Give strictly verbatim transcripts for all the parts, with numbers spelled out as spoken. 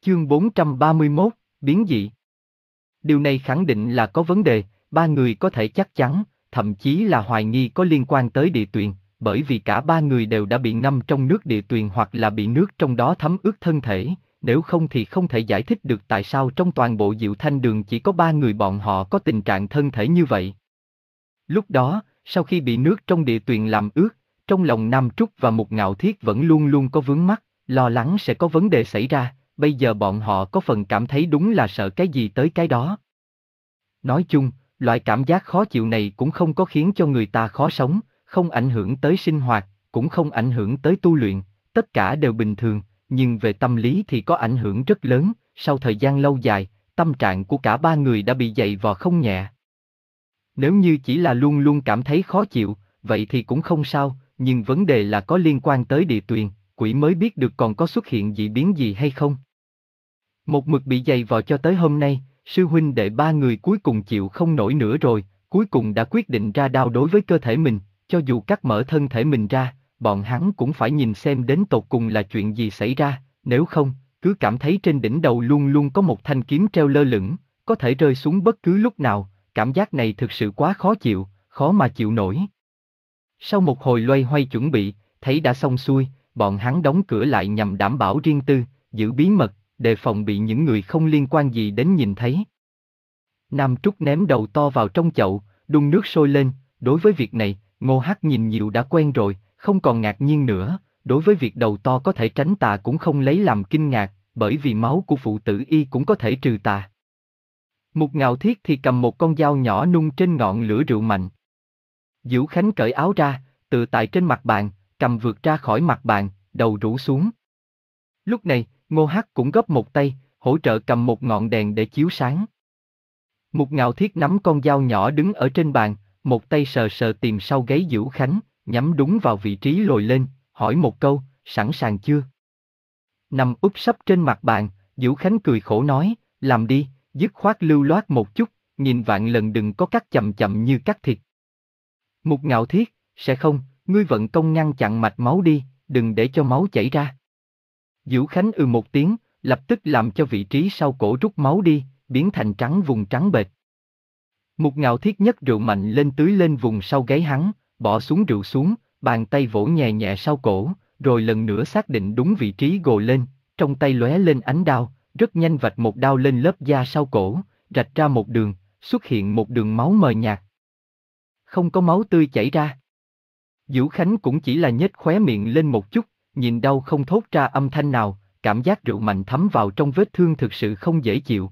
Chương bốn trăm ba mươi mốt, biến dị. Điều này khẳng định là có vấn đề, ba người có thể chắc chắn, thậm chí là hoài nghi có liên quan tới địa tuyền, bởi vì cả ba người đều đã bị ngâm trong nước địa tuyền hoặc là bị nước trong đó thấm ướt thân thể, nếu không thì không thể giải thích được tại sao trong toàn bộ Diệu Thanh Đường chỉ có ba người bọn họ có tình trạng thân thể như vậy. Lúc đó, sau khi bị nước trong địa tuyền làm ướt, trong lòng Nam Trúc và Mục Ngạo Thiết vẫn luôn luôn có vướng mắc, lo lắng sẽ có vấn đề xảy ra. Bây giờ bọn họ có phần cảm thấy đúng là sợ cái gì tới cái đó. Nói chung, loại cảm giác khó chịu này cũng không có khiến cho người ta khó sống, không ảnh hưởng tới sinh hoạt, cũng không ảnh hưởng tới tu luyện, tất cả đều bình thường, nhưng về tâm lý thì có ảnh hưởng rất lớn, sau thời gian lâu dài, tâm trạng của cả ba người đã bị dày vò không nhẹ. Nếu như chỉ là luôn luôn cảm thấy khó chịu, vậy thì cũng không sao, nhưng vấn đề là có liên quan tới địa tuyền, quỷ mới biết được còn có xuất hiện dị biến gì hay không. Một mực bị dày vò cho tới hôm nay, sư huynh đệ ba người cuối cùng chịu không nổi nữa rồi, cuối cùng đã quyết định ra đao đối với cơ thể mình, cho dù cắt mở thân thể mình ra, bọn hắn cũng phải nhìn xem đến tột cùng là chuyện gì xảy ra, nếu không, cứ cảm thấy trên đỉnh đầu luôn luôn có một thanh kiếm treo lơ lửng, có thể rơi xuống bất cứ lúc nào, cảm giác này thực sự quá khó chịu, khó mà chịu nổi. Sau một hồi loay hoay chuẩn bị, thấy đã xong xuôi, bọn hắn đóng cửa lại nhằm đảm bảo riêng tư, giữ bí mật, đề phòng bị những người không liên quan gì đến nhìn thấy. Nam Trúc ném đầu to vào trong chậu, đun nước sôi lên, đối với việc này, Ngô Hắc nhìn nhiều đã quen rồi, không còn ngạc nhiên nữa, đối với việc đầu to có thể tránh tà cũng không lấy làm kinh ngạc, bởi vì máu của phụ tử y cũng có thể trừ tà. Mục Ngạo Thiết thì cầm một con dao nhỏ nung trên ngọn lửa rượu mạnh. Dữu Khánh cởi áo ra, tự tại trên mặt bàn, cầm vượt ra khỏi mặt bàn, đầu rũ xuống. Lúc này, Ngô Hắc cũng góp một tay, hỗ trợ cầm một ngọn đèn để chiếu sáng. Mục Ngạo Thiết nắm con dao nhỏ đứng ở trên bàn, một tay sờ sờ tìm sau gáy Dữu Khánh, nhắm đúng vào vị trí lồi lên, hỏi một câu, sẵn sàng chưa? Nằm úp sấp trên mặt bàn, Dữu Khánh cười khổ nói, làm đi, dứt khoát lưu loát một chút, nghìn vạn lần đừng có cắt chậm chậm như cắt thịt. Mục Ngạo Thiết, sẽ không, ngươi vận công ngăn chặn mạch máu đi, đừng để cho máu chảy ra. Dữu Khánh ừ một tiếng, lập tức làm cho vị trí sau cổ rút máu đi, biến thành trắng vùng trắng bệch. Mục Ngạo Thiết nhấc rượu mạnh lên tưới lên vùng sau gáy hắn, bỏ xuống rượu xuống, bàn tay vỗ nhẹ nhẹ sau cổ, rồi lần nữa xác định đúng vị trí gồ lên, trong tay lóe lên ánh đao, rất nhanh vạch một đao lên lớp da sau cổ, rạch ra một đường, xuất hiện một đường máu mờ nhạt. Không có máu tươi chảy ra. Dữu Khánh cũng chỉ là nhếch khóe miệng lên một chút, nhìn đau không thốt ra âm thanh nào, cảm giác rượu mạnh thấm vào trong vết thương thực sự không dễ chịu.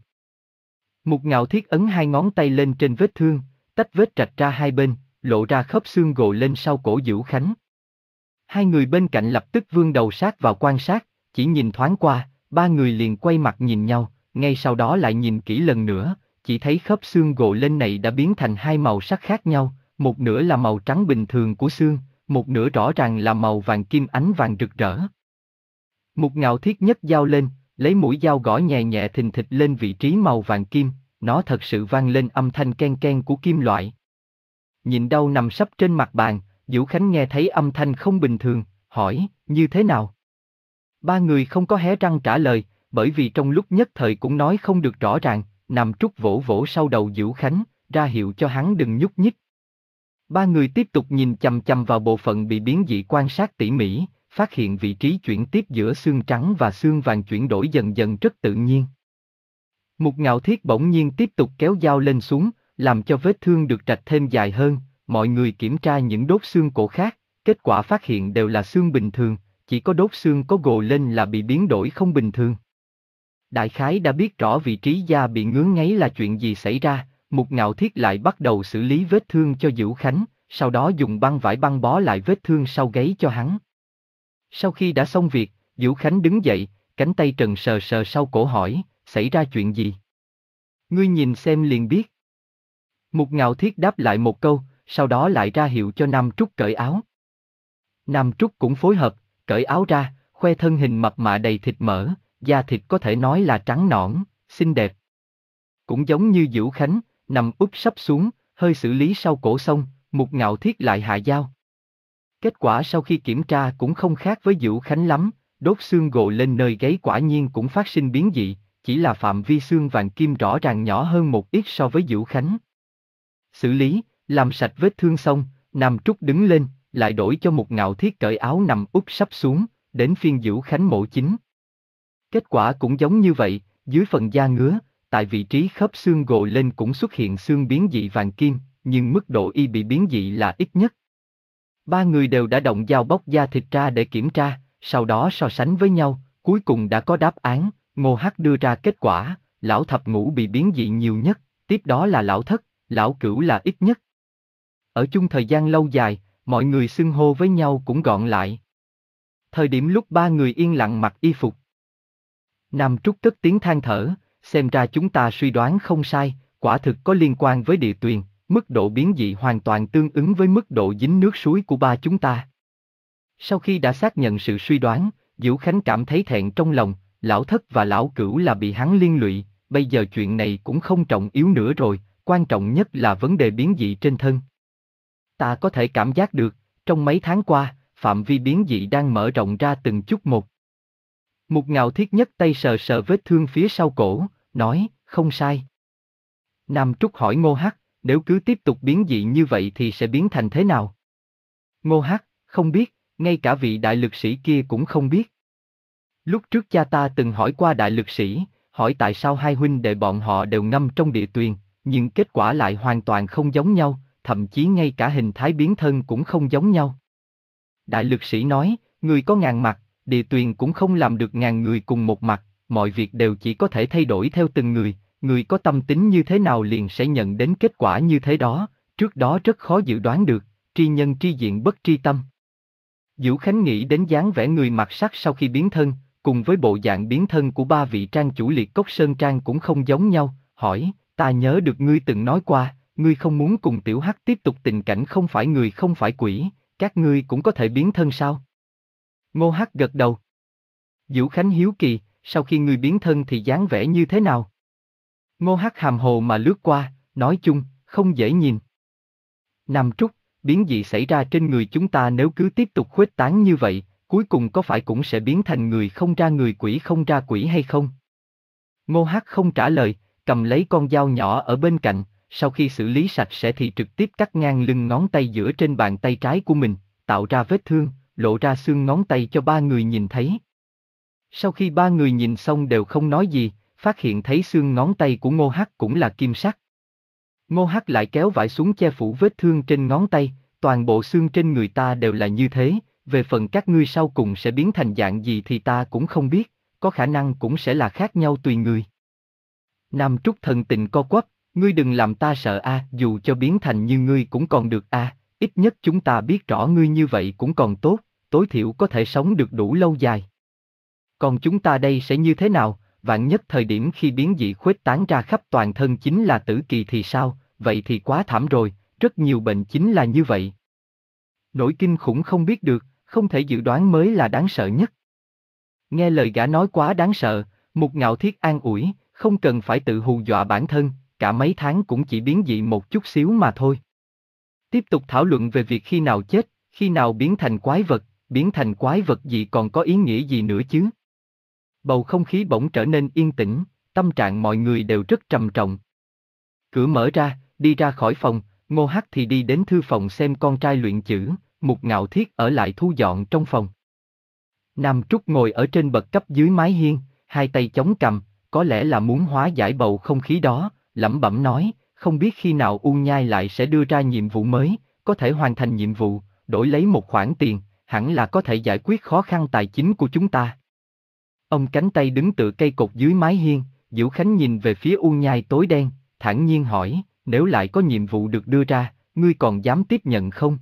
Mục Ngạo Thiết ấn hai ngón tay lên trên vết thương, tách vết rạch ra hai bên, lộ ra khớp xương gồ lên sau cổ Dữu Khánh. Hai người bên cạnh lập tức vươn đầu sát vào quan sát, chỉ nhìn thoáng qua, ba người liền quay mặt nhìn nhau, ngay sau đó lại nhìn kỹ lần nữa, chỉ thấy khớp xương gồ lên này đã biến thành hai màu sắc khác nhau, một nửa là màu trắng bình thường của xương, một nửa rõ ràng là màu vàng kim ánh vàng rực rỡ. Mục Ngạo Thiết nhấc dao lên, lấy mũi dao gõ nhẹ nhẹ thình thịch lên vị trí màu vàng kim, nó thật sự vang lên âm thanh ken ken của kim loại. Nhìn đau nằm sấp trên mặt bàn, Dữu Khánh nghe thấy âm thanh không bình thường, hỏi, như thế nào? Ba người không có hé răng trả lời, bởi vì trong lúc nhất thời cũng nói không được rõ ràng, Nam Trúc vỗ vỗ sau đầu Dữu Khánh, ra hiệu cho hắn đừng nhúc nhích. Ba người tiếp tục nhìn chằm chằm vào bộ phận bị biến dị quan sát tỉ mỉ, phát hiện vị trí chuyển tiếp giữa xương trắng và xương vàng chuyển đổi dần dần rất tự nhiên. Mục Ngạo Thiết bỗng nhiên tiếp tục kéo dao lên xuống, làm cho vết thương được rạch thêm dài hơn, mọi người kiểm tra những đốt xương cổ khác, kết quả phát hiện đều là xương bình thường, chỉ có đốt xương có gồ lên là bị biến đổi không bình thường. Đại khái đã biết rõ vị trí da bị ngứa ngáy là chuyện gì xảy ra, Mục Ngạo Thiết lại bắt đầu xử lý vết thương cho Dữu Khánh, sau đó dùng băng vải băng bó lại vết thương sau gáy cho hắn. Sau khi đã xong việc, Dữu Khánh đứng dậy, cánh tay trần sờ sờ sau cổ hỏi, xảy ra chuyện gì? Ngươi nhìn xem liền biết. Mục Ngạo Thiết đáp lại một câu, sau đó lại ra hiệu cho Nam Trúc cởi áo. Nam Trúc cũng phối hợp, cởi áo ra, khoe thân hình mập mạ đầy thịt mỡ, da thịt có thể nói là trắng nõn, xinh đẹp. Cũng giống như Dữu Khánh, nằm úp sấp xuống, hơi xử lý sau cổ xong, Mục Ngạo Thiết lại hạ dao. Kết quả sau khi kiểm tra cũng không khác với Dữu Khánh lắm, đốt xương gồ lên nơi gáy quả nhiên cũng phát sinh biến dị, chỉ là phạm vi xương vàng kim rõ ràng nhỏ hơn một ít so với Dữu Khánh. Xử lý, làm sạch vết thương xong, Nam Trúc đứng lên, lại đổi cho một Ngạo Thiết cởi áo nằm úp sắp xuống, đến phiên Dữu Khánh mổ chính. Kết quả cũng giống như vậy, dưới phần da ngứa, tại vị trí khớp xương gồ lên cũng xuất hiện xương biến dị vàng kim, nhưng mức độ y bị biến dị là ít nhất. Ba người đều đã động dao bóc da thịt ra để kiểm tra, sau đó so sánh với nhau, cuối cùng đã có đáp án. Ngô Hắc đưa ra kết quả, lão thập ngũ bị biến dị nhiều nhất, tiếp đó là lão thất, lão cửu là ít nhất. Ở chung thời gian lâu dài, mọi người xưng hô với nhau cũng gọn lại. Thời điểm lúc ba người yên lặng mặc y phục, Nam Trúc cất tiếng than thở, xem ra chúng ta suy đoán không sai, quả thực có liên quan với địa tuyền, mức độ biến dị hoàn toàn tương ứng với mức độ dính nước suối của ba chúng ta. Sau khi đã xác nhận sự suy đoán, Dữu Khánh cảm thấy thẹn trong lòng, lão thất và lão cửu là bị hắn liên lụy, bây giờ chuyện này cũng không trọng yếu nữa rồi, quan trọng nhất là vấn đề biến dị trên thân. Ta có thể cảm giác được, trong mấy tháng qua, phạm vi biến dị đang mở rộng ra từng chút một. Một Ngạo Thiết nhất tay sờ sờ vết thương phía sau cổ, nói, không sai. Nam Trúc hỏi Ngô Hắc, nếu cứ tiếp tục biến dị như vậy thì sẽ biến thành thế nào? Ngô Hắc, không biết, ngay cả vị đại lực sĩ kia cũng không biết. Lúc trước cha ta từng hỏi qua đại lực sĩ, hỏi tại sao hai huynh đệ bọn họ đều ngâm trong địa tuyền, nhưng kết quả lại hoàn toàn không giống nhau, thậm chí ngay cả hình thái biến thân cũng không giống nhau. Đại lực sĩ nói, người có ngàn mặt, địa tuyền cũng không làm được ngàn người cùng một mặt, mọi việc đều chỉ có thể thay đổi theo từng người, người có tâm tính như thế nào liền sẽ nhận đến kết quả như thế đó, trước đó rất khó dự đoán được, tri nhân tri diện bất tri tâm. Dữu Khánh nghĩ đến dáng vẻ người mặc sắc sau khi biến thân, cùng với bộ dạng biến thân của ba vị trang chủ Liệt Cốc Sơn Trang cũng không giống nhau, hỏi, ta nhớ được ngươi từng nói qua, ngươi không muốn cùng Tiểu Hắc tiếp tục tình cảnh không phải người không phải quỷ, các ngươi cũng có thể biến thân sao? Ngô Hắc gật đầu. Dữu Khánh hiếu kỳ, sau khi ngươi biến thân thì dáng vẻ như thế nào? Ngô Hắc hàm hồ mà lướt qua, nói chung, không dễ nhìn. Nam Trúc, biến dị xảy ra trên người chúng ta nếu cứ tiếp tục khuếch tán như vậy, cuối cùng có phải cũng sẽ biến thành người không ra người quỷ không ra quỷ hay không? Ngô Hắc không trả lời, cầm lấy con dao nhỏ ở bên cạnh, sau khi xử lý sạch sẽ thì trực tiếp cắt ngang lưng ngón tay giữa trên bàn tay trái của mình, tạo ra vết thương, lộ ra xương ngón tay cho ba người nhìn thấy. Sau khi ba người nhìn xong đều không nói gì, phát hiện thấy xương ngón tay của Ngô Hắc cũng là kim sắc. Ngô Hắc lại kéo vải xuống che phủ vết thương trên ngón tay, toàn bộ xương trên người ta đều là như thế, về phần các ngươi sau cùng sẽ biến thành dạng gì thì ta cũng không biết, có khả năng cũng sẽ là khác nhau tùy người. Nam Trúc thần tình co quắp, ngươi đừng làm ta sợ a, dù cho biến thành như ngươi cũng còn được a, ít nhất chúng ta biết rõ ngươi như vậy cũng còn tốt, tối thiểu có thể sống được đủ lâu dài. Còn chúng ta đây sẽ như thế nào, vạn nhất thời điểm khi biến dị khuếch tán ra khắp toàn thân chính là tử kỳ thì sao, vậy thì quá thảm rồi, rất nhiều bệnh chính là như vậy. Nỗi kinh khủng không biết được, không thể dự đoán mới là đáng sợ nhất. Nghe lời gã nói quá đáng sợ, Một Ngạo Thiết an ủi, không cần phải tự hù dọa bản thân, cả mấy tháng cũng chỉ biến dị một chút xíu mà thôi. Tiếp tục thảo luận về việc khi nào chết, khi nào biến thành quái vật, biến thành quái vật gì còn có ý nghĩa gì nữa chứ? Bầu không khí bỗng trở nên yên tĩnh, tâm trạng mọi người đều rất trầm trọng. Cửa mở ra, đi ra khỏi phòng, Ngô Hắc thì đi đến thư phòng xem con trai luyện chữ, Một Ngạo Thiết ở lại thu dọn trong phòng. Nam Trúc ngồi ở trên bậc cấp dưới mái hiên, hai tay chống cằm, có lẽ là muốn hóa giải bầu không khí đó, lẩm bẩm nói, không biết khi nào U Nhai lại sẽ đưa ra nhiệm vụ mới, có thể hoàn thành nhiệm vụ, đổi lấy một khoản tiền, hẳn là có thể giải quyết khó khăn tài chính của chúng ta. Ông cánh tay đứng tựa cây cột dưới mái hiên, Dữu Khánh nhìn về phía U Nhai tối đen, thản nhiên hỏi, nếu lại có nhiệm vụ được đưa ra, ngươi còn dám tiếp nhận không?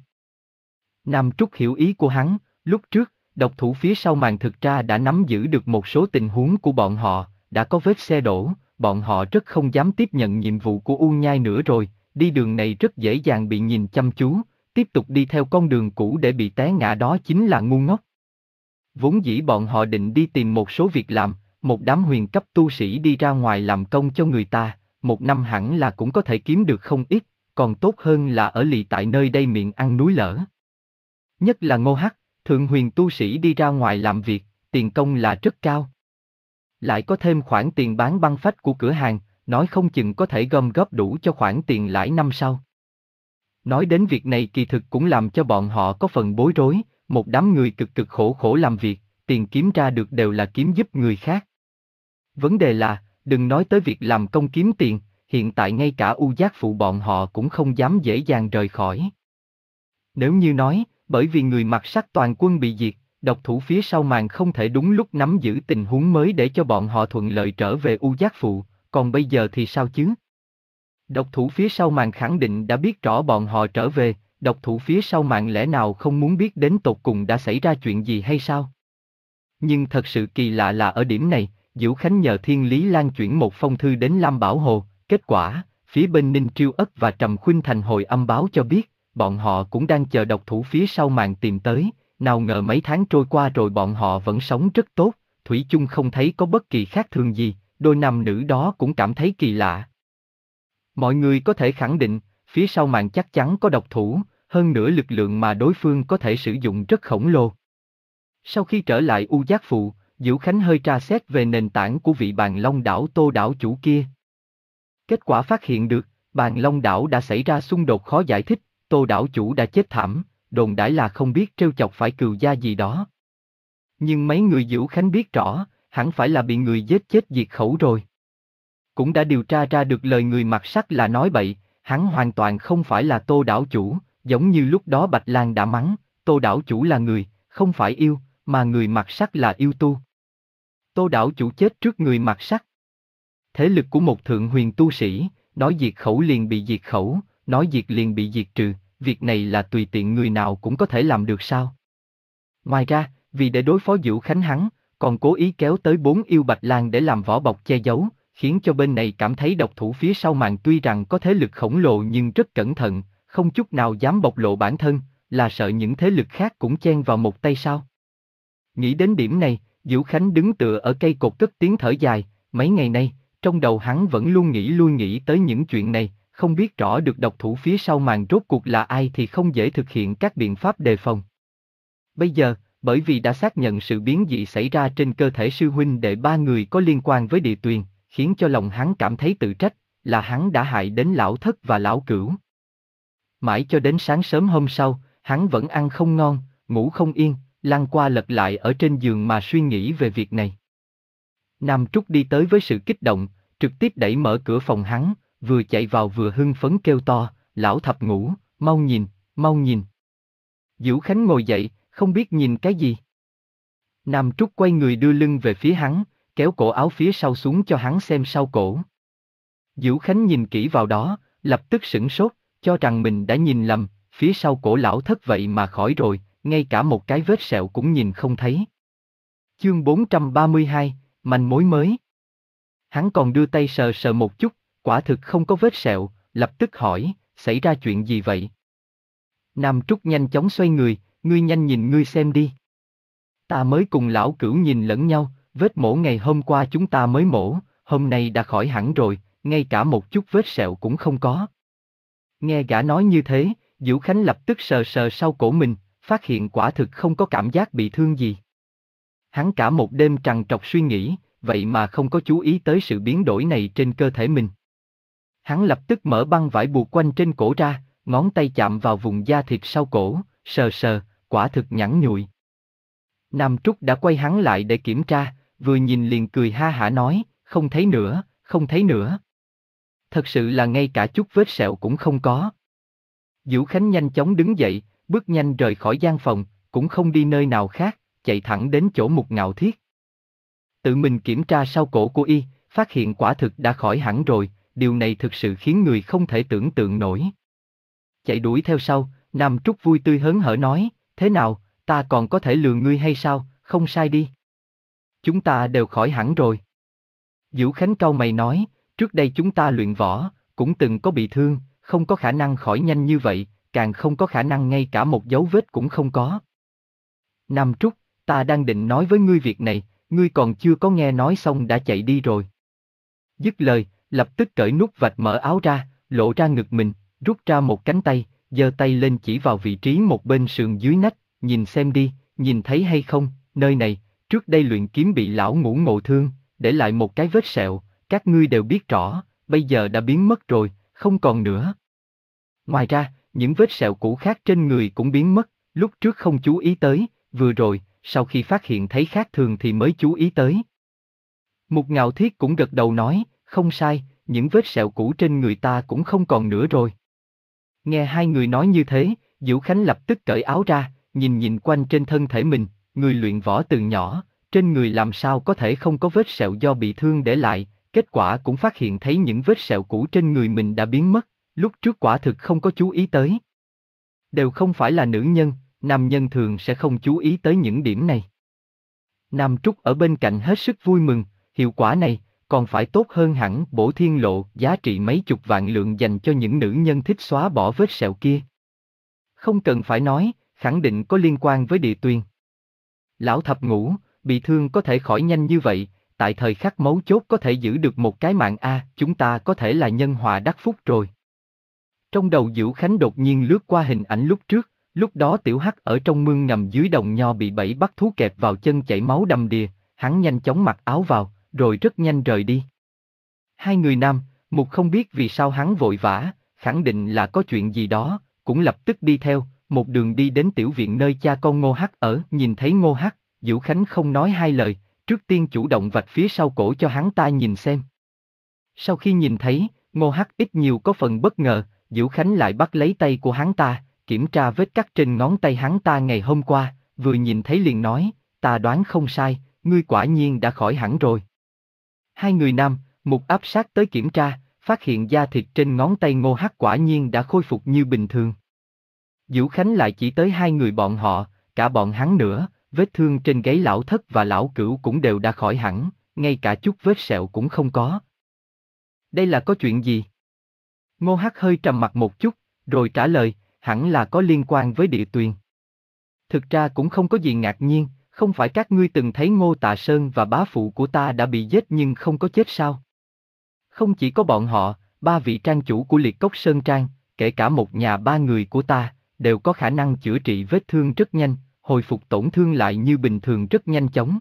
Nam Trúc hiểu ý của hắn, lúc trước, độc thủ phía sau màn thực ra đã nắm giữ được một số tình huống của bọn họ, đã có vết xe đổ, bọn họ rất không dám tiếp nhận nhiệm vụ của U Nhai nữa rồi, đi đường này rất dễ dàng bị nhìn chăm chú, tiếp tục đi theo con đường cũ để bị té ngã đó chính là ngu ngốc. Vốn dĩ bọn họ định đi tìm một số việc làm, một đám huyền cấp tu sĩ đi ra ngoài làm công cho người ta, một năm hẳn là cũng có thể kiếm được không ít, còn tốt hơn là ở lì tại nơi đây miệng ăn núi lở. Nhất là Ngô Hắc, thượng huyền tu sĩ đi ra ngoài làm việc, tiền công là rất cao. Lại có thêm khoản tiền bán băng phách của cửa hàng, nói không chừng có thể gom góp đủ cho khoản tiền lãi năm sau. Nói đến việc này kỳ thực cũng làm cho bọn họ có phần bối rối, một đám người cực cực khổ khổ làm việc, tiền kiếm ra được đều là kiếm giúp người khác. Vấn đề là, đừng nói tới việc làm công kiếm tiền, hiện tại ngay cả U Giác Phụ bọn họ cũng không dám dễ dàng rời khỏi. Nếu như nói, bởi vì người mặc sắc toàn quân bị diệt, độc thủ phía sau màn không thể đúng lúc nắm giữ tình huống mới để cho bọn họ thuận lợi trở về U Giác Phụ, còn bây giờ thì sao chứ? Độc thủ phía sau màn khẳng định đã biết rõ bọn họ trở về, độc thủ phía sau màn lẽ nào không muốn biết đến tột cùng đã xảy ra chuyện gì hay sao? Nhưng thật sự kỳ lạ là ở điểm này, Diễu Khánh nhờ Thiên Lý Lan chuyển một phong thư đến Lam Bảo Hồ, kết quả, phía bên Ninh Triêu Ất và Trầm Khuynh Thành hồi âm báo cho biết, bọn họ cũng đang chờ độc thủ phía sau màn tìm tới, nào ngờ mấy tháng trôi qua rồi bọn họ vẫn sống rất tốt, thủy chung không thấy có bất kỳ khác thường gì, đôi nam nữ đó cũng cảm thấy kỳ lạ. Mọi người có thể khẳng định, phía sau màn chắc chắn có độc thủ, hơn nữa lực lượng mà đối phương có thể sử dụng rất khổng lồ. Sau khi trở lại U Giác Phụ, Diễu Khánh hơi tra xét về nền tảng của vị Bàn Long Đảo Tô đảo chủ kia. Kết quả phát hiện được, Bàn Long Đảo đã xảy ra xung đột khó giải thích, Tô đảo chủ đã chết thảm, đồn đãi là không biết trêu chọc phải cừu gia gì đó. Nhưng mấy người Diễu Khánh biết rõ, hẳn phải là bị người giết chết diệt khẩu rồi. Cũng đã điều tra ra được lời người mặc sắt là nói bậy, hắn hoàn toàn không phải là Tô đảo chủ, giống như lúc đó Bạch Lang đã mắng, Tô đảo chủ là người, không phải yêu, mà người mặc sắt là yêu tu. Tô đảo chủ chết trước người mặc sắt. Thế lực của một thượng huyền tu sĩ, nói diệt khẩu liền bị diệt khẩu, nói diệt liền bị diệt trừ, việc này là tùy tiện người nào cũng có thể làm được sao? Ngoài ra, vì để đối phó Diễu Khánh hắn, còn cố ý kéo tới bốn yêu Bạch Lang để làm vỏ bọc che giấu, khiến cho bên này cảm thấy độc thủ phía sau màn tuy rằng có thế lực khổng lồ nhưng rất cẩn thận, không chút nào dám bộc lộ bản thân, là sợ những thế lực khác cũng chen vào một tay sao? Nghĩ đến điểm này, Diễu Khánh đứng tựa ở cây cột cất tiếng thở dài, mấy ngày nay, trong đầu hắn vẫn luôn nghĩ lui nghĩ tới những chuyện này, không biết rõ được độc thủ phía sau màn rốt cuộc là ai thì không dễ thực hiện các biện pháp đề phòng. Bây giờ, bởi vì đã xác nhận sự biến dị xảy ra trên cơ thể sư huynh đệ ba người có liên quan với địa tuyền, khiến cho lòng hắn cảm thấy tự trách, là hắn đã hại đến lão thất và lão cửu. Mãi cho đến sáng sớm hôm sau, hắn vẫn ăn không ngon, ngủ không yên, lăn qua lật lại ở trên giường mà suy nghĩ về việc này. Nam Trúc đi tới với sự kích động, trực tiếp đẩy mở cửa phòng hắn, vừa chạy vào vừa hưng phấn kêu to, lão thập ngũ, mau nhìn, mau nhìn. Diễu Khánh ngồi dậy, không biết nhìn cái gì. Nam Trúc quay người đưa lưng về phía hắn, kéo cổ áo phía sau xuống cho hắn xem sau cổ. Diễu Khánh nhìn kỹ vào đó, lập tức sửng sốt, cho rằng mình đã nhìn lầm, phía sau cổ lão thất vậy mà khỏi rồi, ngay cả một cái vết sẹo cũng nhìn không thấy. Chương bốn trăm ba mươi hai, manh mối mới. Hắn còn đưa tay sờ sờ một chút, quả thực không có vết sẹo, lập tức hỏi, xảy ra chuyện gì vậy? Nam Trúc nhanh chóng xoay người, ngươi nhanh nhìn ngươi xem đi. Ta mới cùng lão cửu nhìn lẫn nhau, vết mổ ngày hôm qua chúng ta mới mổ, hôm nay đã khỏi hẳn rồi, ngay cả một chút vết sẹo cũng không có. Nghe gã nói như thế, Diễu Khánh lập tức sờ sờ sau cổ mình, phát hiện quả thực không có cảm giác bị thương gì. Hắn cả một đêm trằn trọc suy nghĩ, vậy mà không có chú ý tới sự biến đổi này trên cơ thể mình. Hắn lập tức mở băng vải buộc quanh trên cổ ra, ngón tay chạm vào vùng da thịt sau cổ, sờ sờ, quả thực nhẵn nhụi. Nam Trúc đã quay hắn lại để kiểm tra, vừa nhìn liền cười ha hả nói, không thấy nữa, không thấy nữa. Thật sự là ngay cả chút vết sẹo cũng không có. Diễu Khánh nhanh chóng đứng dậy, bước nhanh rời khỏi gian phòng, cũng không đi nơi nào khác, chạy thẳng đến chỗ Mục Ngạo Thiết. Tự mình kiểm tra sau cổ của y, phát hiện quả thực đã khỏi hẳn rồi, điều này thực sự khiến người không thể tưởng tượng nổi. Chạy đuổi theo sau, Nam Trúc vui tươi hớn hở nói, thế nào, ta còn có thể lừa ngươi hay sao, không sai đi. Chúng ta đều khỏi hẳn rồi. Diễu Khánh cau mày nói, trước đây chúng ta luyện võ, cũng từng có bị thương, không có khả năng khỏi nhanh như vậy, càng không có khả năng ngay cả một dấu vết cũng không có. Nam Trúc, ta đang định nói với ngươi việc này, ngươi còn chưa có nghe nói xong đã chạy đi rồi. Dứt lời, lập tức cởi nút vạch mở áo ra, lộ ra ngực mình, rút ra một cánh tay, giơ tay lên chỉ vào vị trí một bên sườn dưới nách, nhìn xem đi, nhìn thấy hay không, nơi này, trước đây luyện kiếm bị lão ngũ ngộ thương, để lại một cái vết sẹo, các ngươi đều biết rõ, bây giờ đã biến mất rồi, không còn nữa. Ngoài ra, những vết sẹo cũ khác trên người cũng biến mất, lúc trước không chú ý tới, vừa rồi, sau khi phát hiện thấy khác thường thì mới chú ý tới. Mục Ngạo Thiết cũng gật đầu nói, không sai, những vết sẹo cũ trên người ta cũng không còn nữa rồi. Nghe hai người nói như thế, Diệu Khánh lập tức cởi áo ra, nhìn nhìn quanh trên thân thể mình, người luyện võ từ nhỏ, trên người làm sao có thể không có vết sẹo do bị thương để lại, kết quả cũng phát hiện thấy những vết sẹo cũ trên người mình đã biến mất, lúc trước quả thực không có chú ý tới. Đều không phải là nữ nhân, nam nhân thường sẽ không chú ý tới những điểm này. Nam Trúc ở bên cạnh hết sức vui mừng, hiệu quả này còn phải tốt hơn hẳn Bổ Thiên Lộ giá trị mấy chục vạn lượng dành cho những nữ nhân thích xóa bỏ vết sẹo kia. Không cần phải nói, khẳng định có liên quan với địa tuyền. Lão thập ngũ, bị thương có thể khỏi nhanh như vậy, tại thời khắc mấu chốt có thể giữ được một cái mạng a, chúng ta có thể là nhân họa đắc phúc rồi. Trong đầu Diệu Khánh đột nhiên lướt qua hình ảnh lúc trước, lúc đó Tiểu Hắc ở trong mương ngầm dưới đồng nho bị bảy bắt thú kẹp vào chân chảy máu đầm đìa, hắn nhanh chóng mặc áo vào, rồi rất nhanh rời đi. Hai người nam, một không biết vì sao hắn vội vã, khẳng định là có chuyện gì đó, cũng lập tức đi theo, một đường đi đến tiểu viện nơi cha con Ngô Hắc ở, nhìn thấy Ngô Hắc, Diệu Khánh không nói hai lời, trước tiên chủ động vạch phía sau cổ cho hắn ta nhìn xem. Sau khi nhìn thấy, Ngô Hắc ít nhiều có phần bất ngờ, Diệu Khánh lại bắt lấy tay của hắn ta, kiểm tra vết cắt trên ngón tay hắn ta ngày hôm qua, vừa nhìn thấy liền nói, ta đoán không sai, ngươi quả nhiên đã khỏi hẳn rồi. Hai người nam, một áp sát tới kiểm tra, phát hiện da thịt trên ngón tay Ngô Hắc quả nhiên đã khôi phục như bình thường. Diệu Khánh lại chỉ tới hai người bọn họ, cả bọn hắn nữa, vết thương trên gáy lão thất và lão cửu cũng đều đã khỏi hẳn, ngay cả chút vết sẹo cũng không có. Đây là có chuyện gì? Ngô Hắc hơi trầm mặt một chút, rồi trả lời, hẳn là có liên quan với địa tuyền. Thực ra cũng không có gì ngạc nhiên, không phải các ngươi từng thấy Ngô Tạ Sơn và bá phụ của ta đã bị giết nhưng không có chết sao? Không chỉ có bọn họ, ba vị trang chủ của Liệt Cốc Sơn Trang, kể cả một nhà ba người của ta, đều có khả năng chữa trị vết thương rất nhanh, hồi phục tổn thương lại như bình thường rất nhanh chóng.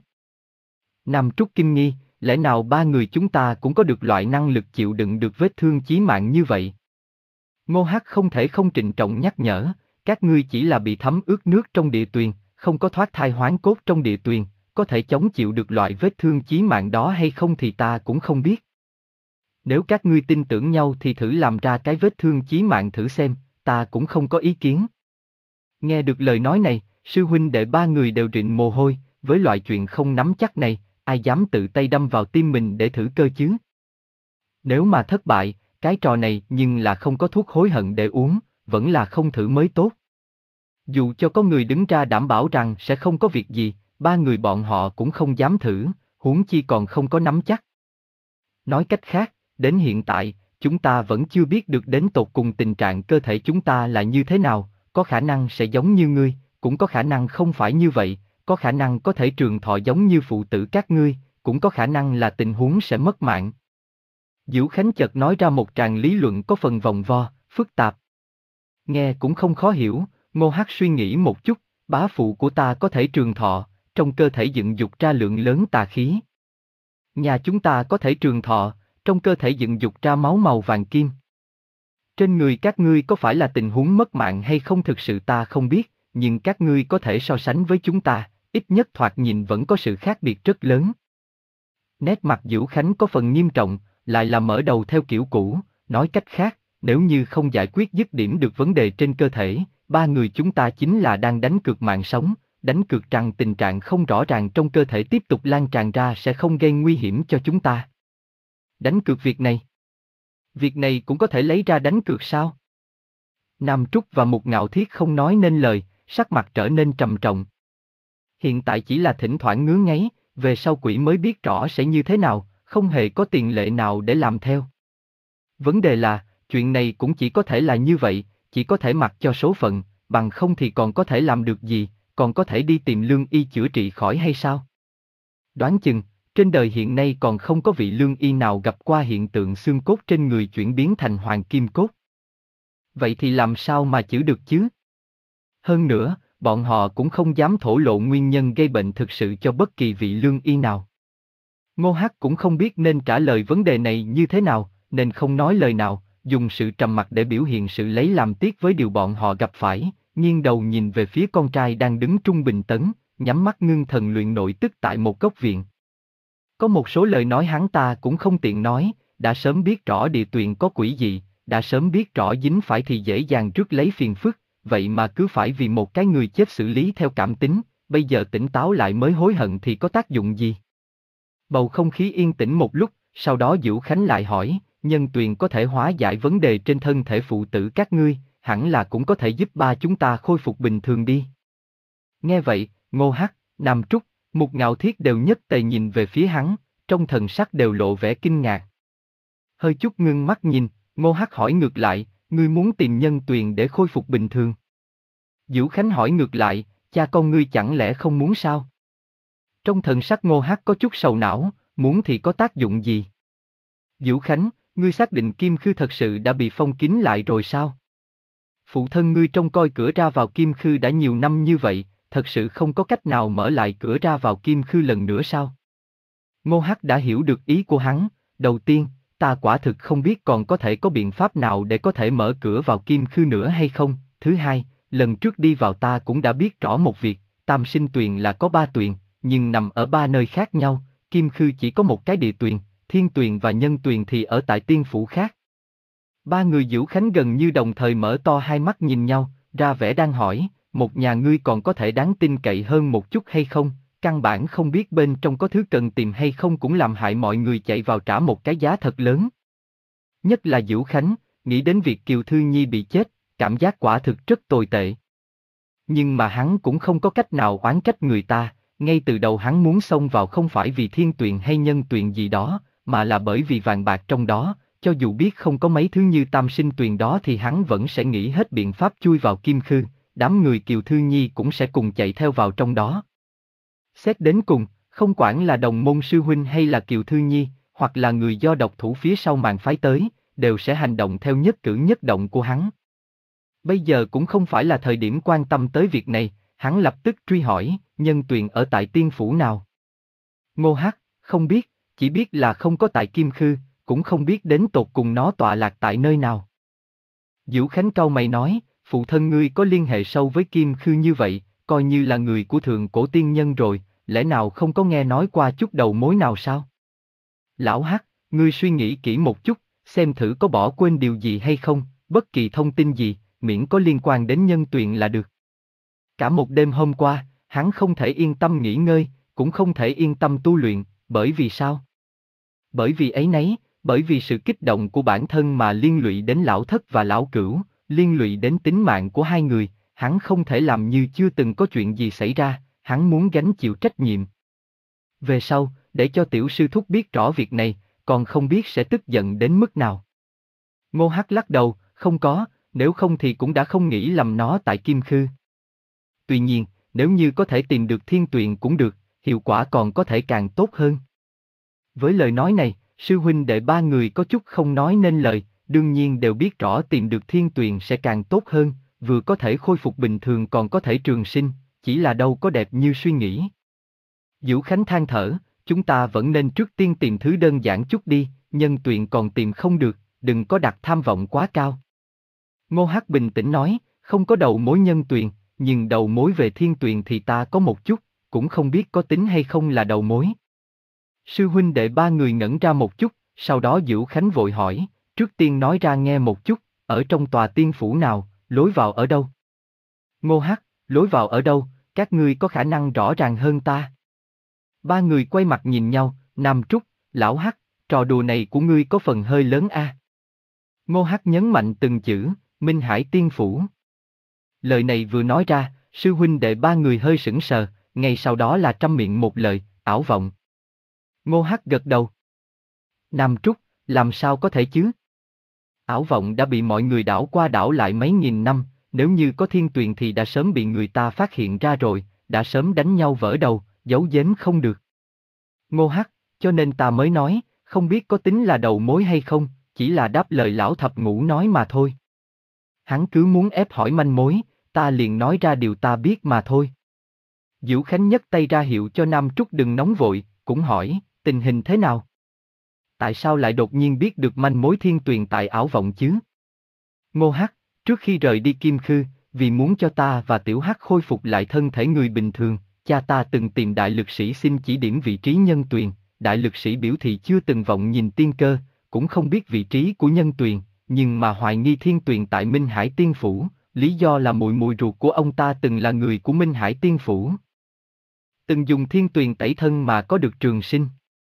Nam Trúc kinh nghi, lẽ nào ba người chúng ta cũng có được loại năng lực chịu đựng được vết thương chí mạng như vậy? Ngô Hắc không thể không trịnh trọng nhắc nhở, các ngươi chỉ là bị thấm ướt nước trong địa tuyền, không có thoát thai hoán cốt trong địa tuyền, có thể chống chịu được loại vết thương chí mạng đó hay không thì ta cũng không biết. Nếu các ngươi tin tưởng nhau thì thử làm ra cái vết thương chí mạng thử xem, ta cũng không có ý kiến. Nghe được lời nói này, sư huynh đệ ba người đều rịn mồ hôi, với loại chuyện không nắm chắc này, ai dám tự tay đâm vào tim mình để thử cơ chứ? Nếu mà thất bại, cái trò này nhưng là không có thuốc hối hận để uống, vẫn là không thử mới tốt. Dù cho có người đứng ra đảm bảo rằng sẽ không có việc gì, ba người bọn họ cũng không dám thử, huống chi còn không có nắm chắc. Nói cách khác, đến hiện tại, chúng ta vẫn chưa biết được đến tột cùng tình trạng cơ thể chúng ta là như thế nào, có khả năng sẽ giống như ngươi, cũng có khả năng không phải như vậy, có khả năng có thể trường thọ giống như phụ tử các ngươi, cũng có khả năng là tình huống sẽ mất mạng. Diệu Khánh chợt nói ra một tràng lý luận có phần vòng vo, phức tạp. Nghe cũng không khó hiểu, Ngô Hắc suy nghĩ một chút, bá phụ của ta có thể trường thọ, trong cơ thể dựng dục ra lượng lớn tà khí. Nhà chúng ta có thể trường thọ, trong cơ thể dựng dục ra máu màu vàng kim. Trên người các ngươi có phải là tình huống mất mạng hay không thực sự ta không biết, nhưng các ngươi có thể so sánh với chúng ta, ít nhất thoạt nhìn vẫn có sự khác biệt rất lớn. Nét mặt Diệu Khánh có phần nghiêm trọng, lại là mở đầu theo kiểu cũ, nói cách khác, nếu như không giải quyết dứt điểm được vấn đề trên cơ thể, ba người chúng ta chính là đang đánh cược mạng sống, đánh cược rằng tình trạng không rõ ràng trong cơ thể tiếp tục lan tràn ra sẽ không gây nguy hiểm cho chúng ta. Đánh cược việc này? Việc này cũng có thể lấy ra đánh cược sao? Nam Trúc và Mục Ngạo Thiết không nói nên lời, sắc mặt trở nên trầm trọng. Hiện tại chỉ là thỉnh thoảng ngứa ngáy, về sau quỷ mới biết rõ sẽ như thế nào, không hề có tiền lệ nào để làm theo. Vấn đề là, chuyện này cũng chỉ có thể là như vậy, chỉ có thể mặc cho số phận, bằng không thì còn có thể làm được gì, còn có thể đi tìm lương y chữa trị khỏi hay sao? Đoán chừng, trên đời hiện nay còn không có vị lương y nào gặp qua hiện tượng xương cốt trên người chuyển biến thành hoàng kim cốt. Vậy thì làm sao mà chữa được chứ? Hơn nữa, bọn họ cũng không dám thổ lộ nguyên nhân gây bệnh thực sự cho bất kỳ vị lương y nào. Ngô Hắc cũng không biết nên trả lời vấn đề này như thế nào, nên không nói lời nào, dùng sự trầm mặc để biểu hiện sự lấy làm tiếc với điều bọn họ gặp phải, nghiêng đầu nhìn về phía con trai đang đứng trung bình tấn, nhắm mắt ngưng thần luyện nội tức tại một góc viện. Có một số lời nói hắn ta cũng không tiện nói, đã sớm biết rõ địa tuyền có quỷ dị, đã sớm biết rõ dính phải thì dễ dàng rước lấy phiền phức, vậy mà cứ phải vì một cái người chết xử lý theo cảm tính, bây giờ tỉnh táo lại mới hối hận thì có tác dụng gì? Bầu không khí yên tĩnh một lúc, sau đó Dữu Khánh lại hỏi, nhân tuyền có thể hóa giải vấn đề trên thân thể phụ tử các ngươi, hẳn là cũng có thể giúp ba chúng ta khôi phục bình thường đi. Nghe vậy, Ngô Hắc, Nam Trúc, Mục Ngạo Thiết đều nhất tề nhìn về phía hắn, trong thần sắc đều lộ vẻ kinh ngạc. Hơi chút ngưng mắt nhìn, Ngô Hắc hỏi ngược lại, ngươi muốn tìm nhân tuyền để khôi phục bình thường? Dữu Khánh hỏi ngược lại, cha con ngươi chẳng lẽ không muốn sao? Trong thần sắc Ngô Hắc có chút sầu não, muốn thì có tác dụng gì? Dữu Khánh, ngươi xác định Kim Khư thật sự đã bị phong kín lại rồi sao? Phụ thân ngươi trông coi cửa ra vào Kim Khư đã nhiều năm như vậy, thật sự không có cách nào mở lại cửa ra vào Kim Khư lần nữa sao? Ngô Hắc đã hiểu được ý của hắn, đầu tiên, ta quả thực không biết còn có thể có biện pháp nào để có thể mở cửa vào Kim Khư nữa hay không, thứ hai, lần trước đi vào ta cũng đã biết rõ một việc, Tam Sinh Tuyền là có ba tuyền, nhưng nằm ở ba nơi khác nhau, Kim Khư chỉ có một cái địa tuyền, Thiên Tuyền và Nhân Tuyền thì ở tại tiên phủ khác. Ba người Dữu Khánh gần như đồng thời mở to hai mắt nhìn nhau, ra vẻ đang hỏi, một nhà ngươi còn có thể đáng tin cậy hơn một chút hay không, căn bản không biết bên trong có thứ cần tìm hay không cũng làm hại mọi người chạy vào trả một cái giá thật lớn. Nhất là Dữu Khánh, nghĩ đến việc Kiều Thư Nhi bị chết, cảm giác quả thực rất tồi tệ. Nhưng mà hắn cũng không có cách nào oán trách người ta, ngay từ đầu hắn muốn xông vào không phải vì Thiên Tuyền hay Nhân Tuyền gì đó, mà là bởi vì vàng bạc trong đó, cho dù biết không có mấy thứ như Tam Sinh Tuyền đó thì hắn vẫn sẽ nghĩ hết biện pháp chui vào Kim Khư, đám người Kiều Thư Nhi cũng sẽ cùng chạy theo vào trong đó. Xét đến cùng, không quản là đồng môn sư huynh hay là Kiều Thư Nhi, hoặc là người do độc thủ phía sau màn phái tới, đều sẽ hành động theo nhất cử nhất động của hắn. Bây giờ cũng không phải là thời điểm quan tâm tới việc này, hắn lập tức truy hỏi, Nhân Tuyền ở tại tiên phủ nào? Ngô Hắc, không biết, chỉ biết là không có tại Kim Khư, cũng không biết đến tột cùng nó tọa lạc tại nơi nào. Dữu Khánh cau mày nói, phụ thân ngươi có liên hệ sâu với Kim Khư như vậy, coi như là người của thượng cổ tiên nhân rồi, lẽ nào không có nghe nói qua chút đầu mối nào sao? Lão Hắc, ngươi suy nghĩ kỹ một chút, xem thử có bỏ quên điều gì hay không, bất kỳ thông tin gì, miễn có liên quan đến Nhân Tuyền là được. Cả một đêm hôm qua, hắn không thể yên tâm nghỉ ngơi, cũng không thể yên tâm tu luyện, bởi vì sao? Bởi vì ấy nấy, bởi vì sự kích động của bản thân mà liên lụy đến lão thất và lão cửu, liên lụy đến tính mạng của hai người, hắn không thể làm như chưa từng có chuyện gì xảy ra, hắn muốn gánh chịu trách nhiệm. Về sau, để cho tiểu sư thúc biết rõ việc này, còn không biết sẽ tức giận đến mức nào. Ngô Hắc lắc đầu, không có, nếu không thì cũng đã không nghĩ lầm nó tại Kim Khư. Tuy nhiên, nếu như có thể tìm được Thiên Tuyền cũng được, hiệu quả còn có thể càng tốt hơn. Với lời nói này, sư huynh đệ ba người có chút không nói nên lời, đương nhiên đều biết rõ tìm được Thiên Tuyền sẽ càng tốt hơn, vừa có thể khôi phục bình thường còn có thể trường sinh, chỉ là đâu có đẹp như suy nghĩ. Dữu Khánh than thở, chúng ta vẫn nên trước tiên tìm thứ đơn giản chút đi, Nhân Tuyền còn tìm không được, đừng có đặt tham vọng quá cao. Ngô Hắc bình tĩnh nói, không có đầu mối Nhân Tuyền, nhưng đầu mối về Thiên Tuyền thì ta có một chút, cũng không biết có tính hay không là đầu mối. Sư huynh đệ ba người ngẩn ra một chút, sau đó Dữu Khánh vội hỏi, trước tiên nói ra nghe một chút, ở trong tòa tiên phủ nào, lối vào ở đâu? Ngô Hắc, lối vào ở đâu, các ngươi có khả năng rõ ràng hơn ta. Ba người quay mặt nhìn nhau, Nam Trúc, Lão Hắc, trò đùa này của ngươi có phần hơi lớn a. À. Ngô Hắc nhấn mạnh từng chữ, Minh Hải tiên phủ. Lời này vừa nói ra, sư huynh đệ ba người hơi sững sờ, ngay sau đó là trăm miệng một lời, ảo vọng. Ngô Hắc gật đầu. Nam Trúc, làm sao có thể chứ? Ảo vọng đã bị mọi người đảo qua đảo lại mấy nghìn năm, nếu như có Thiên Tuyền thì đã sớm bị người ta phát hiện ra rồi, đã sớm đánh nhau vỡ đầu, giấu giếm không được. Ngô Hắc, cho nên ta mới nói, không biết có tính là đầu mối hay không, chỉ là đáp lời lão thập ngũ nói mà thôi. Hắn cứ muốn ép hỏi manh mối, ta liền nói ra điều ta biết mà thôi. Diệu Khánh nhấc tay ra hiệu cho Nam Trúc đừng nóng vội, cũng hỏi, tình hình thế nào? Tại sao lại đột nhiên biết được manh mối Thiên Tuyền tại Ảo Vọng chứ? Ngô Hắc, trước khi rời đi Kim Khư, vì muốn cho ta và Tiểu Hắc khôi phục lại thân thể người bình thường, cha ta từng tìm đại lực sĩ xin chỉ điểm vị trí nhân tuyền, đại lực sĩ biểu thị chưa từng vọng nhìn tiên cơ, cũng không biết vị trí của nhân tuyền, nhưng mà hoài nghi Thiên Tuyền tại Minh Hải Tiên Phủ, lý do là muội muội ruột của ông ta từng là người của Minh Hải Tiên Phủ. Từng dùng Thiên Tuyền tẩy thân mà có được trường sinh.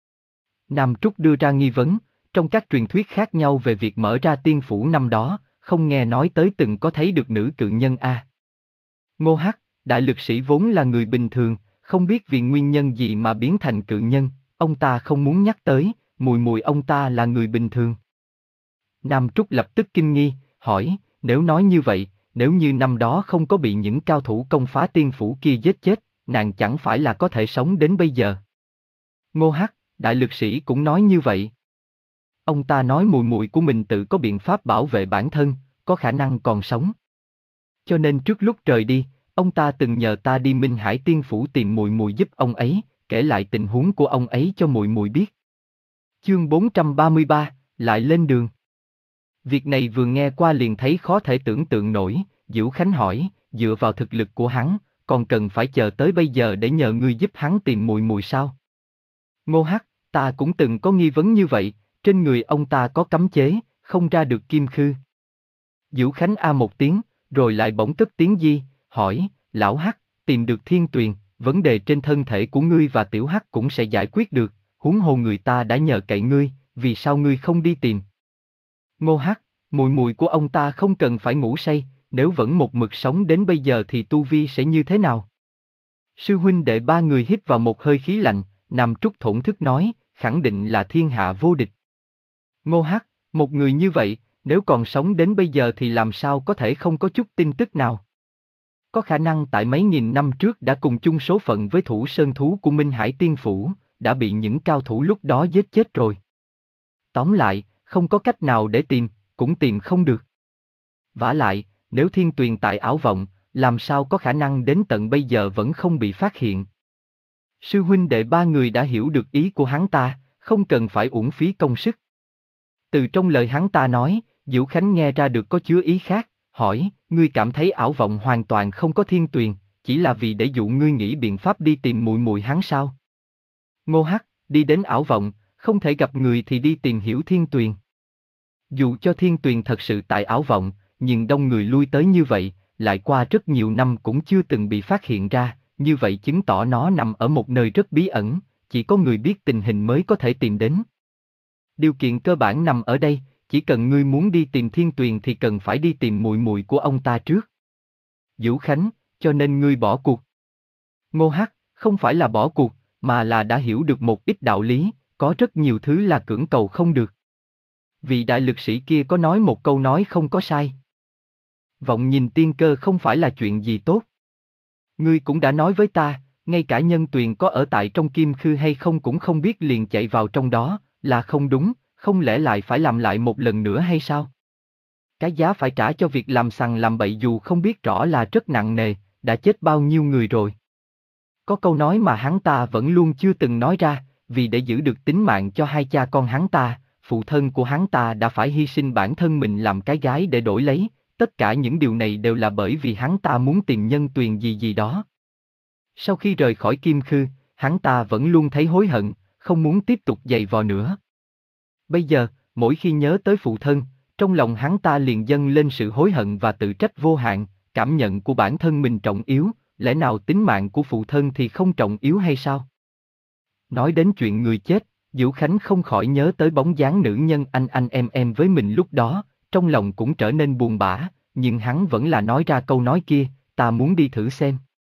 Nam Trúc đưa ra nghi vấn, trong các truyền thuyết khác nhau về việc mở ra tiên phủ năm đó, không nghe nói tới từng có thấy được nữ cự nhân a. Ngô Hắc, đại lực sĩ vốn là người bình thường, không biết vì nguyên nhân gì mà biến thành cự nhân, ông ta không muốn nhắc tới, mùi mùi ông ta là người bình thường. Nam Trúc lập tức kinh nghi, hỏi, nếu nói như vậy, nếu như năm đó không có bị những cao thủ công phá tiên phủ kia giết chết, nàng chẳng phải là có thể sống đến bây giờ. Ngô Hắc, đại lực sĩ cũng nói như vậy. Ông ta nói mùi mùi của mình tự có biện pháp bảo vệ bản thân, có khả năng còn sống. Cho nên trước lúc rời đi, ông ta từng nhờ ta đi Minh Hải Tiên Phủ tìm mùi mùi giúp ông ấy, kể lại tình huống của ông ấy cho mùi mùi biết. Chương bốn trăm ba mươi ba, lại lên đường. Việc này vừa nghe qua liền thấy khó thể tưởng tượng nổi, Diệu Khánh hỏi, dựa vào thực lực của hắn, còn cần phải chờ tới bây giờ để nhờ ngươi giúp hắn tìm mùi mùi sao? Ngô Hắc, ta cũng từng có nghi vấn như vậy, trên người ông ta có cấm chế, không ra được Kim Khư. Diệu Khánh a một tiếng, rồi lại bỗng cất tiếng di, hỏi, lão Hắc, tìm được Thiên Tuyền, vấn đề trên thân thể của ngươi và Tiểu Hắc cũng sẽ giải quyết được, huống hồ người ta đã nhờ cậy ngươi, vì sao ngươi không đi tìm? Ngô Hắc, mùi mùi của ông ta không cần phải ngủ say, nếu vẫn một mực sống đến bây giờ thì tu vi sẽ như thế nào? Sư huynh đệ ba người hít vào một hơi khí lạnh, Nam Trúc thổn thức nói, khẳng định là thiên hạ vô địch. Ngô Hắc, một người như vậy, nếu còn sống đến bây giờ thì làm sao có thể không có chút tin tức nào? Có khả năng tại mấy nghìn năm trước đã cùng chung số phận với thủ sơn thú của Minh Hải Tiên Phủ, đã bị những cao thủ lúc đó giết chết rồi. Tóm lại, không có cách nào để tìm, cũng tìm không được. Vả lại, nếu Thiên Tuyền tại Ảo Vọng, làm sao có khả năng đến tận bây giờ vẫn không bị phát hiện? Sư huynh đệ ba người đã hiểu được ý của hắn ta, không cần phải uổng phí công sức. Từ trong lời hắn ta nói, Diệu Khánh nghe ra được có chứa ý khác, hỏi, ngươi cảm thấy Ảo Vọng hoàn toàn không có Thiên Tuyền, chỉ là vì để dụ ngươi nghĩ biện pháp đi tìm mùi mùi hắn sao? Ngô Hắc, đi đến Ảo Vọng, không thể gặp người thì đi tìm hiểu Thiên Tuyền. Dù cho Thiên Tuyền thật sự tại Ảo Vọng, nhưng đông người lui tới như vậy, lại qua rất nhiều năm cũng chưa từng bị phát hiện ra, như vậy chứng tỏ nó nằm ở một nơi rất bí ẩn, chỉ có người biết tình hình mới có thể tìm đến. Điều kiện cơ bản nằm ở đây, chỉ cần ngươi muốn đi tìm Thiên Tuyền thì cần phải đi tìm mùi mùi của ông ta trước. Diệu Khánh, cho nên ngươi bỏ cuộc. Ngô Hắc, không phải là bỏ cuộc, mà là đã hiểu được một ít đạo lý, có rất nhiều thứ là cưỡng cầu không được. Vị đại lực sĩ kia có nói một câu nói không có sai. Vọng nhìn tiên cơ không phải là chuyện gì tốt. Ngươi cũng đã nói với ta, ngay cả nhân tuyền có ở tại trong Kim Khư hay không cũng không biết liền chạy vào trong đó, là không đúng, không lẽ lại phải làm lại một lần nữa hay sao? Cái giá phải trả cho việc làm sằng làm bậy dù không biết rõ là rất nặng nề, đã chết bao nhiêu người rồi. Có câu nói mà hắn ta vẫn luôn chưa từng nói ra, vì để giữ được tính mạng cho hai cha con hắn ta, phụ thân của hắn ta đã phải hy sinh bản thân mình làm cái gái để đổi lấy, tất cả những điều này đều là bởi vì hắn ta muốn tìm nhân tuyền gì gì đó. Sau khi rời khỏi Kim Khư, hắn ta vẫn luôn thấy hối hận, không muốn tiếp tục giày vò nữa. Bây giờ, mỗi khi nhớ tới phụ thân, trong lòng hắn ta liền dâng lên sự hối hận và tự trách vô hạn, cảm nhận của bản thân mình trọng yếu, lẽ nào tính mạng của phụ thân thì không trọng yếu hay sao? Nói đến chuyện người chết, Diệu Khánh không khỏi nhớ tới bóng dáng nữ nhân anh anh em em với mình lúc đó, trong lòng cũng trở nên buồn bã, nhưng hắn vẫn là nói ra câu nói kia, ta muốn đi thử xem.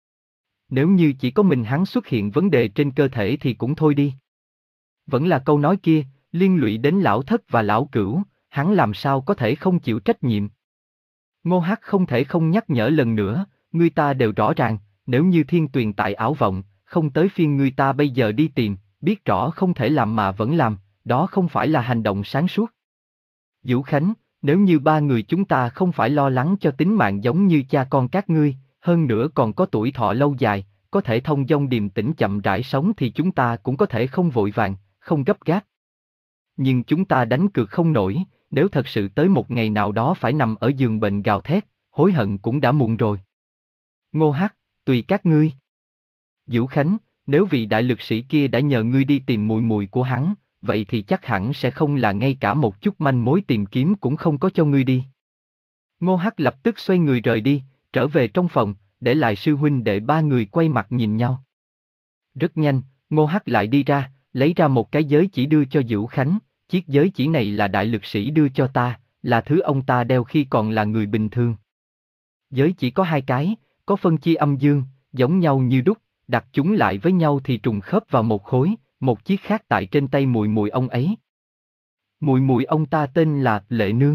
Nếu như chỉ có mình hắn xuất hiện vấn đề trên cơ thể thì cũng thôi đi. Vẫn là câu nói kia, liên lụy đến lão thất và lão cửu, hắn làm sao có thể không chịu trách nhiệm. Ngô Hắc không thể không nhắc nhở lần nữa, người ta đều rõ ràng, nếu như Thiên Tuyền tại Ảo Vọng, không tới phiên người ta bây giờ đi tìm, biết rõ không thể làm mà vẫn làm, đó không phải là hành động sáng suốt. Diệu Khánh, Nếu như ba người chúng ta không phải lo lắng cho tính mạng giống như cha con các ngươi, hơn nữa còn có tuổi thọ lâu dài, có thể thông dong điềm tĩnh chậm rãi sống thì chúng ta cũng có thể không vội vàng, không gấp gáp. Nhưng chúng ta đánh cược không nổi, nếu thật sự tới một ngày nào đó phải nằm ở giường bệnh gào thét, hối hận cũng đã muộn rồi. Ngô Hắc, tùy các ngươi. Dữu Khánh, nếu vị đại lực sĩ kia đã nhờ ngươi đi tìm mùi mùi của hắn, vậy thì chắc hẳn sẽ không là ngay cả một chút manh mối tìm kiếm cũng không có cho ngươi đi. Ngô Hắc lập tức xoay người rời đi, trở về trong phòng, để lại sư huynh đệ ba người quay mặt nhìn nhau. Rất nhanh, Ngô Hắc lại đi ra, lấy ra một cái giới chỉ đưa cho Dữu Khánh, chiếc giới chỉ này là đại lực sĩ đưa cho ta, là thứ ông ta đeo khi còn là người bình thường. Giới chỉ có hai cái, có phân chia âm dương, giống nhau như đúc, đặt chúng lại với nhau thì trùng khớp vào một khối, một chiếc khác tại trên tay mùi mùi ông ấy. Mùi mùi ông ta tên là Lệ Nương.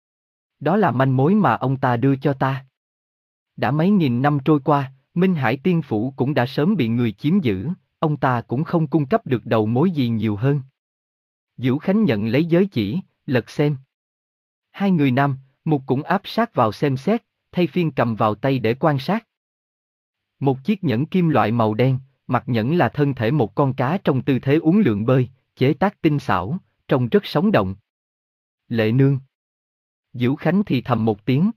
Đó là manh mối mà ông ta đưa cho ta. Đã mấy nghìn năm trôi qua, Minh Hải Tiên Phủ cũng đã sớm bị người chiếm giữ, ông ta cũng không cung cấp được đầu mối gì nhiều hơn. Dữu Khánh nhận lấy giới chỉ, lật xem. Hai người nam, Mục cũng áp sát vào xem xét, thay phiên cầm vào tay để quan sát. Một chiếc nhẫn kim loại màu đen, mặt nhẫn là thân thể một con cá trong tư thế uốn lượn bơi, chế tác tinh xảo, trông rất sống động. Lệ Nương. Dữu Khánh thì thầm một tiếng.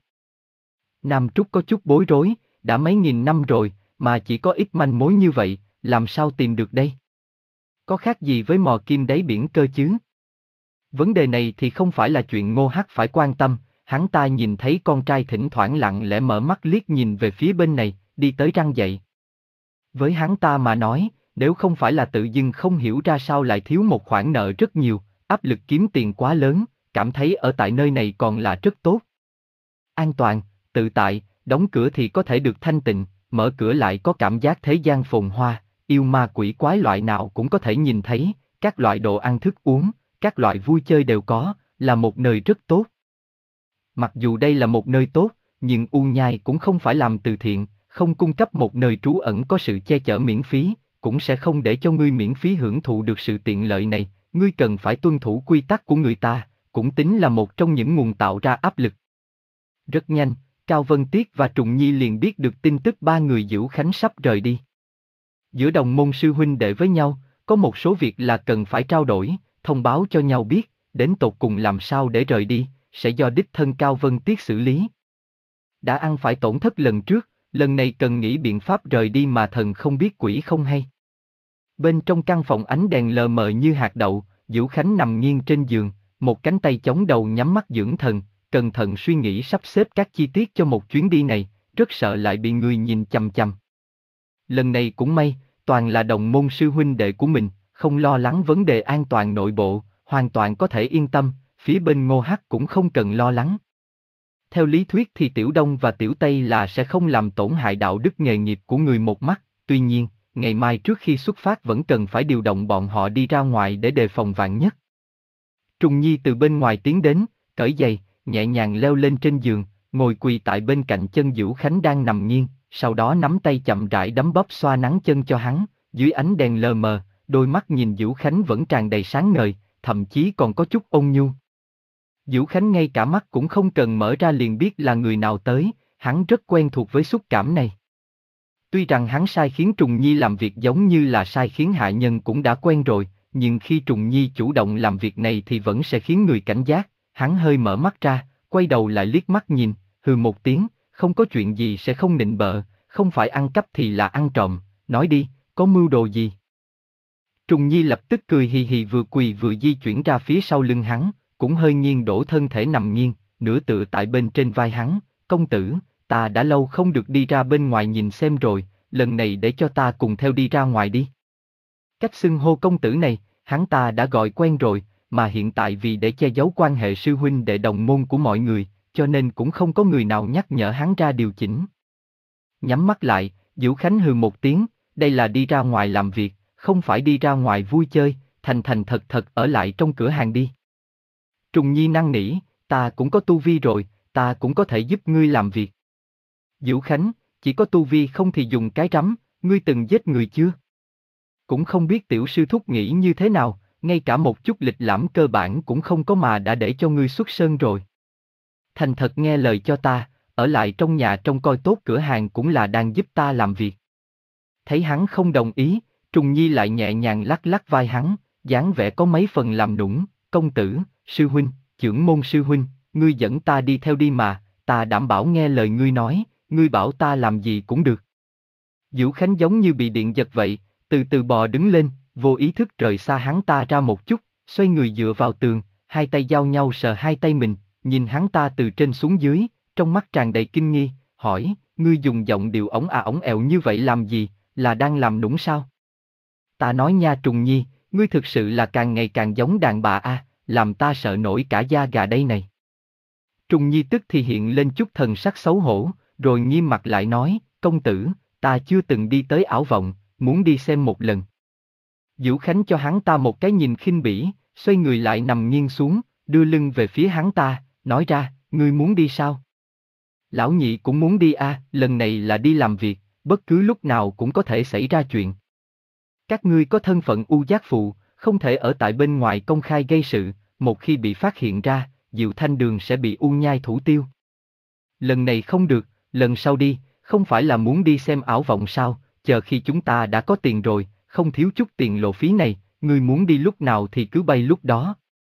Nam Trúc có chút bối rối, đã mấy nghìn năm rồi, mà chỉ có ít manh mối như vậy, làm sao tìm được đây? Có khác gì với mò kim đáy biển cơ chứ? Vấn đề này thì không phải là chuyện Ngô Hắc phải quan tâm, hắn ta nhìn thấy con trai thỉnh thoảng lặng lẽ mở mắt liếc nhìn về phía bên này, đi tới răng dậy. Với hắn ta mà nói, nếu không phải là tự dưng không hiểu ra sao lại thiếu một khoản nợ rất nhiều, áp lực kiếm tiền quá lớn, cảm thấy ở tại nơi này còn là rất tốt. An toàn, tự tại, đóng cửa thì có thể được thanh tịnh, mở cửa lại có cảm giác thế gian phồn hoa, yêu ma quỷ quái loại nào cũng có thể nhìn thấy, các loại đồ ăn thức uống, các loại vui chơi đều có, là một nơi rất tốt. Mặc dù đây là một nơi tốt, nhưng U Nhai cũng không phải làm từ thiện, không cung cấp một nơi trú ẩn có sự che chở miễn phí, cũng sẽ không để cho ngươi miễn phí hưởng thụ được sự tiện lợi này, ngươi cần phải tuân thủ quy tắc của người ta, cũng tính là một trong những nguồn tạo ra áp lực. Rất nhanh, Cao Vân Tiết và Trùng Nhi liền biết được tin tức ba người Dữu Khánh sắp rời đi. Giữa đồng môn sư huynh đệ với nhau, có một số việc là cần phải trao đổi, thông báo cho nhau biết, đến tột cùng làm sao để rời đi, sẽ do đích thân Cao Vân Tiết xử lý. Đã ăn phải tổn thất lần trước, lần này cần nghĩ biện pháp rời đi mà thần không biết quỷ không hay. Bên trong căn phòng ánh đèn lờ mờ như hạt đậu, Dữu Khánh nằm nghiêng trên giường, một cánh tay chống đầu nhắm mắt dưỡng thần, cẩn thận suy nghĩ sắp xếp các chi tiết cho một chuyến đi này, rất sợ lại bị người nhìn chằm chằm. Lần này cũng may, toàn là đồng môn sư huynh đệ của mình, không lo lắng vấn đề an toàn nội bộ, hoàn toàn có thể yên tâm, phía bên Ngô Hắc cũng không cần lo lắng. Theo lý thuyết thì Tiểu Đông và Tiểu Tây là sẽ không làm tổn hại đạo đức nghề nghiệp của người một mắt, tuy nhiên, ngày mai trước khi xuất phát vẫn cần phải điều động bọn họ đi ra ngoài để đề phòng vạn nhất. Trùng Nhi từ bên ngoài tiến đến, cởi giày, nhẹ nhàng leo lên trên giường, ngồi quỳ tại bên cạnh chân Dữu Khánh đang nằm nghiêng, sau đó nắm tay chậm rãi đấm bóp xoa nắn chân cho hắn, dưới ánh đèn lờ mờ, đôi mắt nhìn Dữu Khánh vẫn tràn đầy sáng ngời, thậm chí còn có chút ôn nhu. Dữu Khánh ngay cả mắt cũng không cần mở ra liền biết là người nào tới, hắn rất quen thuộc với xúc cảm này. Tuy rằng hắn sai khiến Trùng Nhi làm việc giống như là sai khiến hạ nhân cũng đã quen rồi, nhưng khi Trùng Nhi chủ động làm việc này thì vẫn sẽ khiến người cảnh giác, hắn hơi mở mắt ra, quay đầu lại liếc mắt nhìn, hừ một tiếng, không có chuyện gì sẽ không nịnh bợ, không phải ăn cắp thì là ăn trộm, nói đi, có mưu đồ gì? Trùng Nhi lập tức cười hì hì vừa quỳ vừa di chuyển ra phía sau lưng hắn, cũng hơi nghiêng đổ thân thể nằm nghiêng, nửa tựa tại bên trên vai hắn, công tử, ta đã lâu không được đi ra bên ngoài nhìn xem rồi, lần này để cho ta cùng theo đi ra ngoài đi. Cách xưng hô công tử này, hắn ta đã gọi quen rồi, mà hiện tại vì để che giấu quan hệ sư huynh đệ đồng môn của mọi người, cho nên cũng không có người nào nhắc nhở hắn ra điều chỉnh. Nhắm mắt lại, Dữu Khánh hừ một tiếng, đây là đi ra ngoài làm việc, không phải đi ra ngoài vui chơi, thành thành thật thật ở lại trong cửa hàng đi. Trùng Nhi năn nỉ, ta cũng có tu vi rồi, ta cũng có thể giúp ngươi làm việc. Dữu Khánh, chỉ có tu vi không thì dùng cái rắm, ngươi từng giết người chưa? Cũng không biết tiểu sư thúc nghĩ như thế nào, ngay cả một chút lịch lãm cơ bản cũng không có mà đã để cho ngươi xuất sơn rồi. Thành thật nghe lời cho ta, ở lại trong nhà trông coi tốt cửa hàng cũng là đang giúp ta làm việc. Thấy hắn không đồng ý, Trùng Nhi lại nhẹ nhàng lắc lắc vai hắn, dáng vẻ có mấy phần làm nũng, công tử, sư huynh, chưởng môn sư huynh, ngươi dẫn ta đi theo đi mà, ta đảm bảo nghe lời ngươi nói, ngươi bảo ta làm gì cũng được. Vũ Khánh giống như bị điện giật vậy, từ từ bò đứng lên, vô ý thức rời xa hắn ta ra một chút, xoay người dựa vào tường, hai tay giao nhau sờ hai tay mình, nhìn hắn ta từ trên xuống dưới, trong mắt tràn đầy kinh nghi, hỏi, ngươi dùng giọng điệu ống à ống ẹo như vậy làm gì, là đang làm nũng sao? Ta nói nha Trùng Nhi, ngươi thực sự là càng ngày càng giống đàn bà a, làm ta sợ nổi cả da gà đây này. Trùng Nhi tức thì hiện lên chút thần sắc xấu hổ, rồi nghiêm mặt lại nói, công tử, ta chưa từng đi tới ảo vọng, muốn đi xem một lần. Vũ Khánh cho hắn ta một cái nhìn khinh bỉ, xoay người lại nằm nghiêng xuống, đưa lưng về phía hắn ta, nói ra, ngươi muốn đi sao? Lão nhị cũng muốn đi a, lần này là đi làm việc, bất cứ lúc nào cũng có thể xảy ra chuyện. Các ngươi có thân phận u giác phụ, không thể ở tại bên ngoài công khai gây sự, một khi bị phát hiện ra, Diệu Thanh Đường sẽ bị u nhai thủ tiêu. Lần này không được, lần sau đi, không phải là muốn đi xem ảo vọng sao, chờ khi chúng ta đã có tiền rồi, không thiếu chút tiền lộ phí này, ngươi muốn đi lúc nào thì cứ bay lúc đó.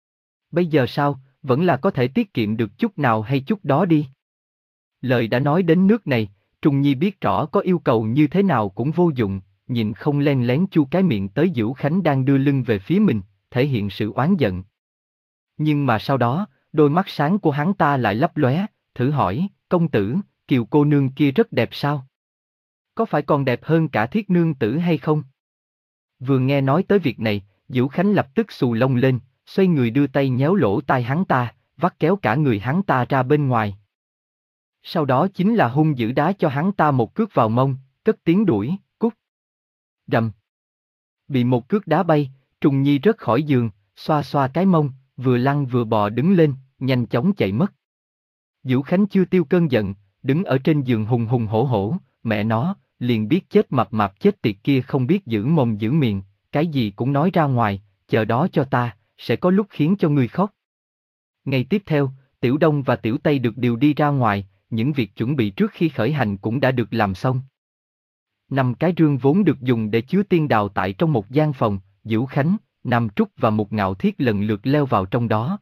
Bây giờ sao, vẫn là có thể tiết kiệm được chút nào hay chút đó đi. Lời đã nói đến nước này, Trùng Nhi biết rõ có yêu cầu như thế nào cũng vô dụng, nhìn không len lén chu cái miệng tới Vũ Khánh đang đưa lưng về phía mình, thể hiện sự oán giận. Nhưng mà sau đó, đôi mắt sáng của hắn ta lại lấp lóe, thử hỏi, công tử, Kiều cô nương kia rất đẹp sao? Có phải còn đẹp hơn cả Thiết nương tử hay không? Vừa nghe nói tới việc này, Vũ Khánh lập tức xù lông lên, xoay người đưa tay nhéo lỗ tai hắn ta, vắt kéo cả người hắn ta ra bên ngoài. Sau đó chính là hung dữ đá cho hắn ta một cước vào mông, cất tiếng đuổi, cút. Rầm. Bị một cước đá bay, Trùng Nhi rớt khỏi giường, xoa xoa cái mông, vừa lăn vừa bò đứng lên, nhanh chóng chạy mất. Vũ Khánh chưa tiêu cơn giận, đứng ở trên giường hùng hùng hổ hổ, mẹ nó, liền biết chết mập mạp chết tiệt kia không biết giữ mồm giữ miệng, cái gì cũng nói ra ngoài, chờ đó cho ta, sẽ có lúc khiến cho ngươi khóc. Ngày tiếp theo, Tiểu Đông và Tiểu Tây được điều đi ra ngoài, những việc chuẩn bị trước khi khởi hành cũng đã được làm xong. Năm cái rương vốn được dùng để chứa tiên đào tại trong một gian phòng, Vũ Khánh, Nam Trúc và Mục Ngạo Thiết lần lượt leo vào trong đó.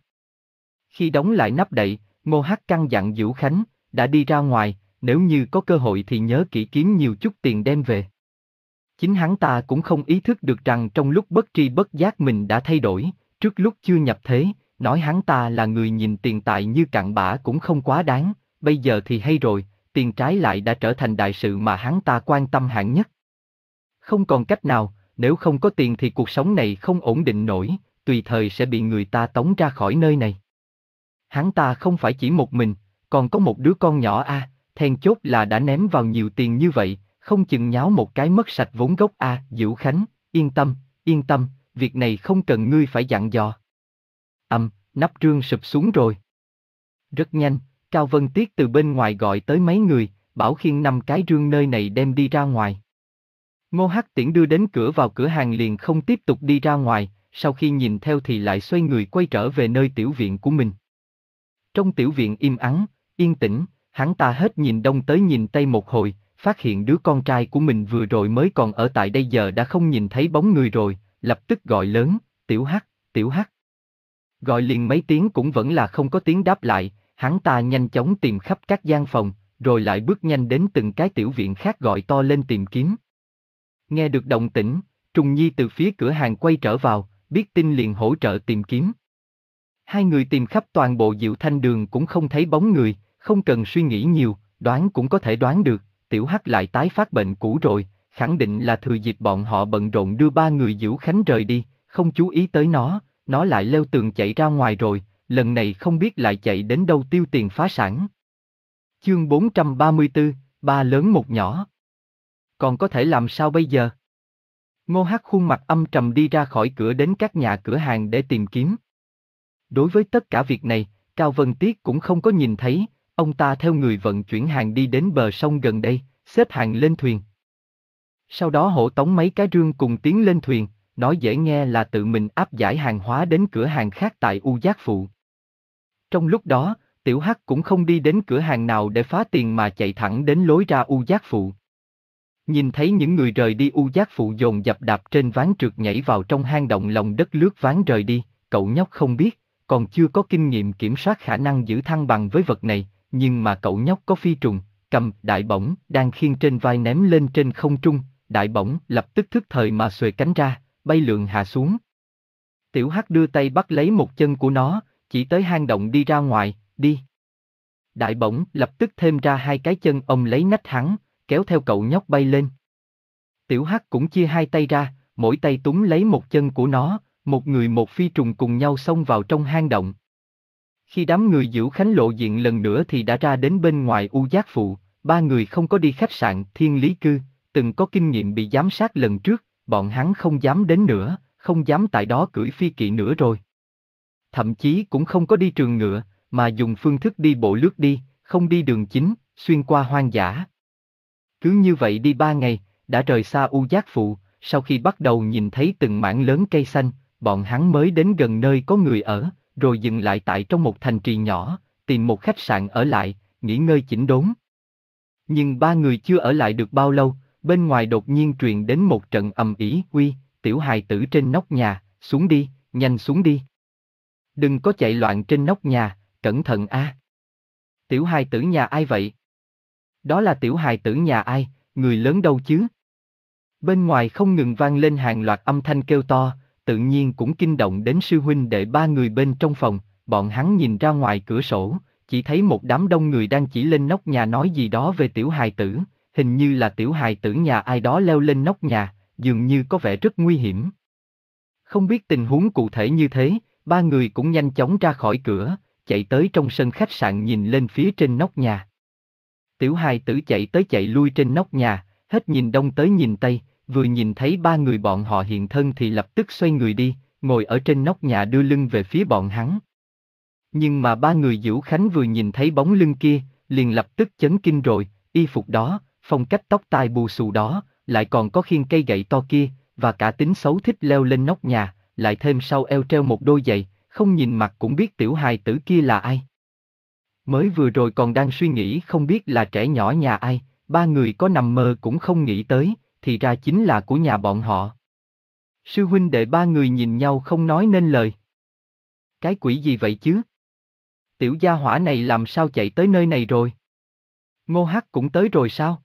Khi đóng lại nắp đậy, Ngô Hắc căn dặn Vũ Khánh, đã đi ra ngoài, nếu như có cơ hội thì nhớ kỹ kiếm nhiều chút tiền đem về. Chính hắn ta cũng không ý thức được rằng trong lúc bất tri bất giác mình đã thay đổi, trước lúc chưa nhập thế, nói hắn ta là người nhìn tiền tài như cặn bã cũng không quá đáng, bây giờ thì hay rồi, tiền trái lại đã trở thành đại sự mà hắn ta quan tâm hạng nhất. Không còn cách nào, nếu không có tiền thì cuộc sống này không ổn định nổi, tùy thời sẽ bị người ta tống ra khỏi nơi này. Hắn ta không phải chỉ một mình, còn có một đứa con nhỏ a, à, then chốt là đã ném vào nhiều tiền như vậy, không chừng nháo một cái mất sạch vốn gốc a, à, Vũ Khánh, yên tâm, yên tâm, việc này không cần ngươi phải dặn dò. Ầm, nắp rương sụp xuống rồi. Rất nhanh, Cao Vân Tiết từ bên ngoài gọi tới mấy người, bảo khiêng năm cái rương nơi này đem đi ra ngoài. Ngô Hắc Tiễn đưa đến cửa vào cửa hàng liền không tiếp tục đi ra ngoài, sau khi nhìn theo thì lại xoay người quay trở về nơi tiểu viện của mình. Trong tiểu viện im ắng, yên tĩnh, hắn ta hết nhìn đông tới nhìn tây một hồi, phát hiện đứa con trai của mình vừa rồi mới còn ở tại đây giờ đã không nhìn thấy bóng người rồi, lập tức gọi lớn, Tiểu Hắc, Tiểu Hắc. Gọi liền mấy tiếng cũng vẫn là không có tiếng đáp lại, hắn ta nhanh chóng tìm khắp các gian phòng, rồi lại bước nhanh đến từng cái tiểu viện khác gọi to lên tìm kiếm. Nghe được động tĩnh, Trùng Nhi từ phía cửa hàng quay trở vào, biết tin liền hỗ trợ tìm kiếm. Hai người tìm khắp toàn bộ Diệu Thanh Đường cũng không thấy bóng người, không cần suy nghĩ nhiều, đoán cũng có thể đoán được, Tiểu Hắc lại tái phát bệnh cũ rồi, khẳng định là thừa dịp bọn họ bận rộn đưa ba người Vũ Khánh rời đi, không chú ý tới nó, nó lại leo tường chạy ra ngoài rồi, lần này không biết lại chạy đến đâu tiêu tiền phá sản. Chương bốn trăm ba mươi tư, ba lớn một nhỏ. Còn có thể làm sao bây giờ? Ngô Hắc khuôn mặt âm trầm đi ra khỏi cửa đến các nhà cửa hàng để tìm kiếm. Đối với tất cả việc này, Cao Vân Tiết cũng không có nhìn thấy, ông ta theo người vận chuyển hàng đi đến bờ sông gần đây, xếp hàng lên thuyền. Sau đó hộ tống mấy cái rương cùng tiến lên thuyền, nói dễ nghe là tự mình áp giải hàng hóa đến cửa hàng khác tại U Giác Phụ. Trong lúc đó, Tiểu Hắc cũng không đi đến cửa hàng nào để phá tiền mà chạy thẳng đến lối ra U Giác Phụ. Nhìn thấy những người rời đi, U Giác Phụ dồn dập đạp trên ván trượt nhảy vào trong hang động lòng đất lướt ván rời đi. Cậu nhóc không biết, còn chưa có kinh nghiệm kiểm soát khả năng giữ thăng bằng với vật này, nhưng mà cậu nhóc có phi trùng, cầm đại bổng đang khiêng trên vai ném lên trên không trung, đại bổng lập tức thức thời mà xuề cánh ra, bay lượn hạ xuống. Tiểu Hắc đưa tay bắt lấy một chân của nó, chỉ tới hang động đi ra ngoài, đi. Đại bổng lập tức thêm ra hai cái chân ôm lấy nách hắn, kéo theo cậu nhóc bay lên. Tiểu Hắc cũng chia hai tay ra, mỗi tay túm lấy một chân của nó, một người một phi trùng cùng nhau xông vào trong hang động. Khi đám người Dữu Khánh lộ diện lần nữa thì đã ra đến bên ngoài U Giác Phụ, ba người không có đi khách sạn Thiên Lý Cư, từng có kinh nghiệm bị giám sát lần trước, bọn hắn không dám đến nữa, không dám tại đó cưỡi phi kỵ nữa rồi. Thậm chí cũng không có đi trường ngựa, mà dùng phương thức đi bộ lướt đi, không đi đường chính, xuyên qua hoang dã. Cứ như vậy đi ba ngày, đã rời xa U Giác Phụ, sau khi bắt đầu nhìn thấy từng mảng lớn cây xanh, bọn hắn mới đến gần nơi có người ở, rồi dừng lại tại trong một thành trì nhỏ, tìm một khách sạn ở lại, nghỉ ngơi chỉnh đốn. Nhưng ba người chưa ở lại được bao lâu, bên ngoài đột nhiên truyền đến một trận ầm ĩ, uy, tiểu hài tử trên nóc nhà, xuống đi, nhanh xuống đi. Đừng có chạy loạn trên nóc nhà, cẩn thận a. Tiểu hài tử nhà ai vậy? Đó là tiểu hài tử nhà ai, người lớn đâu chứ? Bên ngoài không ngừng vang lên hàng loạt âm thanh kêu to, tự nhiên cũng kinh động đến sư huynh đệ ba người bên trong phòng, bọn hắn nhìn ra ngoài cửa sổ, chỉ thấy một đám đông người đang chỉ lên nóc nhà nói gì đó về tiểu hài tử, hình như là tiểu hài tử nhà ai đó leo lên nóc nhà, dường như có vẻ rất nguy hiểm. Không biết tình huống cụ thể như thế, ba người cũng nhanh chóng ra khỏi cửa, chạy tới trong sân khách sạn nhìn lên phía trên nóc nhà. Tiểu hài tử chạy tới chạy lui trên nóc nhà, hết nhìn đông tới nhìn tây, vừa nhìn thấy ba người bọn họ hiện thân thì lập tức xoay người đi, ngồi ở trên nóc nhà đưa lưng về phía bọn hắn. Nhưng mà ba người Dữu Khánh vừa nhìn thấy bóng lưng kia, liền lập tức chấn kinh rồi, y phục đó, phong cách tóc tai bù xù đó, lại còn có khiêng cây gậy to kia, và cả tính xấu thích leo lên nóc nhà, lại thêm sau eo treo một đôi giày, không nhìn mặt cũng biết tiểu hài tử kia là ai. Mới vừa rồi còn đang suy nghĩ không biết là trẻ nhỏ nhà ai, ba người có nằm mơ cũng không nghĩ tới, thì ra chính là của nhà bọn họ. Sư huynh đệ ba người nhìn nhau không nói nên lời. Cái quỷ gì vậy chứ? Tiểu gia hỏa này làm sao chạy tới nơi này rồi? Ngô Hắc cũng tới rồi sao?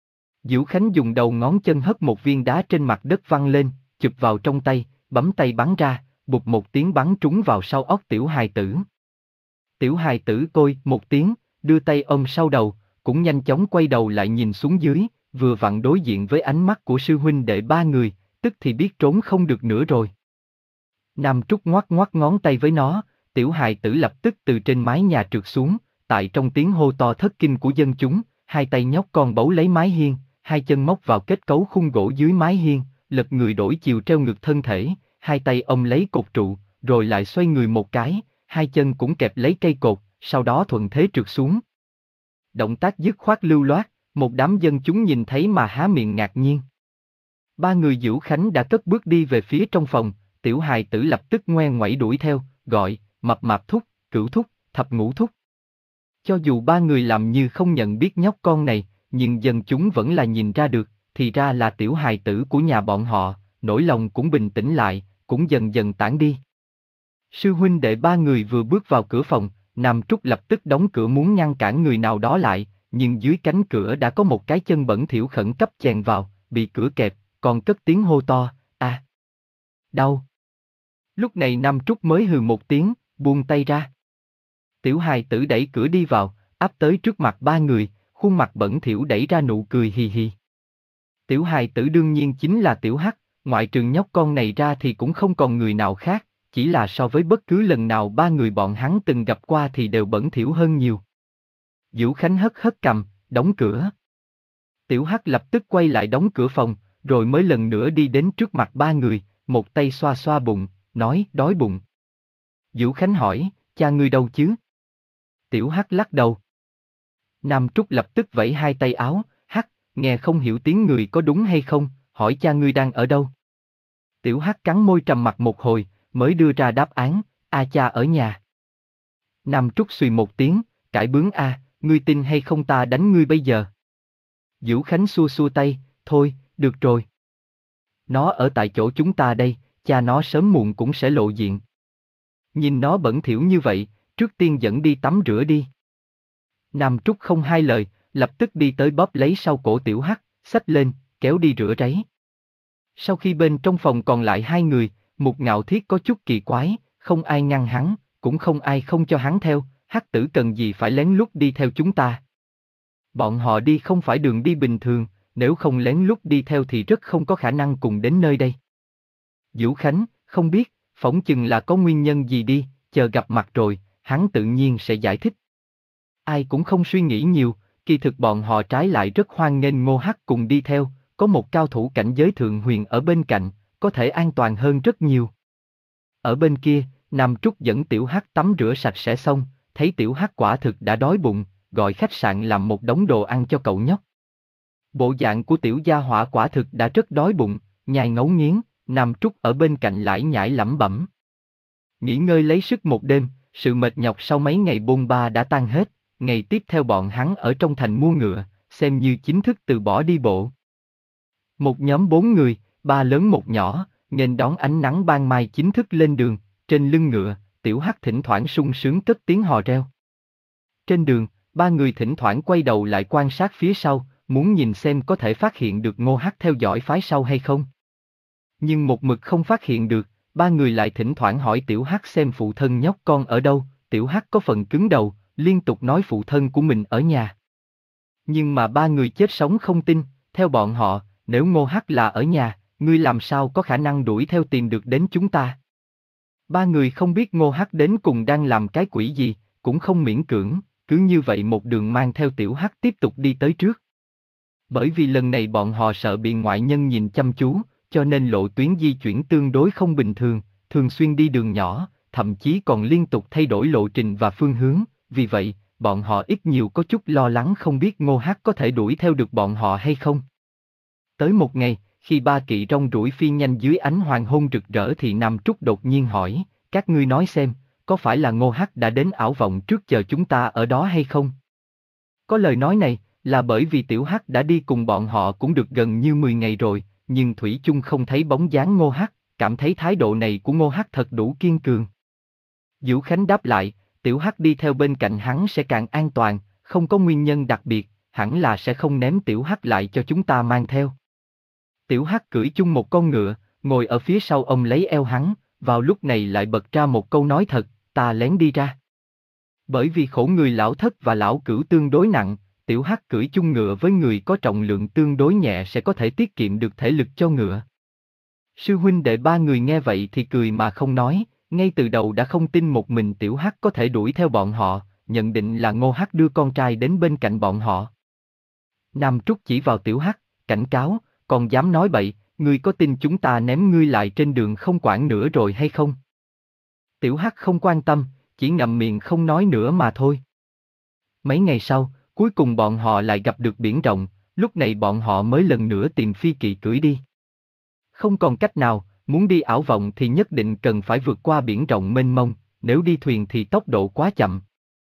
Dữu Khánh dùng đầu ngón chân hất một viên đá trên mặt đất văng lên, chụp vào trong tay, bấm tay bắn ra, bụt một tiếng bắn trúng vào sau óc tiểu hài tử. Tiểu hài tử côi một tiếng, đưa tay ôm sau đầu, cũng nhanh chóng quay đầu lại nhìn xuống dưới, vừa vặn đối diện với ánh mắt của sư huynh đệ ba người, tức thì biết trốn không được nữa rồi. Nam Trúc ngoắc ngoắc ngón tay với nó, tiểu hài tử lập tức từ trên mái nhà trượt xuống, tại trong tiếng hô to thất kinh của dân chúng, hai tay nhóc con bấu lấy mái hiên, hai chân móc vào kết cấu khung gỗ dưới mái hiên, lật người đổi chiều treo ngược thân thể, hai tay ôm lấy cột trụ, rồi lại xoay người một cái, hai chân cũng kẹp lấy cây cột, sau đó thuận thế trượt xuống. Động tác dứt khoát lưu loát, một đám dân chúng nhìn thấy mà há miệng ngạc nhiên. Ba người Dữu Khánh đã cất bước đi về phía trong phòng, tiểu hài tử lập tức ngoe ngoẩy đuổi theo, gọi, mập mạp thúc, cửu thúc, thập ngũ thúc. Cho dù ba người làm như không nhận biết nhóc con này, nhưng dân chúng vẫn là nhìn ra được, thì ra là tiểu hài tử của nhà bọn họ, nỗi lòng cũng bình tĩnh lại, cũng dần dần tản đi. Sư huynh đệ ba người vừa bước vào cửa phòng, Nam Trúc lập tức đóng cửa muốn ngăn cản người nào đó lại, nhưng dưới cánh cửa đã có một cái chân bẩn thỉu khẩn cấp chèn vào, bị cửa kẹp, còn cất tiếng hô to, a, đau. Lúc này Nam Trúc mới hừ một tiếng, buông tay ra. Tiểu hài tử đẩy cửa đi vào, áp tới trước mặt ba người, khuôn mặt bẩn thỉu đẩy ra nụ cười hì hì. Tiểu hài tử đương nhiên chính là Tiểu Hắc, ngoại trừ nhóc con này ra thì cũng không còn người nào khác, chỉ là so với bất cứ lần nào ba người bọn hắn từng gặp qua thì đều bẩn thỉu hơn nhiều. Dữu Khánh hất hất cằm, đóng cửa. Tiểu Hắc lập tức quay lại đóng cửa phòng, rồi mới lần nữa đi đến trước mặt ba người, một tay xoa xoa bụng, nói đói bụng. Dữu Khánh hỏi, cha ngươi đâu chứ? Tiểu Hắc lắc đầu. Nam Trúc lập tức vẫy hai tay áo, Hắc, nghe không hiểu tiếng người có đúng hay không, hỏi cha ngươi đang ở đâu? Tiểu Hắc cắn môi trầm mặc một hồi, mới đưa ra đáp án, a cha ở nhà. Nam Trúc xùy một tiếng, cãi bướng a, ngươi tin hay không ta đánh ngươi bây giờ. Vũ Khánh xua xua tay, thôi, được rồi. Nó ở tại chỗ chúng ta đây, cha nó sớm muộn cũng sẽ lộ diện. Nhìn nó bẩn thỉu như vậy, trước tiên dẫn đi tắm rửa đi. Nam Trúc không hai lời, lập tức đi tới bóp lấy sau cổ Tiểu Hắc, xách lên, kéo đi rửa ráy. Sau khi bên trong phòng còn lại hai người, Mục Ngạo Thiết có chút kỳ quái, không ai ngăn hắn, cũng không ai không cho hắn theo, Hắc tử cần gì phải lén lút đi theo chúng ta. Bọn họ đi không phải đường đi bình thường, nếu không lén lút đi theo thì rất không có khả năng cùng đến nơi đây. Vũ Khánh, không biết, phỏng chừng là có nguyên nhân gì đi, chờ gặp mặt rồi, hắn tự nhiên sẽ giải thích. Ai cũng không suy nghĩ nhiều, kỳ thực bọn họ trái lại rất hoan nghênh Ngô Hắc cùng đi theo, có một cao thủ cảnh giới thượng huyền ở bên cạnh, có thể an toàn hơn rất nhiều. Ở bên kia, Nam Trúc dẫn Tiểu Hắc tắm rửa sạch sẽ xong, thấy Tiểu Hắc quả thực đã đói bụng, gọi khách sạn làm một đống đồ ăn cho cậu nhóc. Bộ dạng của Tiểu gia hỏa quả thực đã rất đói bụng, nhai ngấu nghiến, Nam Trúc ở bên cạnh lải nhải lẩm bẩm. Nghỉ ngơi lấy sức một đêm, sự mệt nhọc sau mấy ngày bôn ba đã tan hết, ngày tiếp theo bọn hắn ở trong thành mua ngựa, xem như chính thức từ bỏ đi bộ. Một nhóm bốn người, ba lớn một nhỏ, nghênh đón ánh nắng ban mai chính thức lên đường, trên lưng ngựa, Tiểu Hắc thỉnh thoảng sung sướng cất tiếng hò reo. Trên đường, ba người thỉnh thoảng quay đầu lại quan sát phía sau, muốn nhìn xem có thể phát hiện được Ngô Hắc theo dõi phái sau hay không. Nhưng một mực không phát hiện được, ba người lại thỉnh thoảng hỏi Tiểu Hắc xem phụ thân nhóc con ở đâu, Tiểu Hắc có phần cứng đầu, liên tục nói phụ thân của mình ở nhà. Nhưng mà ba người chết sống không tin, theo bọn họ, nếu Ngô Hắc là ở nhà, ngươi làm sao có khả năng đuổi theo tìm được đến chúng ta. Ba người không biết Ngô Hắc đến cùng đang làm cái quỷ gì, cũng không miễn cưỡng, cứ như vậy một đường mang theo Tiểu Hắc tiếp tục đi tới trước. Bởi vì lần này bọn họ sợ bị ngoại nhân nhìn chăm chú, cho nên lộ tuyến di chuyển tương đối không bình thường, thường xuyên đi đường nhỏ, thậm chí còn liên tục thay đổi lộ trình và phương hướng, vì vậy, bọn họ ít nhiều có chút lo lắng không biết Ngô Hắc có thể đuổi theo được bọn họ hay không. Tới một ngày, khi ba kỵ rong ruổi phi nhanh dưới ánh hoàng hôn rực rỡ thì Nam Trúc đột nhiên hỏi, các ngươi nói xem, có phải là Ngô Hắc đã đến ảo vọng trước chờ chúng ta ở đó hay không? Có lời nói này, là bởi vì Tiểu Hắc đã đi cùng bọn họ cũng được gần như mười ngày rồi, nhưng thủy chung không thấy bóng dáng Ngô Hắc, cảm thấy thái độ này của Ngô Hắc thật đủ kiên cường. Vũ Khánh đáp lại, Tiểu Hắc đi theo bên cạnh hắn sẽ càng an toàn, không có nguyên nhân đặc biệt, hẳn là sẽ không ném Tiểu Hắc lại cho chúng ta mang theo. Tiểu Hắc cưỡi chung một con ngựa, ngồi ở phía sau ông lấy eo hắn, vào lúc này lại bật ra một câu nói thật, ta lén đi ra. Bởi vì khổ người lão thất và lão cửu tương đối nặng, Tiểu Hắc cưỡi chung ngựa với người có trọng lượng tương đối nhẹ sẽ có thể tiết kiệm được thể lực cho ngựa. Sư huynh đệ ba người nghe vậy thì cười mà không nói, ngay từ đầu đã không tin một mình Tiểu Hắc có thể đuổi theo bọn họ, nhận định là Ngô Hắc đưa con trai đến bên cạnh bọn họ. Nam Trúc chỉ vào Tiểu Hắc, cảnh cáo, còn dám nói bậy, ngươi có tin chúng ta ném ngươi lại trên đường không quản nữa rồi hay không? Tiểu Hắc không quan tâm, chỉ ngậm miệng không nói nữa mà thôi. Mấy ngày sau, cuối cùng bọn họ lại gặp được biển rộng, lúc này bọn họ mới lần nữa tìm phi kỵ cưỡi đi. Không còn cách nào, muốn đi ảo vọng thì nhất định cần phải vượt qua biển rộng mênh mông, nếu đi thuyền thì tốc độ quá chậm.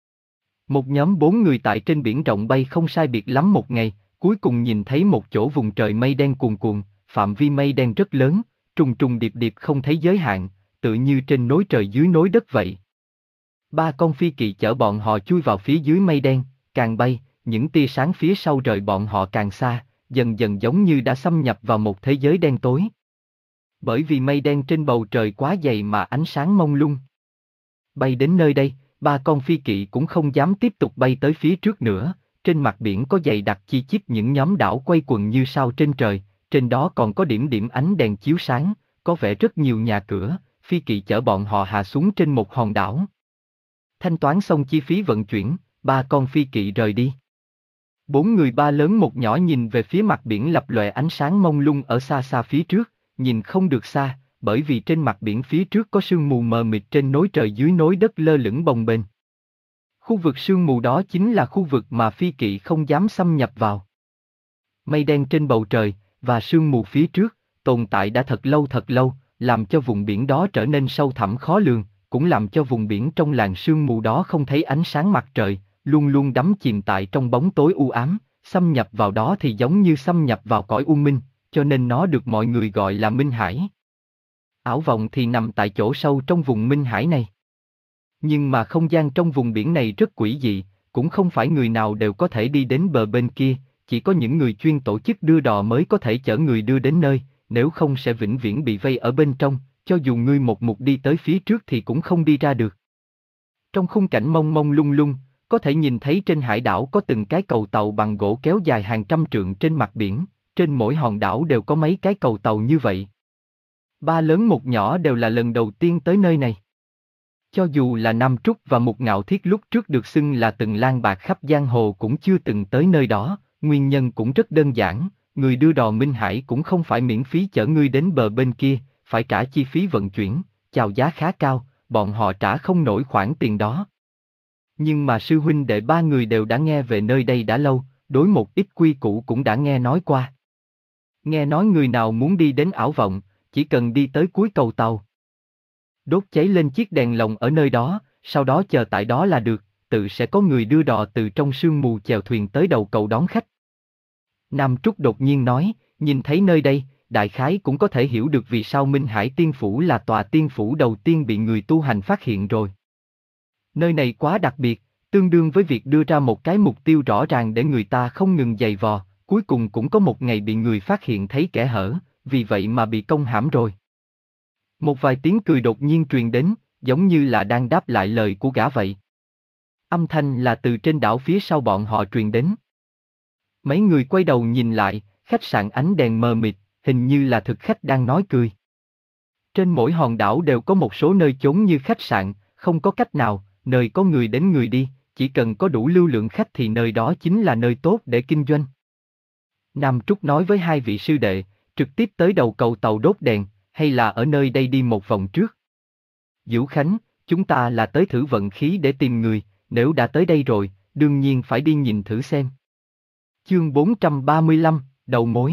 Một nhóm bốn người tại trên biển rộng bay không sai biệt lắm một ngày, cuối cùng nhìn thấy một chỗ vùng trời mây đen cuồn cuộn, phạm vi mây đen rất lớn, trùng trùng điệp điệp không thấy giới hạn, tự như trên nối trời dưới nối đất vậy. Ba con phi kỵ chở bọn họ chui vào phía dưới mây đen, càng bay, những tia sáng phía sau rời bọn họ càng xa, dần dần giống như đã xâm nhập vào một thế giới đen tối. Bởi vì mây đen trên bầu trời quá dày mà ánh sáng mông lung. Bay đến nơi đây, ba con phi kỵ cũng không dám tiếp tục bay tới phía trước nữa, trên mặt biển có dày đặc chi chít những nhóm đảo quay quần như sao trên trời, trên đó còn có điểm điểm ánh đèn chiếu sáng, có vẻ rất nhiều nhà cửa, phi kỵ chở bọn họ hạ xuống trên một hòn đảo. Thanh toán xong chi phí vận chuyển, ba con phi kỵ rời đi. Bốn người ba lớn một nhỏ nhìn về phía mặt biển lập lòe ánh sáng mông lung ở xa xa phía trước, nhìn không được xa, bởi vì trên mặt biển phía trước có sương mù mờ mịt trên nối trời dưới nối đất lơ lửng bồng bềnh. Khu vực sương mù đó chính là khu vực mà phi kỵ không dám xâm nhập vào. Mây đen trên bầu trời, và sương mù phía trước, tồn tại đã thật lâu thật lâu, làm cho vùng biển đó trở nên sâu thẳm khó lường, cũng làm cho vùng biển trong làn sương mù đó không thấy ánh sáng mặt trời, luôn luôn đắm chìm tại trong bóng tối u ám, xâm nhập vào đó thì giống như xâm nhập vào cõi u minh, cho nên nó được mọi người gọi là Minh Hải. Ảo vọng thì nằm tại chỗ sâu trong vùng Minh Hải này. Nhưng mà không gian trong vùng biển này rất quỷ dị, cũng không phải người nào đều có thể đi đến bờ bên kia, chỉ có những người chuyên tổ chức đưa đò mới có thể chở người đưa đến nơi, nếu không sẽ vĩnh viễn bị vây ở bên trong, cho dù ngươi một mục đi tới phía trước thì cũng không đi ra được. Trong khung cảnh mông mông lung lung, có thể nhìn thấy trên hải đảo có từng cái cầu tàu bằng gỗ kéo dài hàng trăm trượng trên mặt biển, trên mỗi hòn đảo đều có mấy cái cầu tàu như vậy. Ba lớn một nhỏ đều là lần đầu tiên tới nơi này. Cho dù là Nam Trúc và Mục Ngạo Thiết lúc trước được xưng là từng lang bạc khắp giang hồ cũng chưa từng tới nơi đó, nguyên nhân cũng rất đơn giản, người đưa đò Minh Hải cũng không phải miễn phí chở ngươi đến bờ bên kia, phải trả chi phí vận chuyển, chào giá khá cao, bọn họ trả không nổi khoản tiền đó. Nhưng mà sư huynh đệ ba người đều đã nghe về nơi đây đã lâu, đối một ít quy củ cũng đã nghe nói qua. Nghe nói người nào muốn đi đến ảo vọng, chỉ cần đi tới cuối cầu tàu, đốt cháy lên chiếc đèn lồng ở nơi đó, sau đó chờ tại đó là được, tự sẽ có người đưa đò từ trong sương mù chèo thuyền tới đầu cầu đón khách. Nam Trúc đột nhiên nói, nhìn thấy nơi đây, đại khái cũng có thể hiểu được vì sao Minh Hải Tiên Phủ là tòa tiên phủ đầu tiên bị người tu hành phát hiện rồi. Nơi này quá đặc biệt, tương đương với việc đưa ra một cái mục tiêu rõ ràng để người ta không ngừng giày vò, cuối cùng cũng có một ngày bị người phát hiện thấy kẽ hở, vì vậy mà bị công hãm rồi. Một vài tiếng cười đột nhiên truyền đến, giống như là đang đáp lại lời của gã vậy. Âm thanh là từ trên đảo phía sau bọn họ truyền đến. Mấy người quay đầu nhìn lại, khách sạn ánh đèn mờ mịt, hình như là thực khách đang nói cười. Trên mỗi hòn đảo đều có một số nơi chốn như khách sạn, không có cách nào, nơi có người đến người đi, chỉ cần có đủ lưu lượng khách thì nơi đó chính là nơi tốt để kinh doanh. Nam Trúc nói với hai vị sư đệ, trực tiếp tới đầu cầu tàu đốt đèn, hay là ở nơi đây đi một vòng trước. Vũ Khánh, chúng ta là tới thử vận khí để tìm người, nếu đã tới đây rồi, đương nhiên phải đi nhìn thử xem. Chương bốn trăm ba mươi lăm, đầu mối.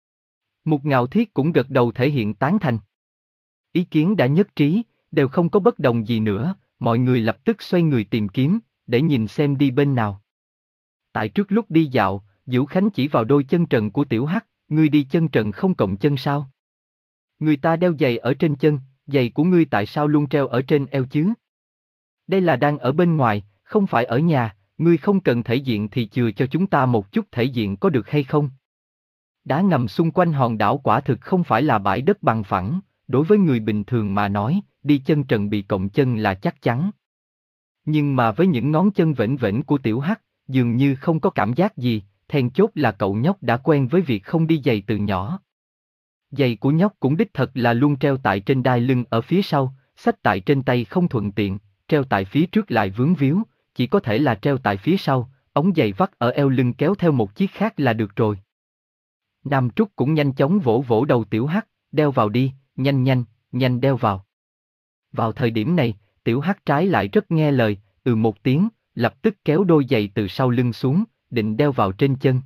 Mục Ngạo Thiết cũng gật đầu thể hiện tán thành. Ý kiến đã nhất trí, đều không có bất đồng gì nữa, mọi người lập tức xoay người tìm kiếm, để nhìn xem đi bên nào. Tại trước lúc đi dạo, Vũ Khánh chỉ vào đôi chân trần của Tiểu Hắc, ngươi đi chân trần không cộng chân sao? Người ta đeo giày ở trên chân, giày của ngươi tại sao luôn treo ở trên eo chứ? Đây là đang ở bên ngoài, không phải ở nhà, ngươi không cần thể diện thì chừa cho chúng ta một chút thể diện có được hay không? Đá ngầm xung quanh hòn đảo quả thực không phải là bãi đất bằng phẳng, đối với người bình thường mà nói, đi chân trần bị cộng chân là chắc chắn. Nhưng mà với những ngón chân vểnh vểnh của Tiểu Hắc, dường như không có cảm giác gì, then chốt là cậu nhóc đã quen với việc không đi giày từ nhỏ. Giày của nhóc cũng đích thật là luôn treo tại trên đai lưng ở phía sau, xách tại trên tay không thuận tiện, treo tại phía trước lại vướng víu, chỉ có thể là treo tại phía sau, ống giày vắt ở eo lưng kéo theo một chiếc khác là được rồi. Nam Trúc cũng nhanh chóng vỗ vỗ đầu Tiểu Hắc, đeo vào đi, nhanh nhanh, nhanh đeo vào. Vào thời điểm này, Tiểu Hắc trái lại rất nghe lời, ừ một tiếng, lập tức kéo đôi giày từ sau lưng xuống, định đeo vào trên chân.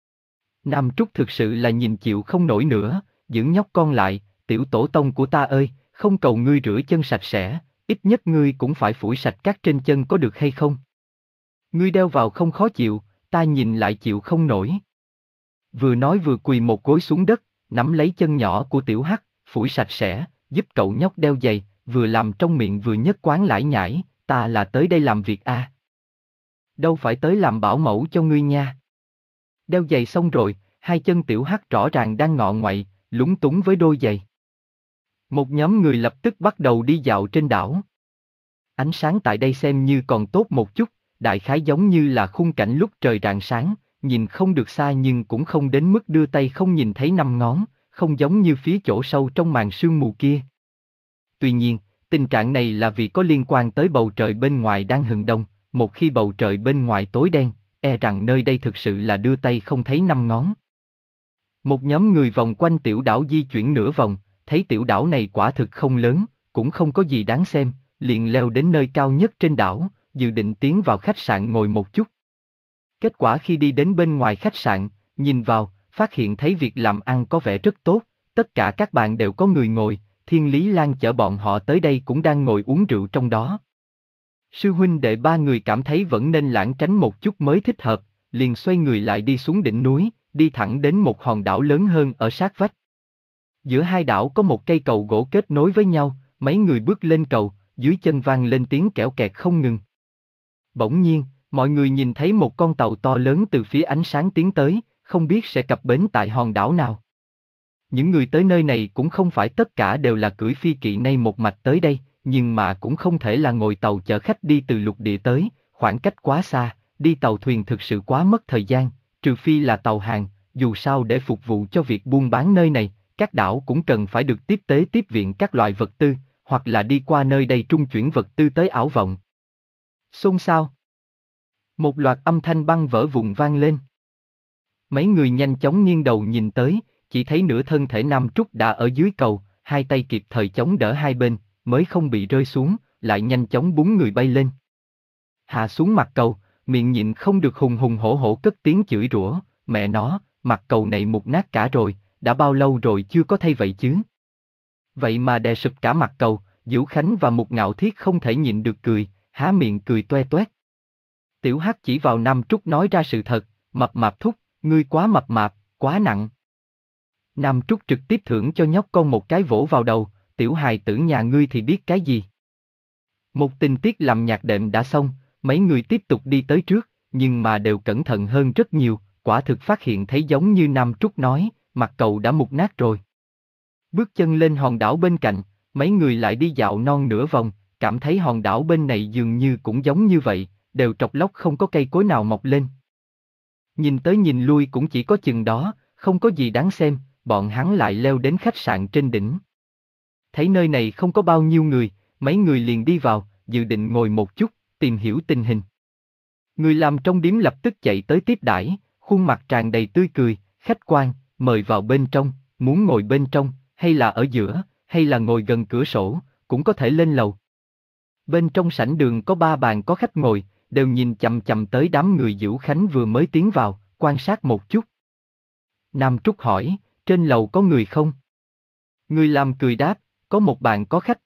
Nam Trúc thực sự là nhìn chịu không nổi nữa, giữ nhóc con lại, tiểu tổ tông của ta ơi, không cầu ngươi rửa chân sạch sẽ, ít nhất ngươi cũng phải phủi sạch các trên chân có được hay không? Ngươi đeo vào không khó chịu, ta nhìn lại chịu không nổi. Vừa nói vừa quỳ một gối xuống đất, nắm lấy chân nhỏ của Tiểu Hắc, phủi sạch sẽ, giúp cậu nhóc đeo giày, vừa làm trong miệng vừa nhất quán lải nhải, ta là tới đây làm việc a, à. Đâu phải tới làm bảo mẫu cho ngươi nha. Đeo giày xong rồi, hai chân Tiểu Hắc rõ ràng đang ngọ ngoậy, lúng túng với đôi giày. Một nhóm người lập tức bắt đầu đi dạo trên đảo. Ánh sáng tại đây xem như còn tốt một chút, đại khái giống như là khung cảnh lúc trời rạng sáng, nhìn không được xa nhưng cũng không đến mức đưa tay không nhìn thấy năm ngón, không giống như phía chỗ sâu trong màn sương mù kia. Tuy nhiên, tình trạng này là vì có liên quan tới bầu trời bên ngoài đang hừng đông, một khi bầu trời bên ngoài tối đen, e rằng nơi đây thực sự là đưa tay không thấy năm ngón. Một nhóm người vòng quanh tiểu đảo di chuyển nửa vòng, thấy tiểu đảo này quả thực không lớn, cũng không có gì đáng xem, liền leo đến nơi cao nhất trên đảo, dự định tiến vào khách sạn ngồi một chút. Kết quả khi đi đến bên ngoài khách sạn, nhìn vào, phát hiện thấy việc làm ăn có vẻ rất tốt, tất cả các bàn đều có người ngồi, Thiên Lý Lan chở bọn họ tới đây cũng đang ngồi uống rượu trong đó. Sư huynh đệ ba người cảm thấy vẫn nên lảng tránh một chút mới thích hợp, liền xoay người lại đi xuống đỉnh núi, đi thẳng đến một hòn đảo lớn hơn ở sát vách. Giữa hai đảo có một cây cầu gỗ kết nối với nhau, mấy người bước lên cầu, dưới chân vang lên tiếng kẽo kẹt không ngừng. Bỗng nhiên, mọi người nhìn thấy một con tàu to lớn từ phía ánh sáng tiến tới, không biết sẽ cập bến tại hòn đảo nào. Những người tới nơi này cũng không phải tất cả đều là cưỡi phi kỵ nay một mạch tới đây, nhưng mà cũng không thể là ngồi tàu chở khách đi từ lục địa tới, khoảng cách quá xa, đi tàu thuyền thực sự quá mất thời gian, trừ phi là tàu hàng, dù sao để phục vụ cho việc buôn bán nơi này, các đảo cũng cần phải được tiếp tế tiếp viện các loại vật tư, hoặc là đi qua nơi đây trung chuyển vật tư tới Ảo Vọng. Xôn xao. Một loạt âm thanh băng vỡ vụn vang lên. Mấy người nhanh chóng nghiêng đầu nhìn tới, chỉ thấy nửa thân thể Nam Trúc đã ở dưới cầu, hai tay kịp thời chống đỡ hai bên, mới không bị rơi xuống, lại nhanh chóng búng người bay lên. Hạ xuống mặt cầu, miệng nhịn không được hùng hùng hổ hổ cất tiếng chửi rủa, mẹ nó, mặt cầu này mục nát cả rồi, đã bao lâu rồi chưa có thay vậy chứ? Vậy mà đè sụp cả mặt cầu, Vũ Khánh và Mục Ngạo Thiết không thể nhịn được cười, há miệng cười toe toét. Tiểu Hắc chỉ vào Nam Trúc nói ra sự thật, mập mạp thúc, ngươi quá mập mạp, quá nặng. Nam Trúc trực tiếp thưởng cho nhóc con một cái vỗ vào đầu, tiểu hài tử nhà ngươi thì biết cái gì. Một tình tiết làm nhạc đệm đã xong, mấy người tiếp tục đi tới trước, nhưng mà đều cẩn thận hơn rất nhiều, quả thực phát hiện thấy giống như Nam Trúc nói, mặt cầu đã mục nát rồi. Bước chân lên hòn đảo bên cạnh, mấy người lại đi dạo non nửa vòng, cảm thấy hòn đảo bên này dường như cũng giống như vậy, đều trọc lóc không có cây cối nào mọc lên. Nhìn tới nhìn lui cũng chỉ có chừng đó, không có gì đáng xem, bọn hắn lại leo đến khách sạn trên đỉnh. Thấy nơi này không có bao nhiêu người, mấy người liền đi vào, dự định ngồi một chút, tìm hiểu tình hình. Người làm trong điếm lập tức chạy tới tiếp đãi, khuôn mặt tràn đầy tươi cười, khách quan, mời vào bên trong, muốn ngồi bên trong, hay là ở giữa, hay là ngồi gần cửa sổ, cũng có thể lên lầu. Bên trong sảnh đường có ba bàn có khách ngồi, đều nhìn chằm chằm tới đám người Vũ Khánh vừa mới tiến vào, quan sát một chút. Nam Trúc hỏi, trên lầu có người không? Người làm cười đáp, có một bàn có khách.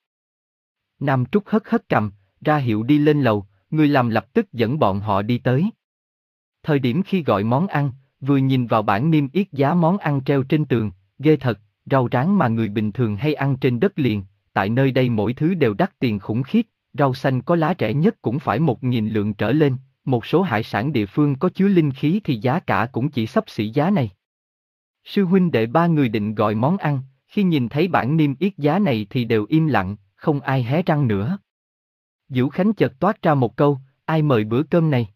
Nam Trúc hất hất cằm, ra hiệu đi lên lầu, người làm lập tức dẫn bọn họ đi tới. Thời điểm khi gọi món ăn, vừa nhìn vào bảng niêm yết giá món ăn treo trên tường, ghê thật, rau rán mà người bình thường hay ăn trên đất liền, tại nơi đây mỗi thứ đều đắt tiền khủng khiếp, rau xanh có lá rẻ nhất cũng phải một nghìn lượng trở lên, một số hải sản địa phương có chứa linh khí thì giá cả cũng chỉ xấp xỉ giá này. Sư huynh đệ ba người định gọi món ăn, khi nhìn thấy bảng niêm yết giá này thì đều im lặng, không ai hé răng nữa. Vũ Khánh chợt toát ra một câu, ai mời bữa cơm này?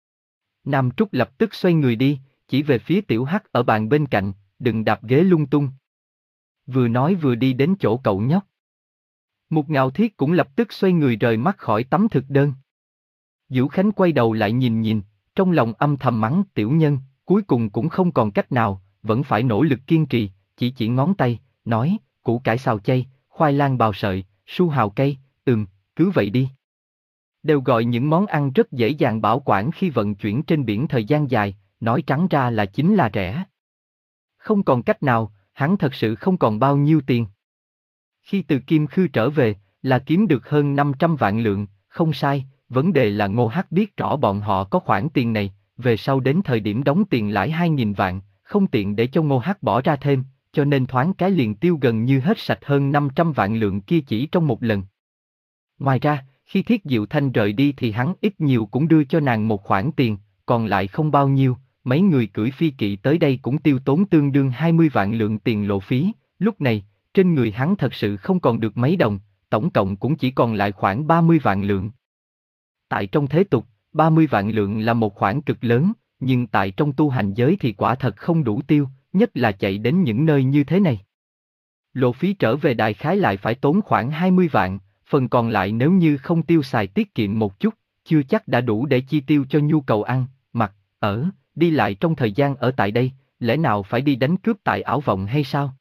Nam Trúc lập tức xoay người đi, chỉ về phía Tiểu Hắc ở bàn bên cạnh, đừng đạp ghế lung tung. Vừa nói vừa đi đến chỗ cậu nhóc. Mục Ngạo Thiết cũng lập tức xoay người rời mắt khỏi tấm thực đơn. Vũ Khánh quay đầu lại nhìn nhìn, trong lòng âm thầm mắng tiểu nhân, cuối cùng cũng không còn cách nào, vẫn phải nỗ lực kiên trì, chỉ chỉ ngón tay, nói, củ cải xào chay, khoai lang bào sợi, su hào cây, ừm, cứ vậy đi. Đều gọi những món ăn rất dễ dàng bảo quản khi vận chuyển trên biển thời gian dài, nói trắng ra là chính là rẻ. Không còn cách nào, hắn thật sự không còn bao nhiêu tiền. Khi từ Kim Khư trở về, là kiếm được hơn năm trăm vạn lượng, không sai, vấn đề là Ngô Hắc biết rõ bọn họ có khoản tiền này, về sau đến thời điểm đóng tiền lãi hai nghìn vạn, không tiện để cho Ngô Hắc bỏ ra thêm, cho nên thoáng cái liền tiêu gần như hết sạch hơn năm trăm vạn lượng kia chỉ trong một lần. Ngoài ra, khi Thiết Diệu Thanh rời đi thì hắn ít nhiều cũng đưa cho nàng một khoản tiền, còn lại không bao nhiêu, mấy người cưỡi phi kỵ tới đây cũng tiêu tốn tương đương hai mươi vạn lượng tiền lộ phí, lúc này, trên người hắn thật sự không còn được mấy đồng, tổng cộng cũng chỉ còn lại khoảng ba mươi vạn lượng. Tại trong thế tục, ba mươi vạn lượng là một khoản cực lớn, nhưng tại trong tu hành giới thì quả thật không đủ tiêu, nhất là chạy đến những nơi như thế này. Lộ phí trở về đại khái lại phải tốn khoảng hai mươi vạn, phần còn lại nếu như không tiêu xài tiết kiệm một chút, chưa chắc đã đủ để chi tiêu cho nhu cầu ăn, mặc, ở, đi lại trong thời gian ở tại đây, lẽ nào phải đi đánh cướp tại Ảo Vọng hay sao?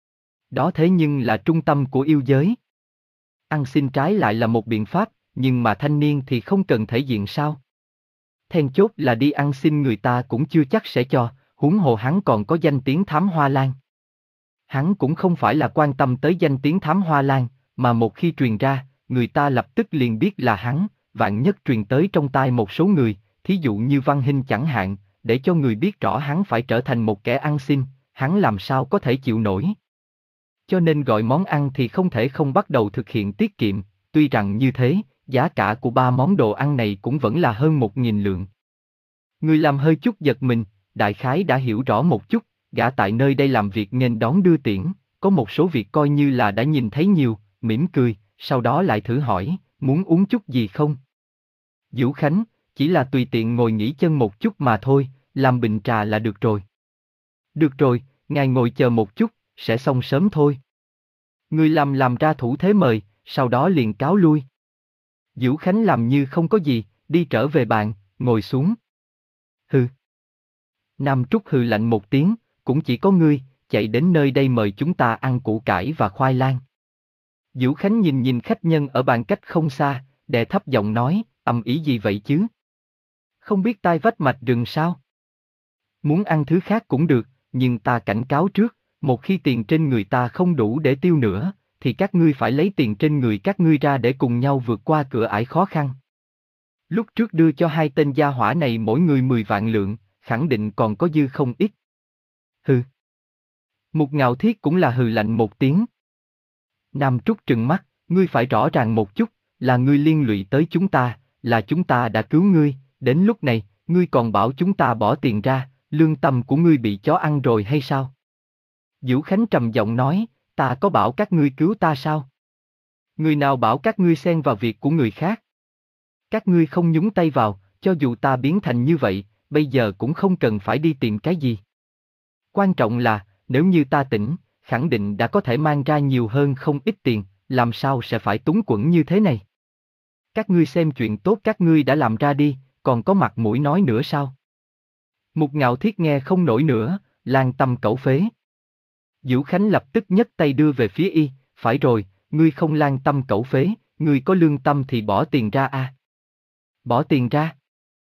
Đó thế nhưng là trung tâm của yêu giới. Ăn xin trái lại là một biện pháp, nhưng mà thanh niên thì không cần thể diện sao? Then chốt là đi ăn xin người ta cũng chưa chắc sẽ cho, huống hồ hắn còn có danh tiếng thám hoa lan. Hắn cũng không phải là quan tâm tới danh tiếng Thám Hoa Lan, mà một khi truyền ra, người ta lập tức liền biết là hắn, vạn nhất truyền tới trong tai một số người, thí dụ như Văn Hinh chẳng hạn, để cho người biết rõ hắn phải trở thành một kẻ ăn xin, hắn làm sao có thể chịu nổi. Cho nên gọi món ăn thì không thể không bắt đầu thực hiện tiết kiệm, tuy rằng như thế, giá cả của ba món đồ ăn này cũng vẫn là hơn một nghìn lượng. Người làm hơi chút giật mình, đại khái đã hiểu rõ một chút, gã tại nơi đây làm việc nghênh đón đưa tiễn, có một số việc coi như là đã nhìn thấy nhiều, mỉm cười, sau đó lại thử hỏi, muốn uống chút gì không? Vũ Khánh, chỉ là tùy tiện ngồi nghỉ chân một chút mà thôi, làm bình trà là được rồi. Được rồi, ngài ngồi chờ một chút, sẽ xong sớm thôi. Người làm làm ra thủ thế mời, sau đó liền cáo lui. Vũ Khánh làm như không có gì, đi trở về bàn, ngồi xuống. Hừ. Nam Trúc hừ lạnh một tiếng, cũng chỉ có ngươi, chạy đến nơi đây mời chúng ta ăn củ cải và khoai lang. Vũ Khánh nhìn nhìn khách nhân ở bàn cách không xa, đè thấp giọng nói, ầm ĩ gì vậy chứ? Không biết tai vách mạch rừng sao? Muốn ăn thứ khác cũng được, nhưng ta cảnh cáo trước, một khi tiền trên người ta không đủ để tiêu nữa, thì các ngươi phải lấy tiền trên người các ngươi ra để cùng nhau vượt qua cửa ải khó khăn. Lúc trước đưa cho hai tên gia hỏa này mỗi người mười vạn lượng, khẳng định còn có dư không ít. Hừ. Mục Ngạo Thiết cũng là hừ lạnh một tiếng. Nam Trúc trừng mắt, ngươi phải rõ ràng một chút, là ngươi liên lụy tới chúng ta, là chúng ta đã cứu ngươi, đến lúc này, ngươi còn bảo chúng ta bỏ tiền ra, lương tâm của ngươi bị chó ăn rồi hay sao? Vũ Khánh trầm giọng nói, ta có bảo các ngươi cứu ta sao? Người nào bảo các ngươi xen vào việc của người khác? Các ngươi không nhúng tay vào, cho dù ta biến thành như vậy, bây giờ cũng không cần phải đi tìm cái gì. Quan trọng là, nếu như ta tỉnh, khẳng định đã có thể mang ra nhiều hơn không ít tiền, làm sao sẽ phải túng quẫn như thế này? Các ngươi xem chuyện tốt các ngươi đã làm ra đi, còn có mặt mũi nói nữa sao? Mục Ngạo Thiết nghe không nổi nữa, lan tâm cẩu phế. Vũ Khánh lập tức nhấc tay đưa về phía y, phải rồi, ngươi không lan tâm cẩu phế, ngươi có lương tâm thì bỏ tiền ra a. À? Bỏ tiền ra.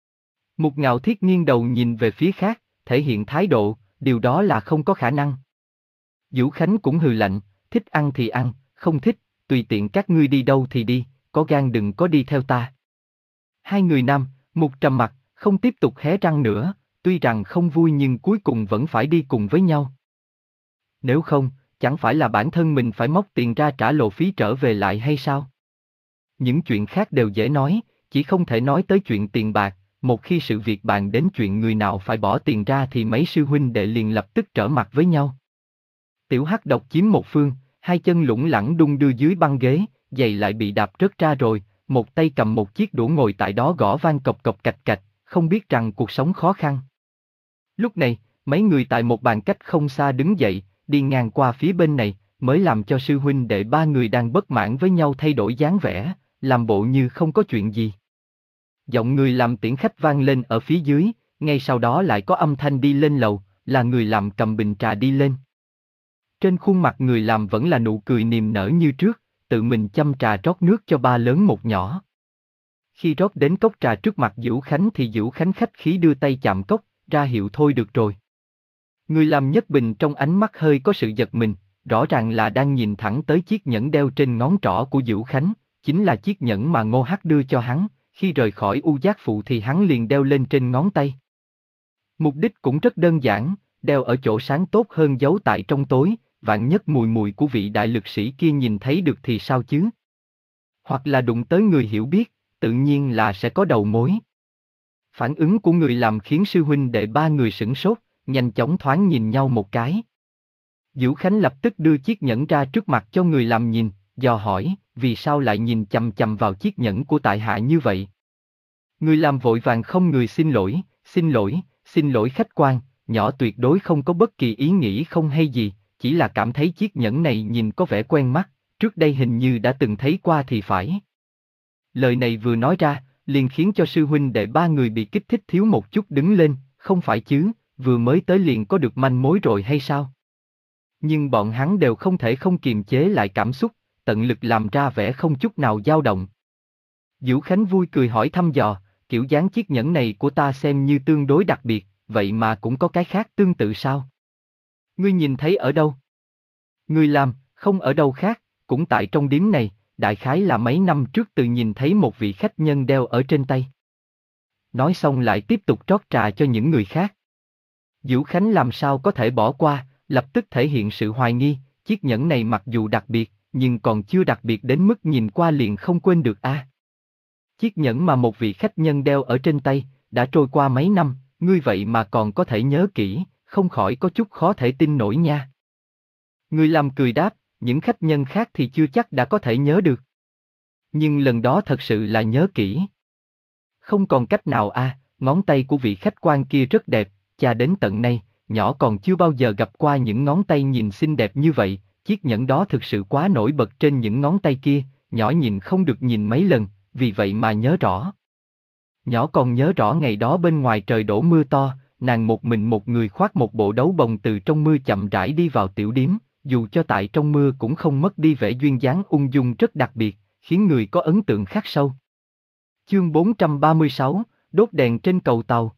Mục Ngạo Thiết nghiêng đầu nhìn về phía khác, thể hiện thái độ, điều đó là không có khả năng. Vũ Khánh cũng hừ lạnh, thích ăn thì ăn, không thích, tùy tiện các ngươi đi đâu thì đi, có gan đừng có đi theo ta. Hai người nam, Mục trầm mặt, không tiếp tục hé răng nữa, tuy rằng không vui nhưng cuối cùng vẫn phải đi cùng với nhau. Nếu không, chẳng phải là bản thân mình phải móc tiền ra trả lộ phí trở về lại hay sao? Những chuyện khác đều dễ nói, chỉ không thể nói tới chuyện tiền bạc, một khi sự việc bàn đến chuyện người nào phải bỏ tiền ra thì mấy sư huynh đệ liền lập tức trở mặt với nhau. Tiểu Hắc độc chiếm một phương, hai chân lủng lẳng đung đưa dưới băng ghế, giày lại bị đạp rớt ra rồi, một tay cầm một chiếc đũa ngồi tại đó gõ vang cộc cộc cạch cạch, không biết rằng cuộc sống khó khăn. Lúc này, mấy người tại một bàn cách không xa đứng dậy, đi ngang qua phía bên này, mới làm cho sư huynh đệ ba người đang bất mãn với nhau thay đổi dáng vẻ, làm bộ như không có chuyện gì. Giọng người làm tiễn khách vang lên ở phía dưới, ngay sau đó lại có âm thanh đi lên lầu, là người làm cầm bình trà đi lên. Trên khuôn mặt người làm vẫn là nụ cười niềm nở như trước, tự mình châm trà rót nước cho ba lớn một nhỏ. Khi rót đến cốc trà trước mặt Vũ Khánh thì Vũ Khánh khách khí đưa tay chạm cốc, ra hiệu thôi được rồi. Người làm nhất bình trong ánh mắt hơi có sự giật mình, rõ ràng là đang nhìn thẳng tới chiếc nhẫn đeo trên ngón trỏ của Vũ Khánh, chính là chiếc nhẫn mà Ngô Hắc đưa cho hắn, khi rời khỏi U Giác Phụ thì hắn liền đeo lên trên ngón tay. Mục đích cũng rất đơn giản, đeo ở chỗ sáng tốt hơn giấu tại trong tối, vạn nhất mùi mùi của vị đại lực sĩ kia nhìn thấy được thì sao chứ? Hoặc là đụng tới người hiểu biết, tự nhiên là sẽ có đầu mối. Phản ứng của người làm khiến sư huynh đệ ba người sửng sốt, nhanh chóng thoáng nhìn nhau một cái. Vũ Khánh lập tức đưa chiếc nhẫn ra trước mặt cho người làm nhìn, dò hỏi, vì sao lại nhìn chằm chằm vào chiếc nhẫn của tại hạ như vậy? Người làm vội vàng không người xin lỗi, xin lỗi, xin lỗi khách quan, nhỏ tuyệt đối không có bất kỳ ý nghĩ không hay gì, chỉ là cảm thấy chiếc nhẫn này nhìn có vẻ quen mắt, trước đây hình như đã từng thấy qua thì phải. Lời này vừa nói ra, liền khiến cho sư huynh đệ ba người bị kích thích thiếu một chút đứng lên, không phải chứ, vừa mới tới liền có được manh mối rồi hay sao? Nhưng bọn hắn đều không thể không kiềm chế lại cảm xúc, tận lực làm ra vẻ không chút nào dao động. Vũ Khánh vui cười hỏi thăm dò, kiểu dáng chiếc nhẫn này của ta xem như tương đối đặc biệt, vậy mà cũng có cái khác tương tự sao? Ngươi nhìn thấy ở đâu? Người làm, không ở đâu khác, cũng tại trong điếm này, đại khái là mấy năm trước từng nhìn thấy một vị khách nhân đeo ở trên tay. Nói xong lại tiếp tục rót trà cho những người khác. Vũ Khánh làm sao có thể bỏ qua, lập tức thể hiện sự hoài nghi, chiếc nhẫn này mặc dù đặc biệt, nhưng còn chưa đặc biệt đến mức nhìn qua liền không quên được a. À. Chiếc nhẫn mà một vị khách nhân đeo ở trên tay, đã trôi qua mấy năm, ngươi vậy mà còn có thể nhớ kỹ, không khỏi có chút khó thể tin nổi nha. Người làm cười đáp, những khách nhân khác thì chưa chắc đã có thể nhớ được. Nhưng lần đó thật sự là nhớ kỹ. Không còn cách nào a, à, ngón tay của vị khách quan kia rất đẹp, cha đến tận nay, nhỏ còn chưa bao giờ gặp qua những ngón tay nhìn xinh đẹp như vậy, chiếc nhẫn đó thực sự quá nổi bật trên những ngón tay kia, nhỏ nhìn không được nhìn mấy lần, vì vậy mà nhớ rõ. Nhỏ còn nhớ rõ ngày đó bên ngoài trời đổ mưa to, nàng một mình một người khoác một bộ đấu bồng từ trong mưa chậm rãi đi vào tiểu điếm, dù cho tại trong mưa cũng không mất đi vẻ duyên dáng ung dung rất đặc biệt, khiến người có ấn tượng khắc sâu. Chương bốn trăm ba mươi sáu, đốt đèn trên cầu tàu.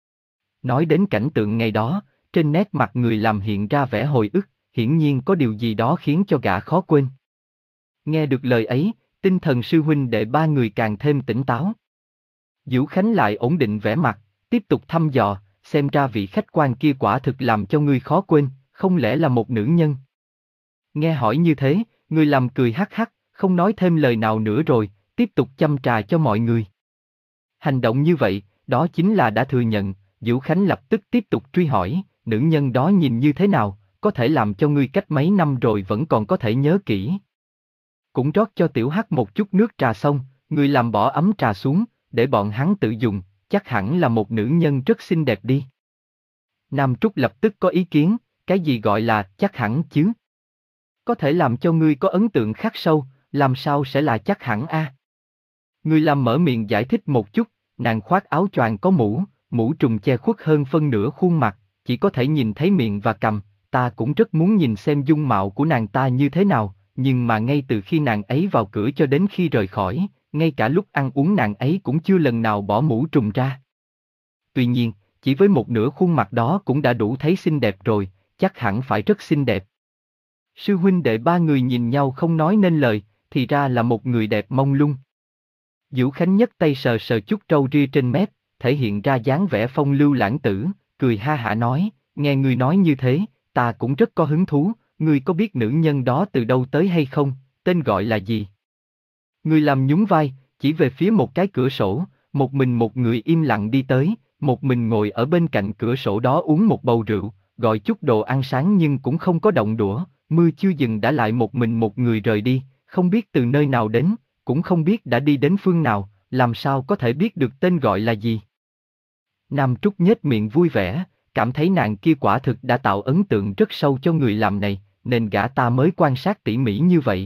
Nói đến cảnh tượng ngày đó, trên nét mặt người làm hiện ra vẻ hồi ức, hiển nhiên có điều gì đó khiến cho gã khó quên. Nghe được lời ấy, tinh thần sư huynh đệ ba người càng thêm tỉnh táo. Vũ Khánh lại ổn định vẻ mặt, tiếp tục thăm dò, xem ra vị khách quan kia quả thực làm cho ngươi khó quên, không lẽ là một nữ nhân. Nghe hỏi như thế, người làm cười hắc hắc, không nói thêm lời nào nữa rồi, tiếp tục châm trà cho mọi người. Hành động như vậy, đó chính là đã thừa nhận, Vũ Khánh lập tức tiếp tục truy hỏi, nữ nhân đó nhìn như thế nào, có thể làm cho ngươi cách mấy năm rồi vẫn còn có thể nhớ kỹ. Cũng rót cho tiểu hắc một chút nước trà xong, người làm bỏ ấm trà xuống, để bọn hắn tự dùng, chắc hẳn là một nữ nhân rất xinh đẹp đi. Nam Trúc lập tức có ý kiến, cái gì gọi là chắc hẳn chứ? Có thể làm cho ngươi có ấn tượng khắc sâu, làm sao sẽ là chắc hẳn a? À? Người làm mở miệng giải thích một chút, nàng khoác áo choàng có mũ, mũ trùm che khuất hơn phân nửa khuôn mặt, chỉ có thể nhìn thấy miệng và cằm, ta cũng rất muốn nhìn xem dung mạo của nàng ta như thế nào, nhưng mà ngay từ khi nàng ấy vào cửa cho đến khi rời khỏi, ngay cả lúc ăn uống nàng ấy cũng chưa lần nào bỏ mũ trùm ra. Tuy nhiên, chỉ với một nửa khuôn mặt đó cũng đã đủ thấy xinh đẹp rồi, chắc hẳn phải rất xinh đẹp. Sư huynh đệ ba người nhìn nhau không nói nên lời, thì ra là một người đẹp mông lung. Vũ Khánh nhấc tay sờ sờ chút râu ria trên mép, thể hiện ra dáng vẻ phong lưu lãng tử, cười ha hả nói, nghe ngươi nói như thế, ta cũng rất có hứng thú, ngươi có biết nữ nhân đó từ đâu tới hay không, tên gọi là gì? Ngươi làm nhún vai, chỉ về phía một cái cửa sổ, một mình một người im lặng đi tới, một mình ngồi ở bên cạnh cửa sổ đó uống một bầu rượu, gọi chút đồ ăn sáng nhưng cũng không có động đũa, mưa chưa dừng đã lại một mình một người rời đi, không biết từ nơi nào đến, cũng không biết đã đi đến phương nào, làm sao có thể biết được tên gọi là gì. Nam Trúc nhếch miệng vui vẻ, cảm thấy nàng kia quả thực đã tạo ấn tượng rất sâu cho người làm này, nên gã ta mới quan sát tỉ mỉ như vậy.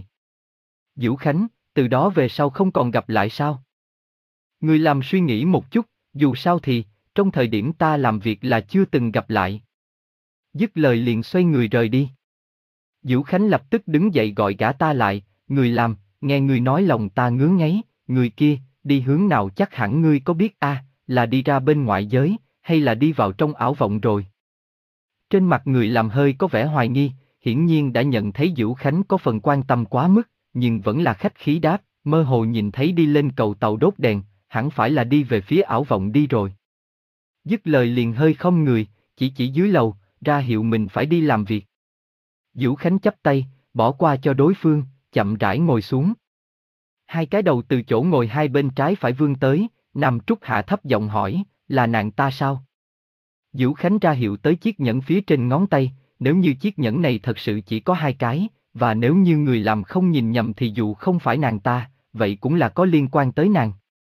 Vũ Khánh, từ đó về sau không còn gặp lại sao? Người làm suy nghĩ một chút, dù sao thì, trong thời điểm ta làm việc là chưa từng gặp lại. Dứt lời liền xoay người rời đi. Vũ Khánh lập tức đứng dậy gọi gã ta lại, người làm, nghe người nói lòng ta ngứa ngáy, người kia, đi hướng nào chắc hẳn ngươi có biết a, à, là đi ra bên ngoại giới, hay là đi vào trong ảo vọng rồi. Trên mặt người làm hơi có vẻ hoài nghi, hiển nhiên đã nhận thấy Vũ Khánh có phần quan tâm quá mức, nhưng vẫn là khách khí đáp, mơ hồ nhìn thấy đi lên cầu tàu đốt đèn, hẳn phải là đi về phía ảo vọng đi rồi. Dứt lời liền hơi không người, chỉ chỉ dưới lầu, ra hiệu mình phải đi làm việc. Vũ Khánh chắp tay, bỏ qua cho đối phương, chậm rãi ngồi xuống. Hai cái đầu từ chỗ ngồi hai bên trái phải vươn tới, Nam Trúc hạ thấp giọng hỏi, là nàng ta sao? Vũ Khánh ra hiệu tới chiếc nhẫn phía trên ngón tay, nếu như chiếc nhẫn này thật sự chỉ có hai cái, và nếu như người làm không nhìn nhầm thì dù không phải nàng ta, vậy cũng là có liên quan tới nàng.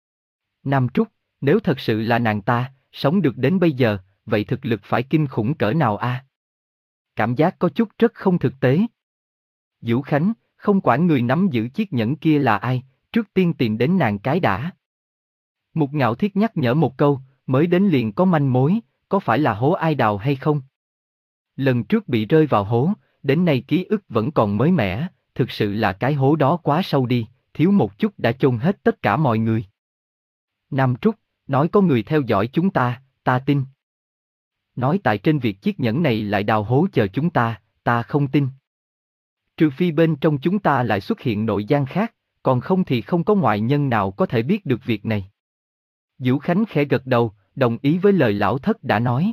Nam Trúc, nếu thật sự là nàng ta, sống được đến bây giờ, vậy thực lực phải kinh khủng cỡ nào a? À? Cảm giác có chút rất không thực tế. Vũ Khánh, không quản người nắm giữ chiếc nhẫn kia là ai, trước tiên tìm đến nàng cái đã. Mục Ngạo Thiết nhắc nhở một câu, mới đến liền có manh mối, có phải là hố ai đào hay không? Lần trước bị rơi vào hố, đến nay ký ức vẫn còn mới mẻ, thực sự là cái hố đó quá sâu đi, thiếu một chút đã chôn hết tất cả mọi người. Nam Trúc, nói có người theo dõi chúng ta, ta tin. Nói tại trên việc chiếc nhẫn này lại đào hố chờ chúng ta, ta không tin. Trừ phi bên trong chúng ta lại xuất hiện nội gian khác, còn không thì không có ngoại nhân nào có thể biết được việc này. Vũ Khánh khẽ gật đầu, đồng ý với lời lão thất đã nói.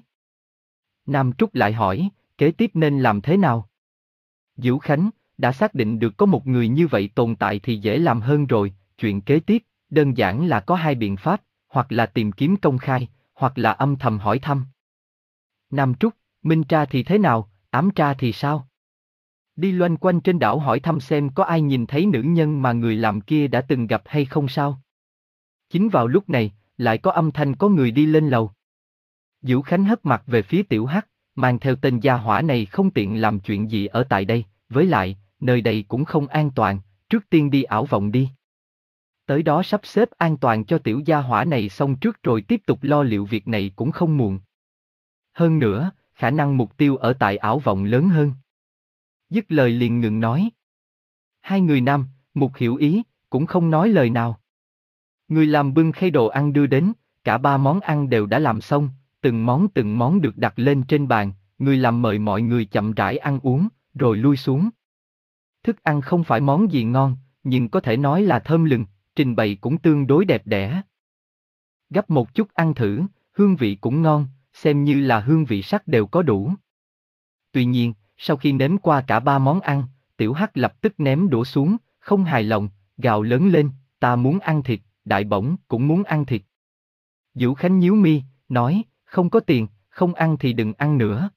Nam Trúc lại hỏi, kế tiếp nên làm thế nào? Vũ Khánh, đã xác định được có một người như vậy tồn tại thì dễ làm hơn rồi, chuyện kế tiếp, đơn giản là có hai biện pháp, hoặc là tìm kiếm công khai, hoặc là âm thầm hỏi thăm. Nam Trúc, minh tra thì thế nào, ám tra thì sao? Đi loanh quanh trên đảo hỏi thăm xem có ai nhìn thấy nữ nhân mà người làm kia đã từng gặp hay không sao? Chính vào lúc này, lại có âm thanh có người đi lên lầu. Vũ Khánh hất mặt về phía Tiểu Hắc, mang theo tên gia hỏa này không tiện làm chuyện gì ở tại đây, với lại, nơi đây cũng không an toàn, trước tiên đi ảo vọng đi. Tới đó sắp xếp an toàn cho tiểu gia hỏa này xong trước rồi tiếp tục lo liệu việc này cũng không muộn. Hơn nữa, khả năng mục tiêu ở tại ảo vọng lớn hơn. Dứt lời liền ngừng nói. Hai người nam, Mục hiểu ý, cũng không nói lời nào. Người làm bưng khay đồ ăn đưa đến, cả ba món ăn đều đã làm xong, từng món từng món được đặt lên trên bàn, người làm mời mọi người chậm rãi ăn uống, rồi lui xuống. Thức ăn không phải món gì ngon, nhưng có thể nói là thơm lừng, trình bày cũng tương đối đẹp đẽ. Gắp một chút ăn thử, hương vị cũng ngon, xem như là hương vị sắc đều có đủ. Tuy nhiên, sau khi nếm qua cả ba món ăn, Tiểu Hắc lập tức ném đũa xuống, không hài lòng, gào lớn lên, ta muốn ăn thịt, Đại Bổng cũng muốn ăn thịt. Vũ Khánh nhíu mi, nói, không có tiền, không ăn thì đừng ăn nữa.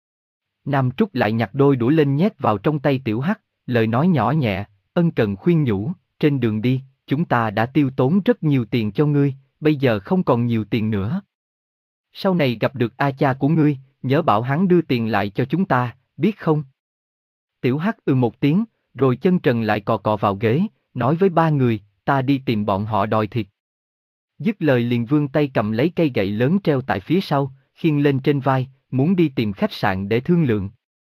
Nam Trúc lại nhặt đôi đũa lên nhét vào trong tay Tiểu Hắc, lời nói nhỏ nhẹ, ân cần khuyên nhủ, trên đường đi, chúng ta đã tiêu tốn rất nhiều tiền cho ngươi, bây giờ không còn nhiều tiền nữa. Sau này gặp được A cha của ngươi, nhớ bảo hắn đưa tiền lại cho chúng ta, biết không? Tiểu Hắc ừ một tiếng, rồi chân trần lại cò cò vào ghế, nói với ba người, ta đi tìm bọn họ đòi thịt. Dứt lời liền vươn tay cầm lấy cây gậy lớn treo tại phía sau, khiêng lên trên vai, muốn đi tìm khách sạn để thương lượng.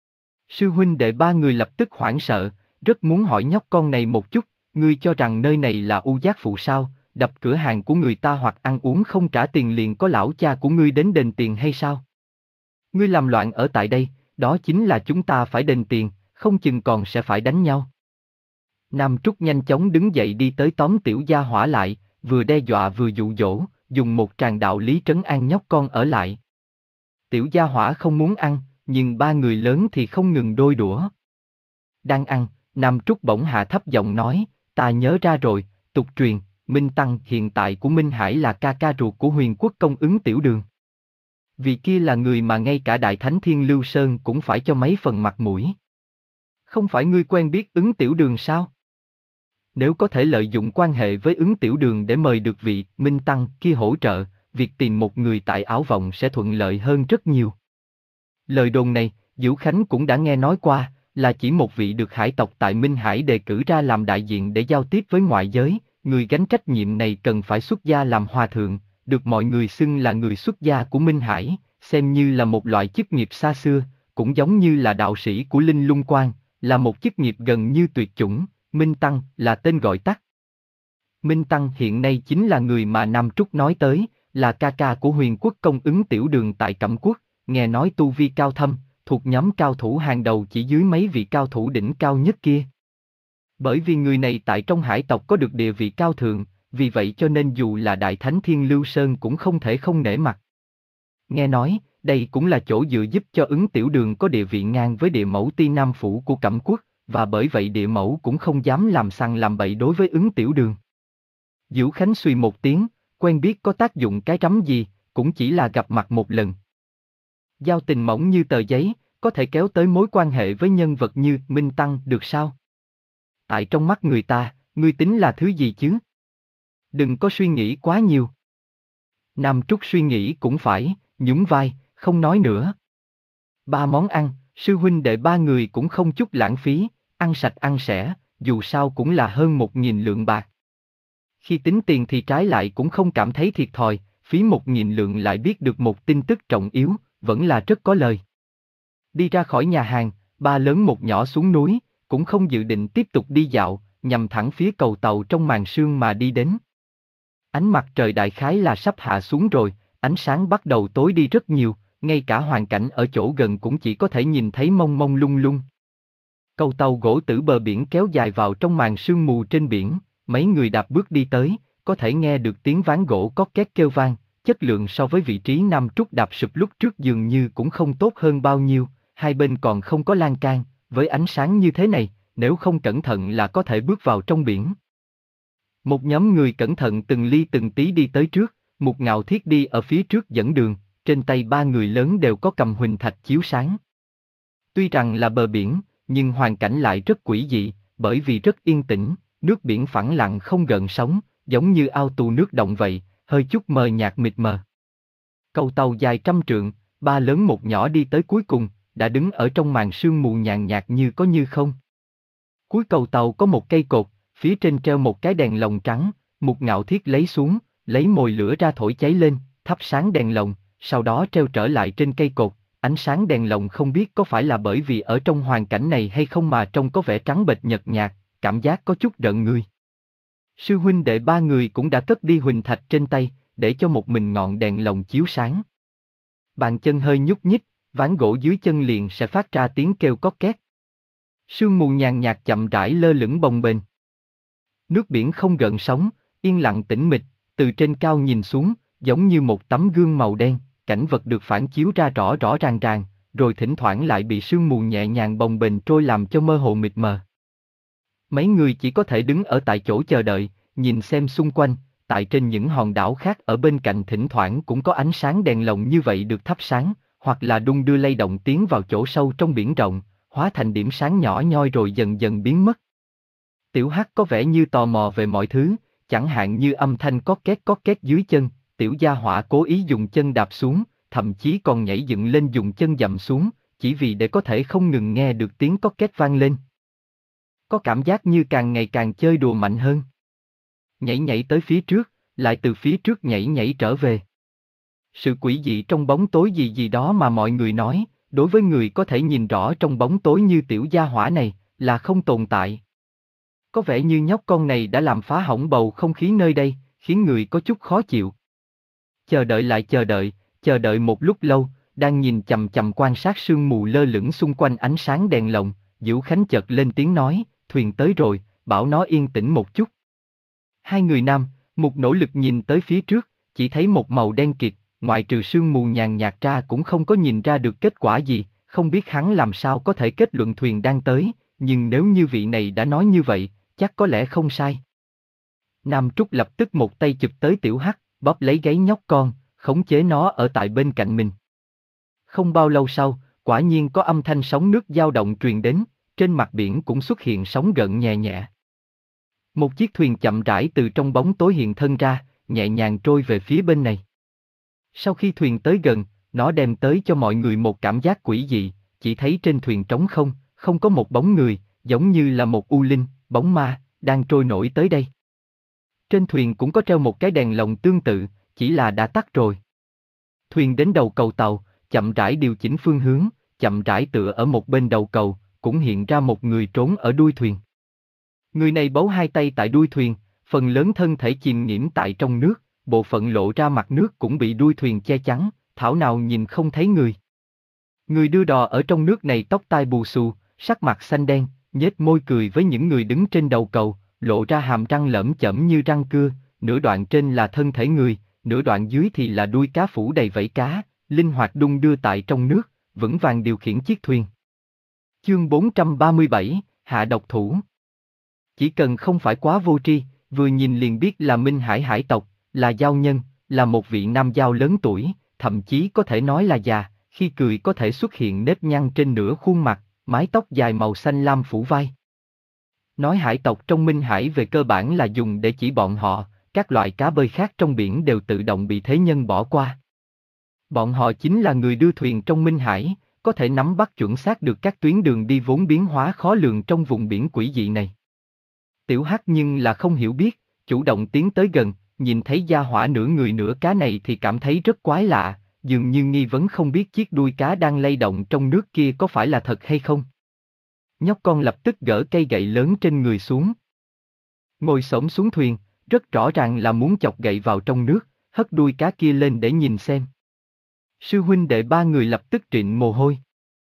Sư huynh đệ ba người lập tức hoảng sợ, rất muốn hỏi nhóc con này một chút, ngươi cho rằng nơi này là U Giác Phụ sao, đập cửa hàng của người ta hoặc ăn uống không trả tiền liền có lão cha của ngươi đến đền tiền hay sao? Ngươi làm loạn ở tại đây, đó chính là chúng ta phải đền tiền, không chừng còn sẽ phải đánh nhau. Nam Trúc nhanh chóng đứng dậy đi tới tóm tiểu gia hỏa lại, vừa đe dọa vừa dụ dỗ, dùng một tràng đạo lý trấn an nhóc con ở lại. Tiểu gia hỏa không muốn ăn, nhưng ba người lớn thì không ngừng đôi đũa. Đang ăn, Nam Trúc bỗng hạ thấp giọng nói, ta nhớ ra rồi, tục truyền, Minh Tăng hiện tại của Minh Hải là ca ca ruột của Huyền Quốc công Ứng Tiểu Đường. Vì kia là người mà ngay cả Đại Thánh Thiên Lưu Sơn cũng phải cho mấy phần mặt mũi. Không phải ngươi quen biết Ứng Tiểu Đường sao? Nếu có thể lợi dụng quan hệ với Ứng Tiểu Đường để mời được vị Minh Tăng kia hỗ trợ, việc tìm một người tại ảo vọng sẽ thuận lợi hơn rất nhiều. Lời đồn này, Vũ Khánh cũng đã nghe nói qua, là chỉ một vị được hải tộc tại Minh Hải đề cử ra làm đại diện để giao tiếp với ngoại giới, người gánh trách nhiệm này cần phải xuất gia làm hòa thượng, được mọi người xưng là người xuất gia của Minh Hải, xem như là một loại chức nghiệp xa xưa, cũng giống như là đạo sĩ của Linh Lung Quan, là một chức nghiệp gần như tuyệt chủng. Minh Tăng là tên gọi tắt. Minh Tăng hiện nay chính là người mà Nam Trúc nói tới, là ca ca của Huyền Quốc công Ứng Tiểu Đường tại Cẩm Quốc, nghe nói tu vi cao thâm, thuộc nhóm cao thủ hàng đầu chỉ dưới mấy vị cao thủ đỉnh cao nhất kia. Bởi vì người này tại trong hải tộc có được địa vị cao thượng, vì vậy cho nên dù là Đại Thánh Thiên Lưu Sơn cũng không thể không nể mặt. Nghe nói, đây cũng là chỗ dựa giúp cho Ứng Tiểu Đường có địa vị ngang với địa mẫu Ti Nam Phủ của Cẩm Quốc, và bởi vậy địa mẫu cũng không dám làm sằng làm bậy đối với Ứng Tiểu Đường. Vũ Khánh suy một tiếng, quen biết có tác dụng cái rắm gì, cũng chỉ là gặp mặt một lần. Giao tình mỏng như tờ giấy, có thể kéo tới mối quan hệ với nhân vật như Minh Tăng được sao? Tại trong mắt người ta, ngươi tính là thứ gì chứ? Đừng có suy nghĩ quá nhiều. Nam Trúc suy nghĩ cũng phải, nhún vai, không nói nữa. Ba món ăn, sư huynh đệ ba người cũng không chút lãng phí, ăn sạch ăn sẻ, dù sao cũng là hơn một nghìn lượng bạc. Khi tính tiền thì trái lại cũng không cảm thấy thiệt thòi, phí một nghìn lượng lại biết được một tin tức trọng yếu, vẫn là rất có lời. Đi ra khỏi nhà hàng, ba lớn một nhỏ xuống núi, cũng không dự định tiếp tục đi dạo, nhằm thẳng phía cầu tàu trong màn sương mà đi đến. Ánh mặt trời đại khái là sắp hạ xuống rồi, ánh sáng bắt đầu tối đi rất nhiều, ngay cả hoàn cảnh ở chỗ gần cũng chỉ có thể nhìn thấy mông mông lung lung. Cầu tàu gỗ từ bờ biển kéo dài vào trong màn sương mù trên biển, mấy người đạp bước đi tới, có thể nghe được tiếng ván gỗ cót két kêu vang, chất lượng so với vị trí Nam Trúc đạp sụp lúc trước dường như cũng không tốt hơn bao nhiêu, hai bên còn không có lan can, với ánh sáng như thế này, nếu không cẩn thận là có thể bước vào trong biển. Một nhóm người cẩn thận từng ly từng tí đi tới trước, Mục Ngạo Thiết đi ở phía trước dẫn đường, trên tay ba người lớn đều có cầm huỳnh thạch chiếu sáng. Tuy rằng là bờ biển, nhưng hoàn cảnh lại rất quỷ dị, bởi vì rất yên tĩnh, nước biển phẳng lặng không gợn sóng, giống như ao tù nước động vậy, hơi chút mờ nhạt mịt mờ. Cầu tàu dài trăm trượng, ba lớn một nhỏ đi tới cuối cùng, đã đứng ở trong màn sương mù nhàn nhạt như có như không. Cuối cầu tàu có một cây cột, phía trên treo một cái đèn lồng trắng, Mục Ngạo Thiết lấy xuống, lấy mồi lửa ra thổi cháy lên, thắp sáng đèn lồng, sau đó treo trở lại trên cây cột. Ánh sáng đèn lồng không biết có phải là bởi vì ở trong hoàn cảnh này hay không mà trông có vẻ trắng bệch nhợt nhạt, cảm giác có chút rợn người. Sư huynh đệ ba người cũng đã cất đi huỳnh thạch trên tay, để cho một mình ngọn đèn lồng chiếu sáng. Bàn chân hơi nhúc nhích, ván gỗ dưới chân liền sẽ phát ra tiếng kêu cót két. Sương mù nhàn nhạt chậm rãi lơ lửng bồng bềnh. Nước biển không gợn sóng, yên lặng tĩnh mịch, từ trên cao nhìn xuống, giống như một tấm gương màu đen. Cảnh vật được phản chiếu ra rõ rõ ràng ràng, rồi thỉnh thoảng lại bị sương mù nhẹ nhàng bồng bềnh trôi làm cho mơ hồ mịt mờ. Mấy người chỉ có thể đứng ở tại chỗ chờ đợi, nhìn xem xung quanh, tại trên những hòn đảo khác ở bên cạnh thỉnh thoảng cũng có ánh sáng đèn lồng như vậy được thắp sáng, hoặc là đung đưa lay động tiến vào chỗ sâu trong biển rộng, hóa thành điểm sáng nhỏ nhoi rồi dần dần biến mất. Tiểu Hắc có vẻ như tò mò về mọi thứ, chẳng hạn như âm thanh cót két cót két dưới chân. Tiểu gia hỏa cố ý dùng chân đạp xuống, thậm chí còn nhảy dựng lên dùng chân dậm xuống, chỉ vì để có thể không ngừng nghe được tiếng cót két vang lên. Có cảm giác như càng ngày càng chơi đùa mạnh hơn. Nhảy nhảy tới phía trước, lại từ phía trước nhảy nhảy trở về. Sự quỷ dị trong bóng tối gì gì đó mà mọi người nói, đối với người có thể nhìn rõ trong bóng tối như tiểu gia hỏa này, là không tồn tại. Có vẻ như nhóc con này đã làm phá hỏng bầu không khí nơi đây, khiến người có chút khó chịu. Chờ đợi lại chờ đợi, chờ đợi một lúc lâu, đang nhìn chằm chằm quan sát sương mù lơ lửng xung quanh ánh sáng đèn lồng, Dữu Khánh chợt lên tiếng nói, thuyền tới rồi, bảo nó yên tĩnh một chút. Hai người nam, Mục nỗ lực nhìn tới phía trước, chỉ thấy một màu đen kịt, ngoại trừ sương mù nhàn nhạt ra cũng không có nhìn ra được kết quả gì, không biết hắn làm sao có thể kết luận thuyền đang tới, nhưng nếu như vị này đã nói như vậy, chắc có lẽ không sai. Nam Trúc lập tức một tay chụp tới Tiểu Hắc, bóp lấy gáy nhóc con, khống chế nó ở tại bên cạnh mình. Không bao lâu sau, quả nhiên có âm thanh sóng nước dao động truyền đến, trên mặt biển cũng xuất hiện sóng gợn nhẹ nhẹ. Một chiếc thuyền chậm rãi từ trong bóng tối hiện thân ra, nhẹ nhàng trôi về phía bên này. Sau khi thuyền tới gần, nó đem tới cho mọi người một cảm giác quỷ dị, chỉ thấy trên thuyền trống không, không có một bóng người, giống như là một u linh, bóng ma, đang trôi nổi tới đây. Trên thuyền cũng có treo một cái đèn lồng tương tự, chỉ là đã tắt rồi. Thuyền đến đầu cầu tàu, chậm rãi điều chỉnh phương hướng, chậm rãi tựa ở một bên đầu cầu, cũng hiện ra một người trốn ở đuôi thuyền. Người này bấu hai tay tại đuôi thuyền, phần lớn thân thể chìm nghiễm tại trong nước, bộ phận lộ ra mặt nước cũng bị đuôi thuyền che chắn, thảo nào nhìn không thấy người. Người đưa đò ở trong nước này tóc tai bù xù, sắc mặt xanh đen, nhếch môi cười với những người đứng trên đầu cầu, lộ ra hàm răng lởm chởm như răng cưa, nửa đoạn trên là thân thể người, nửa đoạn dưới thì là đuôi cá phủ đầy vảy cá, linh hoạt đung đưa tại trong nước, vững vàng điều khiển chiếc thuyền. Chương bốn trăm ba mươi bảy, Hạ độc thủ. Chỉ cần không phải quá vô tri, vừa nhìn liền biết là Minh Hải hải tộc, là giao nhân, là một vị nam giao lớn tuổi, thậm chí có thể nói là già, khi cười có thể xuất hiện nếp nhăn trên nửa khuôn mặt, mái tóc dài màu xanh lam phủ vai. Nói hải tộc trong Minh Hải về cơ bản là dùng để chỉ bọn họ, các loại cá bơi khác trong biển đều tự động bị thế nhân bỏ qua. Bọn họ chính là người đưa thuyền trong Minh Hải, có thể nắm bắt chuẩn xác được các tuyến đường đi vốn biến hóa khó lường trong vùng biển quỷ dị này. Tiểu Hắc nhưng là không hiểu biết, chủ động tiến tới gần, nhìn thấy gia hỏa nửa người nửa cá này thì cảm thấy rất quái lạ, dường như nghi vấn không biết chiếc đuôi cá đang lay động trong nước kia có phải là thật hay không. Nhóc con lập tức gỡ cây gậy lớn trên người xuống. Ngồi xổm xuống thuyền, rất rõ ràng là muốn chọc gậy vào trong nước, hất đuôi cá kia lên để nhìn xem. Sư huynh đệ ba người lập tức trịnh mồ hôi.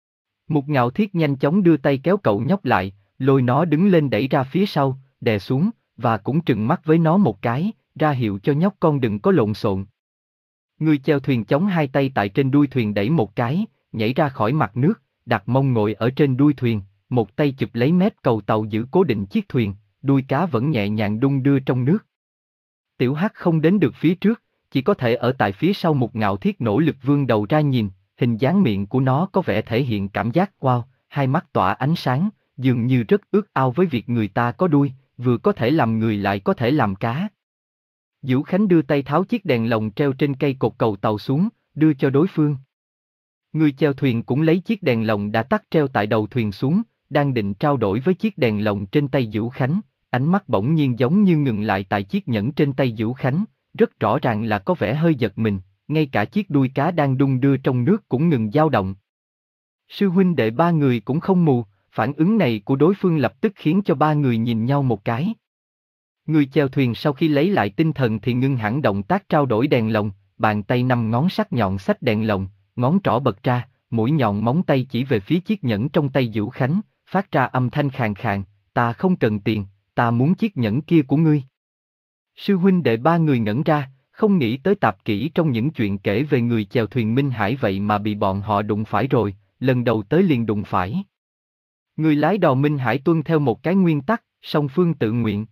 Mục Ngạo Thiết nhanh chóng đưa tay kéo cậu nhóc lại, lôi nó đứng lên đẩy ra phía sau, đè xuống, và cũng trừng mắt với nó một cái, ra hiệu cho nhóc con đừng có lộn xộn. Người chèo thuyền chống hai tay tại trên đuôi thuyền đẩy một cái, nhảy ra khỏi mặt nước, đặt mông ngồi ở trên đuôi thuyền, một tay chụp lấy mép cầu tàu giữ cố định chiếc thuyền, đuôi cá vẫn nhẹ nhàng đung đưa trong nước. Tiểu Hắc không đến được phía trước, chỉ có thể ở tại phía sau Mục Ngạo Thiết nỗ lực vươn đầu ra nhìn, hình dáng miệng của nó có vẻ thể hiện cảm giác wow, hai mắt tỏa ánh sáng, dường như rất ước ao với việc người ta có đuôi, vừa có thể làm người lại có thể làm cá. Vũ Khánh đưa tay tháo chiếc đèn lồng treo trên cây cột cầu tàu xuống, đưa cho đối phương. Người chèo thuyền cũng lấy chiếc đèn lồng đã tắt treo tại đầu thuyền xuống, đang định trao đổi với chiếc đèn lồng trên tay Vũ Khánh, ánh mắt bỗng nhiên giống như ngừng lại tại chiếc nhẫn trên tay Vũ Khánh, rất rõ ràng là có vẻ hơi giật mình, ngay cả chiếc đuôi cá đang đung đưa trong nước cũng ngừng dao động. Sư huynh đệ ba người cũng không mù, phản ứng này của đối phương lập tức khiến cho ba người nhìn nhau một cái. Người chèo thuyền sau khi lấy lại tinh thần thì ngưng hẳn động tác trao đổi đèn lồng, bàn tay năm ngón sắc nhọn xách đèn lồng, ngón trỏ bật ra, mũi nhọn móng tay chỉ về phía chiếc nhẫn trong tay Vũ Khánh, phát ra âm thanh khàn khàn, ta không cần tiền, ta muốn chiếc nhẫn kia của ngươi. Sư huynh đệ ba người ngẩn ra, không nghĩ tới tạp kỹ trong những chuyện kể về người chèo thuyền Minh Hải vậy mà bị bọn họ đụng phải rồi, lần đầu tới liền đụng phải. Người lái đò Minh Hải tuân theo một cái nguyên tắc, song phương tự nguyện.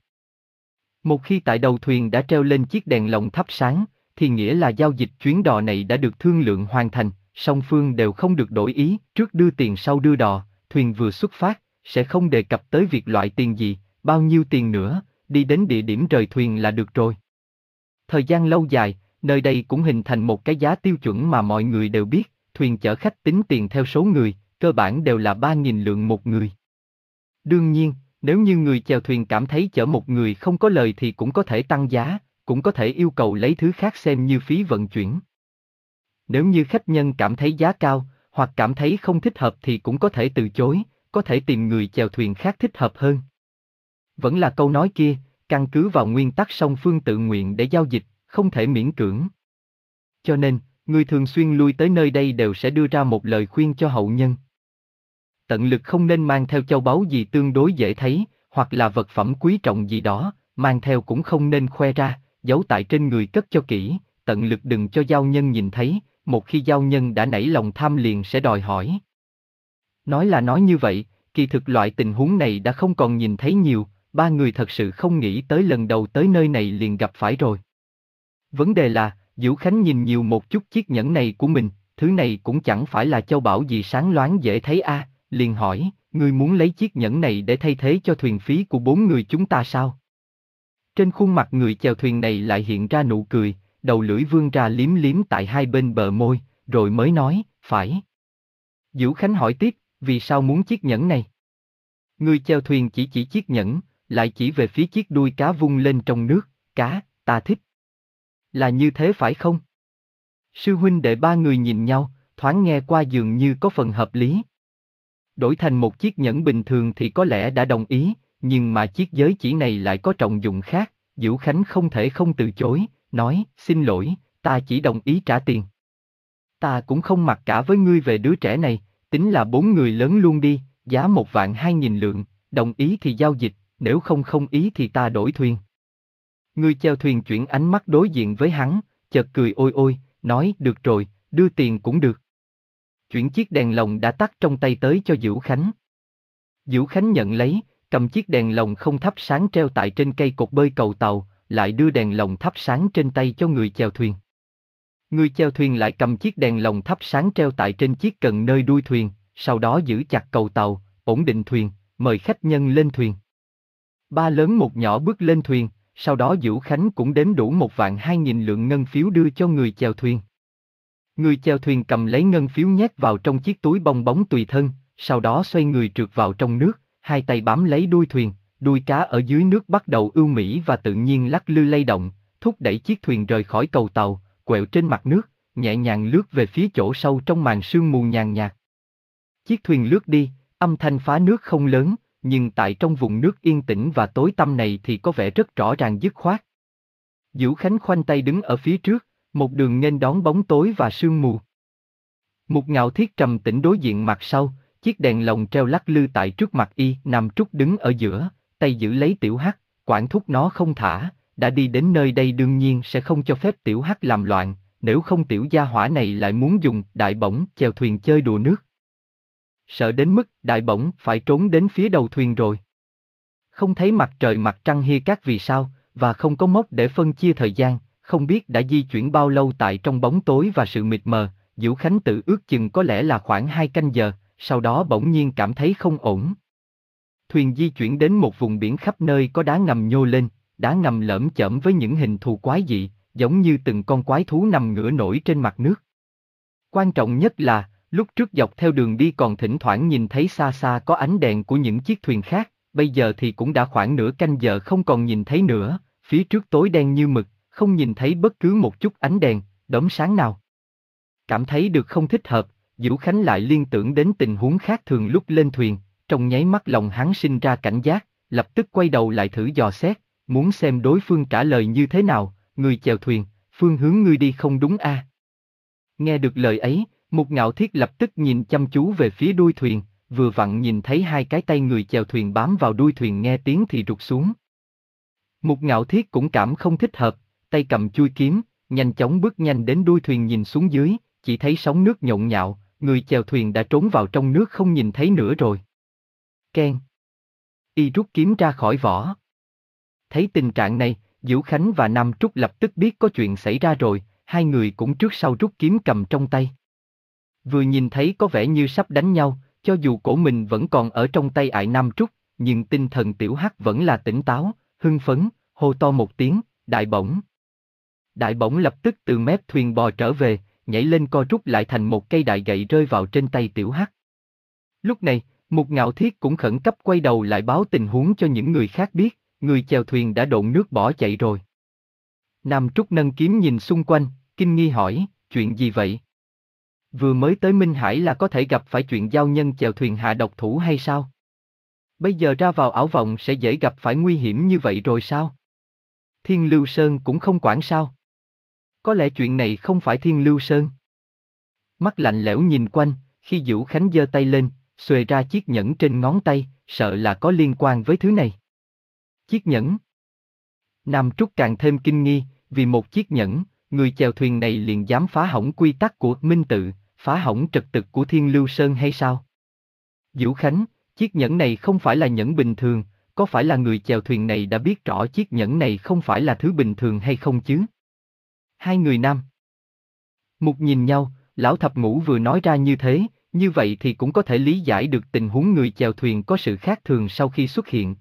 Một khi tại đầu thuyền đã treo lên chiếc đèn lồng thắp sáng, thì nghĩa là giao dịch chuyến đò này đã được thương lượng hoàn thành, song phương đều không được đổi ý, trước đưa tiền sau đưa đò, thuyền vừa xuất phát, sẽ không đề cập tới việc loại tiền gì, bao nhiêu tiền nữa, đi đến địa điểm rời thuyền là được rồi. Thời gian lâu dài, nơi đây cũng hình thành một cái giá tiêu chuẩn mà mọi người đều biết, thuyền chở khách tính tiền theo số người, cơ bản đều là ba nghìn lượng một người. Đương nhiên, nếu như người chèo thuyền cảm thấy chở một người không có lời thì cũng có thể tăng giá, cũng có thể yêu cầu lấy thứ khác xem như phí vận chuyển. Nếu như khách nhân cảm thấy giá cao, hoặc cảm thấy không thích hợp thì cũng có thể từ chối, có thể tìm người chèo thuyền khác thích hợp hơn. Vẫn là câu nói kia, căn cứ vào nguyên tắc song phương tự nguyện để giao dịch, không thể miễn cưỡng. Cho nên, người thường xuyên lui tới nơi đây đều sẽ đưa ra một lời khuyên cho hậu nhân. Tận lực không nên mang theo châu báu gì tương đối dễ thấy, hoặc là vật phẩm quý trọng gì đó, mang theo cũng không nên khoe ra, giấu tại trên người cất cho kỹ, tận lực đừng cho giao nhân nhìn thấy, một khi giao nhân đã nảy lòng tham liền sẽ đòi hỏi. Nói là nói như vậy, kỳ thực loại tình huống này đã không còn nhìn thấy nhiều, ba người thật sự không nghĩ tới lần đầu tới nơi này liền gặp phải rồi. Vấn đề là, Vũ Khánh nhìn nhiều một chút chiếc nhẫn này của mình, thứ này cũng chẳng phải là châu bảo gì sáng loáng dễ thấy a, à, liền hỏi, ngươi muốn lấy chiếc nhẫn này để thay thế cho thuyền phí của bốn người chúng ta sao? Trên khuôn mặt người chèo thuyền này lại hiện ra nụ cười, đầu lưỡi vươn ra liếm liếm tại hai bên bờ môi, rồi mới nói, phải. Vũ Khánh hỏi tiếp, vì sao muốn chiếc nhẫn này? Người chèo thuyền chỉ chỉ chiếc nhẫn, lại chỉ về phía chiếc đuôi cá vung lên trong nước, cá, ta thích. Là như thế phải không? Sư huynh đệ ba người nhìn nhau, thoáng nghe qua dường như có phần hợp lý. Đổi thành một chiếc nhẫn bình thường thì có lẽ đã đồng ý, nhưng mà chiếc giới chỉ này lại có trọng dụng khác, Vũ Khánh không thể không từ chối, nói, xin lỗi, ta chỉ đồng ý trả tiền. Ta cũng không mặc cả với ngươi về đứa trẻ này, tính là bốn người lớn luôn đi, giá một vạn hai nghìn lượng, đồng ý thì giao dịch, nếu không không ý thì ta đổi thuyền. Người chèo thuyền chuyển ánh mắt đối diện với hắn, chợt cười ôi ôi, nói, được rồi, đưa tiền cũng được. Chuyển chiếc đèn lồng đã tắt trong tay tới cho Vũ Khánh. Vũ Khánh nhận lấy, cầm chiếc đèn lồng không thắp sáng treo tại trên cây cột bơi cầu tàu, lại đưa đèn lồng thắp sáng trên tay cho người chèo thuyền. Người chèo thuyền lại cầm chiếc đèn lồng thắp sáng treo tại trên chiếc cần nơi đuôi thuyền, sau đó giữ chặt cầu tàu, ổn định thuyền, mời khách nhân lên thuyền. Ba lớn một nhỏ bước lên thuyền, sau đó Vũ Khánh cũng đếm đủ một vạn hai nghìn lượng ngân phiếu đưa cho người chèo thuyền. Người chèo thuyền cầm lấy ngân phiếu nhét vào trong chiếc túi bong bóng tùy thân, sau đó xoay người trượt vào trong nước, hai tay bám lấy đuôi thuyền, đuôi cá ở dưới nước bắt đầu ưu mỹ và tự nhiên lắc lư lay động, thúc đẩy chiếc thuyền rời khỏi cầu tàu, quẹo trên mặt nước, nhẹ nhàng lướt về phía chỗ sâu trong màn sương mù nhàn nhạt. Chiếc thuyền lướt đi, âm thanh phá nước không lớn, nhưng tại trong vùng nước yên tĩnh và tối tăm này thì có vẻ rất rõ ràng dứt khoát. Vũ Khánh khoanh tay đứng ở phía trước, một đường nghênh đón bóng tối và sương mù. Mục Ngạo Thiết trầm tĩnh đối diện mặt sau, Chiếc đèn lồng treo lắc lư tại trước mặt y, Nam Trúc đứng ở giữa, tay giữ lấy Tiểu Hắc, quản thúc nó không thả, đã đi đến nơi đây đương nhiên sẽ không cho phép Tiểu Hắc làm loạn, nếu không tiểu gia hỏa này lại muốn dùng đại bổng chèo thuyền chơi đùa nước. Sợ đến mức đại bổng phải trốn đến phía đầu thuyền rồi. Không thấy mặt trời mặt trăng hia cát vì sao, và không có mốc để phân chia thời gian, không biết đã di chuyển bao lâu tại trong bóng tối và sự mịt mờ, Diễu Khánh tự ước chừng có lẽ là khoảng hai canh giờ, sau đó bỗng nhiên cảm thấy không ổn. Thuyền di chuyển đến một vùng biển khắp nơi có đá ngầm nhô lên, đá ngầm lởm chởm với những hình thù quái dị, giống như từng con quái thú nằm ngửa nổi trên mặt nước. Quan trọng nhất là, lúc trước dọc theo đường đi còn thỉnh thoảng nhìn thấy xa xa có ánh đèn của những chiếc thuyền khác, bây giờ thì cũng đã khoảng nửa canh giờ không còn nhìn thấy nữa, phía trước tối đen như mực, không nhìn thấy bất cứ một chút ánh đèn, đốm sáng nào. Cảm thấy được không thích hợp, Diễu Khánh lại liên tưởng đến tình huống khác thường lúc lên thuyền, trong nháy mắt lòng hắn sinh ra cảnh giác, lập tức quay đầu lại thử dò xét, muốn xem đối phương trả lời như thế nào, người chèo thuyền, phương hướng ngươi đi không đúng a? À? Nghe được lời ấy, Mục Ngạo Thiết lập tức nhìn chăm chú về phía đuôi thuyền, vừa vặn nhìn thấy hai cái tay người chèo thuyền bám vào đuôi thuyền nghe tiếng thì rụt xuống. Mục Ngạo Thiết cũng cảm không thích hợp, tay cầm chuôi kiếm, nhanh chóng bước nhanh đến đuôi thuyền nhìn xuống dưới, chỉ thấy sóng nước nhộn nhạo, người chèo thuyền đã trốn vào trong nước không nhìn thấy nữa rồi. Keng. Y rút kiếm ra khỏi vỏ. Thấy tình trạng này, Diễu Khánh và Nam Trúc lập tức biết có chuyện xảy ra rồi, hai người cũng trước sau rút kiếm cầm trong tay. Vừa nhìn thấy có vẻ như sắp đánh nhau, cho dù cổ mình vẫn còn ở trong tay ải Nam Trúc, nhưng tinh thần Tiểu Hắc vẫn là tỉnh táo, hưng phấn, hô to một tiếng, đại bổng. Đại bổng lập tức từ mép thuyền bò trở về, nhảy lên co rút lại thành một cây đại gậy rơi vào trên tay Tiểu Hắc. Lúc này, Mục Ngạo Thiết cũng khẩn cấp quay đầu lại báo tình huống cho những người khác biết, người chèo thuyền đã độn nước bỏ chạy rồi. Nam Trúc nâng kiếm nhìn xung quanh, kinh nghi hỏi, chuyện gì vậy? Vừa mới tới Minh Hải là có thể gặp phải chuyện giao nhân chèo thuyền hạ độc thủ hay sao? Bây giờ ra vào ảo vọng sẽ dễ gặp phải nguy hiểm như vậy rồi sao? Thiên Lưu Sơn cũng không quản sao? Có lẽ chuyện này không phải Thiên Lưu Sơn. Mắt lạnh lẽo nhìn quanh, khi Diễu Khánh giơ tay lên, xuề ra chiếc nhẫn trên ngón tay, sợ là có liên quan với thứ này. Chiếc nhẫn. Nam Trúc càng thêm kinh nghi, vì một chiếc nhẫn, người chèo thuyền này liền dám phá hỏng quy tắc của Minh Tự, phá hỏng trật tự của Thiên Lưu Sơn hay sao? Diễu Khánh, chiếc nhẫn này không phải là nhẫn bình thường, có phải là người chèo thuyền này đã biết rõ chiếc nhẫn này không phải là thứ bình thường hay không chứ? Hai người nam Mục nhìn nhau, lão thập ngũ vừa nói ra như thế, như vậy thì cũng có thể lý giải được tình huống người chèo thuyền có sự khác thường sau khi xuất hiện.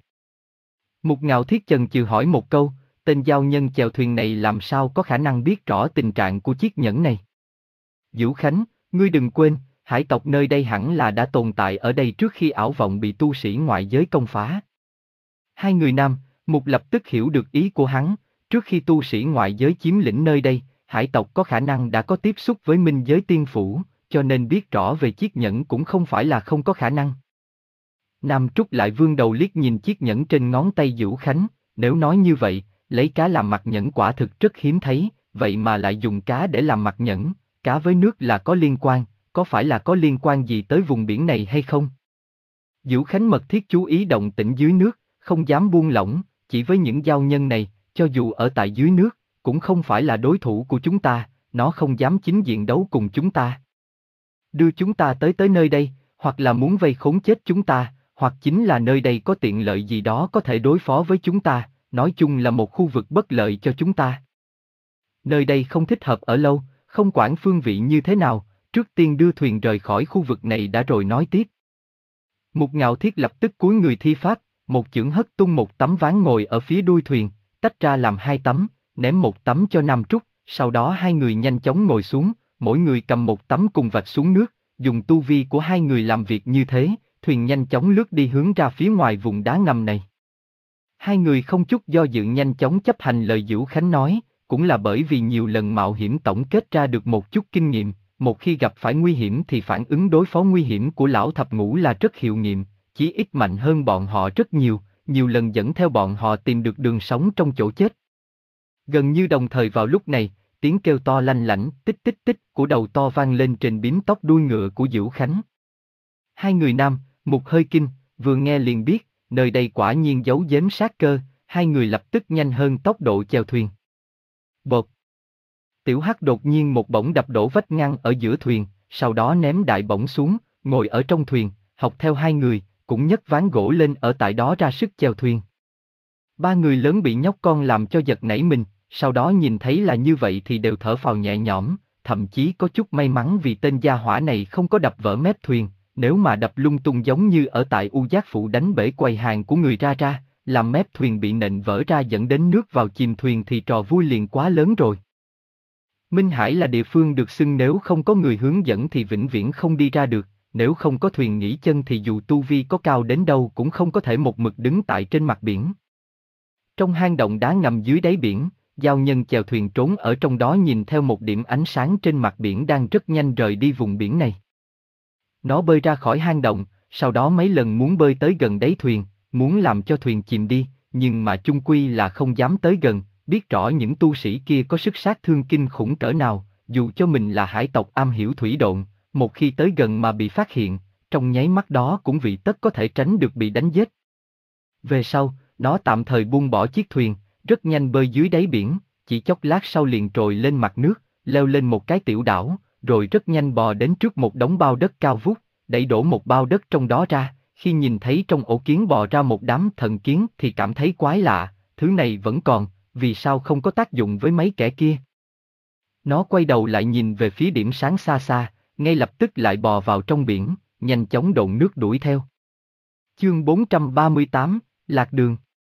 Mục Ngạo Thiết chần chừ hỏi một câu, tên giao nhân chèo thuyền này làm sao có khả năng biết rõ tình trạng của chiếc nhẫn này? Diễu Khánh, ngươi đừng quên, hải tộc nơi đây hẳn là đã tồn tại ở đây trước khi ảo vọng bị tu sĩ ngoại giới công phá. Hai người nam, Mục lập tức hiểu được ý của hắn, trước khi tu sĩ ngoại giới chiếm lĩnh nơi đây, hải tộc có khả năng đã có tiếp xúc với minh giới tiên phủ, cho nên biết rõ về chiếc nhẫn cũng không phải là không có khả năng. Nam Trúc lại vươn đầu liếc nhìn chiếc nhẫn trên ngón tay Diễu Khánh, nếu nói như vậy, lấy cá làm mặt nhẫn quả thực rất hiếm thấy, vậy mà lại dùng cá để làm mặt nhẫn, cá với nước là có liên quan, có phải là có liên quan gì tới vùng biển này hay không? Diễu Khánh mật thiết chú ý động tĩnh dưới nước, không dám buông lỏng, chỉ với những giao nhân này, cho dù ở tại dưới nước, cũng không phải là đối thủ của chúng ta, nó không dám chính diện đấu cùng chúng ta. Đưa chúng ta tới tới nơi đây, hoặc là muốn vây khốn chết chúng ta, hoặc chính là nơi đây có tiện lợi gì đó có thể đối phó với chúng ta, nói chung là một khu vực bất lợi cho chúng ta. Nơi đây không thích hợp ở lâu, không quản phương vị như thế nào, trước tiên đưa thuyền rời khỏi khu vực này đã rồi nói tiếp. Mục Ngạo Thiết lập tức cúi người thi pháp, một chưởng hất tung một tấm ván ngồi ở phía đuôi thuyền, tách ra làm hai tấm, ném một tấm cho Nam Trúc, sau đó hai người nhanh chóng ngồi xuống, mỗi người cầm một tấm cùng vạch xuống nước, dùng tu vi của hai người làm việc như thế, thuyền nhanh chóng lướt đi hướng ra phía ngoài vùng đá ngầm này. Hai người không chút do dự nhanh chóng chấp hành lời Diễu Khánh nói, cũng là bởi vì nhiều lần mạo hiểm tổng kết ra được một chút kinh nghiệm, một khi gặp phải nguy hiểm thì phản ứng đối phó nguy hiểm của lão thập ngũ là rất hiệu nghiệm, chí ít mạnh hơn bọn họ rất nhiều, nhiều lần dẫn theo bọn họ tìm được đường sống trong chỗ chết. Gần như đồng thời vào lúc này, tiếng kêu to lanh lảnh, tích tích tích của đầu to vang lên trên bím tóc đuôi ngựa của Diễu Khánh. Hai người nam, Mục hơi kinh, vừa nghe liền biết, nơi đây quả nhiên giấu giếm sát cơ, hai người lập tức nhanh hơn tốc độ chèo thuyền. Bột. Tiểu Hắc đột nhiên một bổng đập đổ vách ngăn ở giữa thuyền, sau đó ném đại bổng xuống, ngồi ở trong thuyền, học theo hai người, cũng nhấc ván gỗ lên ở tại đó ra sức chèo thuyền. Ba người lớn bị nhóc con làm cho giật nảy mình, sau đó nhìn thấy là như vậy thì đều thở phào nhẹ nhõm, thậm chí có chút may mắn vì tên gia hỏa này không có đập vỡ mép thuyền, nếu mà đập lung tung giống như ở tại U Giác Phủ đánh bể quầy hàng của người ra ra, làm mép thuyền bị nện vỡ ra dẫn đến nước vào chìm thuyền thì trò vui liền quá lớn rồi. Minh Hải là địa phương được xưng nếu không có người hướng dẫn thì vĩnh viễn không đi ra được, nếu không có thuyền nghỉ chân thì dù tu vi có cao đến đâu cũng không có thể một mực đứng tại trên mặt biển. Trong hang động đá ngầm dưới đáy biển, giao nhân chèo thuyền trốn ở trong đó nhìn theo một điểm ánh sáng trên mặt biển đang rất nhanh rời đi vùng biển này. Nó bơi ra khỏi hang động, sau đó mấy lần muốn bơi tới gần đáy thuyền, muốn làm cho thuyền chìm đi, nhưng mà chung quy là không dám tới gần, biết rõ những tu sĩ kia có sức sát thương kinh khủng cỡ nào, dù cho mình là hải tộc am hiểu thủy độn, một khi tới gần mà bị phát hiện, trong nháy mắt đó cũng vì tất có thể tránh được bị đánh giết. Về sau, nó tạm thời buông bỏ chiếc thuyền, rất nhanh bơi dưới đáy biển, chỉ chốc lát sau liền trồi lên mặt nước, leo lên một cái tiểu đảo, rồi rất nhanh bò đến trước một đống bao đất cao vút, đẩy đổ một bao đất trong đó ra, khi nhìn thấy trong ổ kiến bò ra một đám thần kiến thì cảm thấy quái lạ, thứ này vẫn còn, vì sao không có tác dụng với mấy kẻ kia. Nó quay đầu lại nhìn về phía điểm sáng xa xa, ngay lập tức lại bò vào trong biển, nhanh chóng độn nước đuổi theo. Chương bốn trăm ba mươi tám, Lạc đường.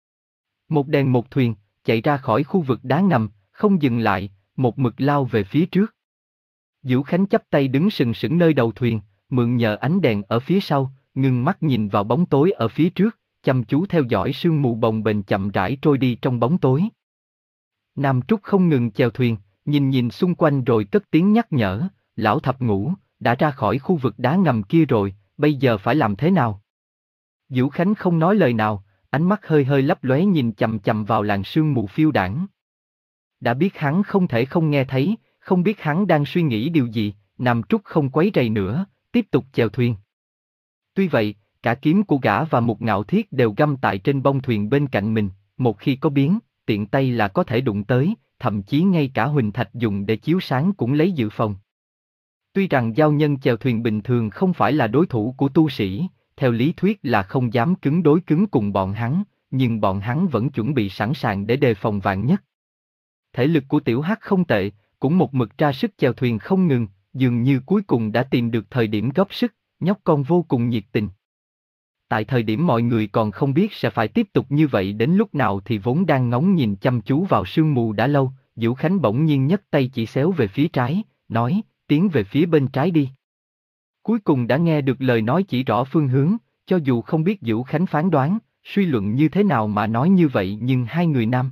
Một đèn một thuyền, chạy ra khỏi khu vực đá ngầm, không dừng lại, một mực lao về phía trước. Dữu Khánh chắp tay đứng sừng sững nơi đầu thuyền, mượn nhờ ánh đèn ở phía sau, ngưng mắt nhìn vào bóng tối ở phía trước, chăm chú theo dõi sương mù bồng bềnh chậm rãi trôi đi trong bóng tối. Nam Trúc không ngừng chèo thuyền, nhìn nhìn xung quanh rồi cất tiếng nhắc nhở, lão thập ngũ, đã ra khỏi khu vực đá ngầm kia rồi, bây giờ phải làm thế nào? Dữu Khánh không nói lời nào, ánh mắt hơi hơi lấp lóe nhìn chằm chằm vào làn sương mù phiêu đãng. Đã biết hắn không thể không nghe thấy, không biết hắn đang suy nghĩ điều gì, Nam Trúc không quấy rầy nữa, tiếp tục chèo thuyền. Tuy vậy, cả kiếm của gã và một ngạo thiết đều găm tại trên bông thuyền bên cạnh mình, một khi có biến, tiện tay là có thể đụng tới, thậm chí ngay cả huỳnh thạch dùng để chiếu sáng cũng lấy dự phòng. Tuy rằng giao nhân chèo thuyền bình thường không phải là đối thủ của tu sĩ, theo lý thuyết là không dám cứng đối cứng cùng bọn hắn, nhưng bọn hắn vẫn chuẩn bị sẵn sàng để đề phòng vạn nhất. Thể lực của Tiểu Hắc không tệ, cũng một mực ra sức chèo thuyền không ngừng, dường như cuối cùng đã tìm được thời điểm góp sức, nhóc con vô cùng nhiệt tình. Tại thời điểm mọi người còn không biết sẽ phải tiếp tục như vậy đến lúc nào thì vốn đang ngóng nhìn chăm chú vào sương mù đã lâu, Dữu Khánh bỗng nhiên nhấc tay chỉ xéo về phía trái, nói, tiến về phía bên trái đi. Cuối cùng đã nghe được lời nói chỉ rõ phương hướng, cho dù không biết Dữu Khánh phán đoán, suy luận như thế nào mà nói như vậy nhưng hai người nam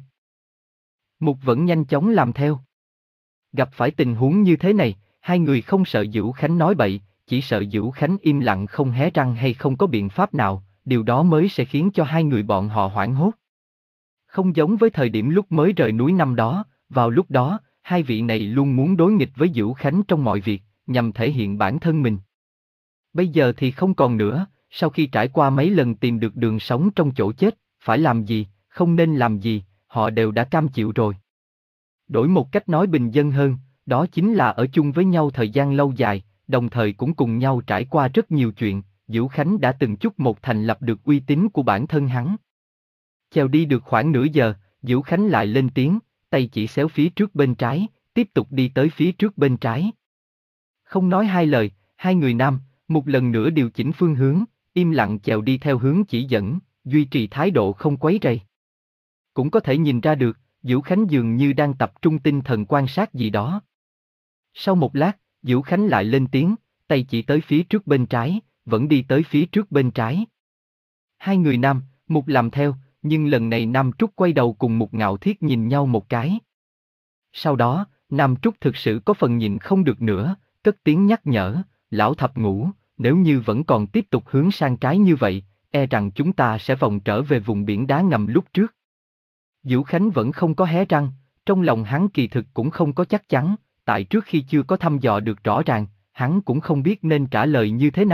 Mục vẫn nhanh chóng làm theo. Gặp phải tình huống như thế này, hai người không sợ Dữu Khánh nói bậy, chỉ sợ Dữu Khánh im lặng không hé răng hay không có biện pháp nào, điều đó mới sẽ khiến cho hai người bọn họ hoảng hốt. Không giống với thời điểm lúc mới rời núi năm đó, vào lúc đó, hai vị này luôn muốn đối nghịch với Dữu Khánh trong mọi việc, nhằm thể hiện bản thân mình. Bây giờ thì không còn nữa, sau khi trải qua mấy lần tìm được đường sống trong chỗ chết, phải làm gì, không nên làm gì, họ đều đã cam chịu rồi. Đổi một cách nói bình dân hơn, đó chính là ở chung với nhau thời gian lâu dài, đồng thời cũng cùng nhau trải qua rất nhiều chuyện, Dữu Khánh đã từng chút một thành lập được uy tín của bản thân hắn. Chèo đi được khoảng nửa giờ, Dữu Khánh lại lên tiếng, tay chỉ xéo phía trước bên trái, tiếp tục đi tới phía trước bên trái. Không nói hai lời, hai người nam, một lần nữa điều chỉnh phương hướng, im lặng chèo đi theo hướng chỉ dẫn, duy trì thái độ không quấy rầy. Cũng có thể nhìn ra được, Dữu Khánh dường như đang tập trung tinh thần quan sát gì đó. Sau một lát, Dữu Khánh lại lên tiếng, tay chỉ tới phía trước bên trái, vẫn đi tới phía trước bên trái. Hai người nam, Mục làm theo, nhưng lần này Nam Trúc quay đầu cùng một ngạo thiết nhìn nhau một cái. Sau đó, Nam Trúc thực sự có phần nhìn không được nữa, cất tiếng nhắc nhở, lão thập ngũ, nếu như vẫn còn tiếp tục hướng sang trái như vậy, e rằng chúng ta sẽ vòng trở về vùng biển đá ngầm lúc trước. Dữu Khánh vẫn không có hé răng, trong lòng hắn kỳ thực cũng không có chắc chắn, tại trước khi chưa có thăm dò được rõ ràng, hắn cũng không biết nên trả lời như thế nào,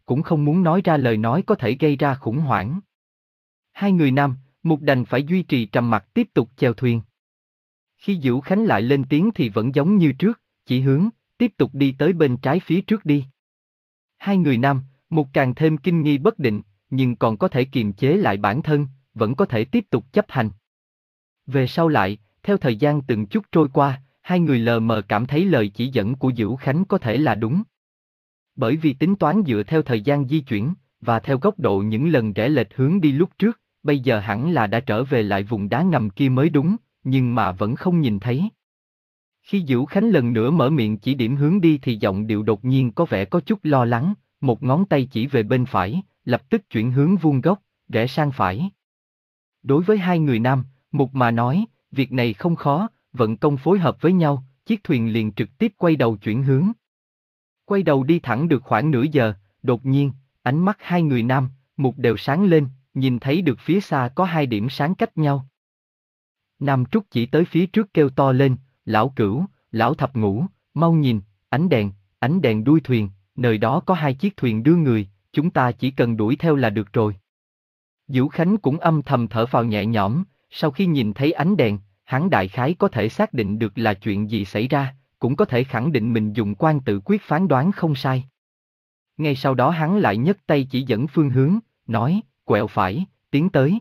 cũng không muốn nói ra lời nói có thể gây ra khủng hoảng. Hai người nam, Mục đành phải duy trì trầm mặc tiếp tục chèo thuyền. Khi Dữu Khánh lại lên tiếng thì vẫn giống như trước, chỉ hướng, tiếp tục đi tới bên trái phía trước đi. Hai người nam, Mục càng thêm kinh nghi bất định, nhưng còn có thể kiềm chế lại bản thân, vẫn có thể tiếp tục chấp hành. Về sau lại, theo thời gian từng chút trôi qua, hai người lờ mờ cảm thấy lời chỉ dẫn của Dữu Khánh có thể là đúng. Bởi vì tính toán dựa theo thời gian di chuyển, và theo góc độ những lần rẽ lệch hướng đi lúc trước, bây giờ hẳn là đã trở về lại vùng đá ngầm kia mới đúng, nhưng mà vẫn không nhìn thấy. Khi Dữu Khánh lần nữa mở miệng chỉ điểm hướng đi thì giọng điệu đột nhiên có vẻ có chút lo lắng, một ngón tay chỉ về bên phải, lập tức chuyển hướng vuông góc, rẽ sang phải. Đối với hai người nam, Mục mà nói, việc này không khó, vận công phối hợp với nhau, chiếc thuyền liền trực tiếp quay đầu chuyển hướng. Quay đầu đi thẳng được khoảng nửa giờ, đột nhiên, ánh mắt hai người nam, Mục đều sáng lên, nhìn thấy được phía xa có hai điểm sáng cách nhau. Nam Trúc chỉ tới phía trước kêu to lên, lão Cửu, lão Thập Ngũ, mau nhìn, ánh đèn, ánh đèn đuôi thuyền, nơi đó có hai chiếc thuyền đưa người, chúng ta chỉ cần đuổi theo là được rồi. Dữu Khánh cũng âm thầm thở phào nhẹ nhõm, sau khi nhìn thấy ánh đèn, hắn đại khái có thể xác định được là chuyện gì xảy ra, cũng có thể khẳng định mình dùng quan tự quyết phán đoán không sai. Ngay sau đó hắn lại nhấc tay chỉ dẫn phương hướng, nói, quẹo phải, tiến tới.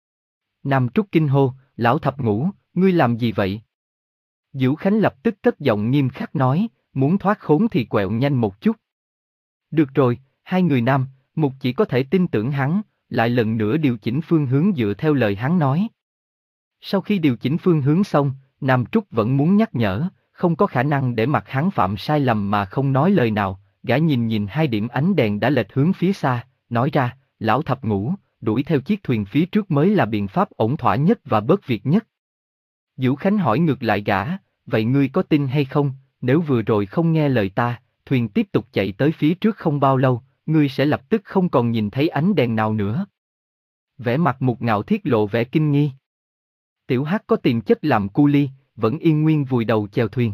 Nam Trúc kinh hô, lão Thập Ngũ, ngươi làm gì vậy? Dữu Khánh lập tức cất giọng nghiêm khắc nói, muốn thoát khốn thì quẹo nhanh một chút. Được rồi, hai người nam, Mục chỉ có thể tin tưởng hắn, lại lần nữa điều chỉnh phương hướng dựa theo lời hắn nói. Sau khi điều chỉnh phương hướng xong, Nam Trúc vẫn muốn nhắc nhở, không có khả năng để mặc hắn phạm sai lầm mà không nói lời nào, gã nhìn nhìn hai điểm ánh đèn đã lệch hướng phía xa, nói ra, lão Thập Ngũ, đuổi theo chiếc thuyền phía trước mới là biện pháp ổn thỏa nhất và bớt việc nhất. Dữu Khánh hỏi ngược lại gã, vậy ngươi có tin hay không, nếu vừa rồi không nghe lời ta, thuyền tiếp tục chạy tới phía trước không bao lâu, ngươi sẽ lập tức không còn nhìn thấy ánh đèn nào nữa. Vẻ mặt Mục Ngạo Thiết lộ vẻ kinh nghi. Tiểu Hắc có tiềm chất làm cu li, vẫn yên nguyên vùi đầu chèo thuyền.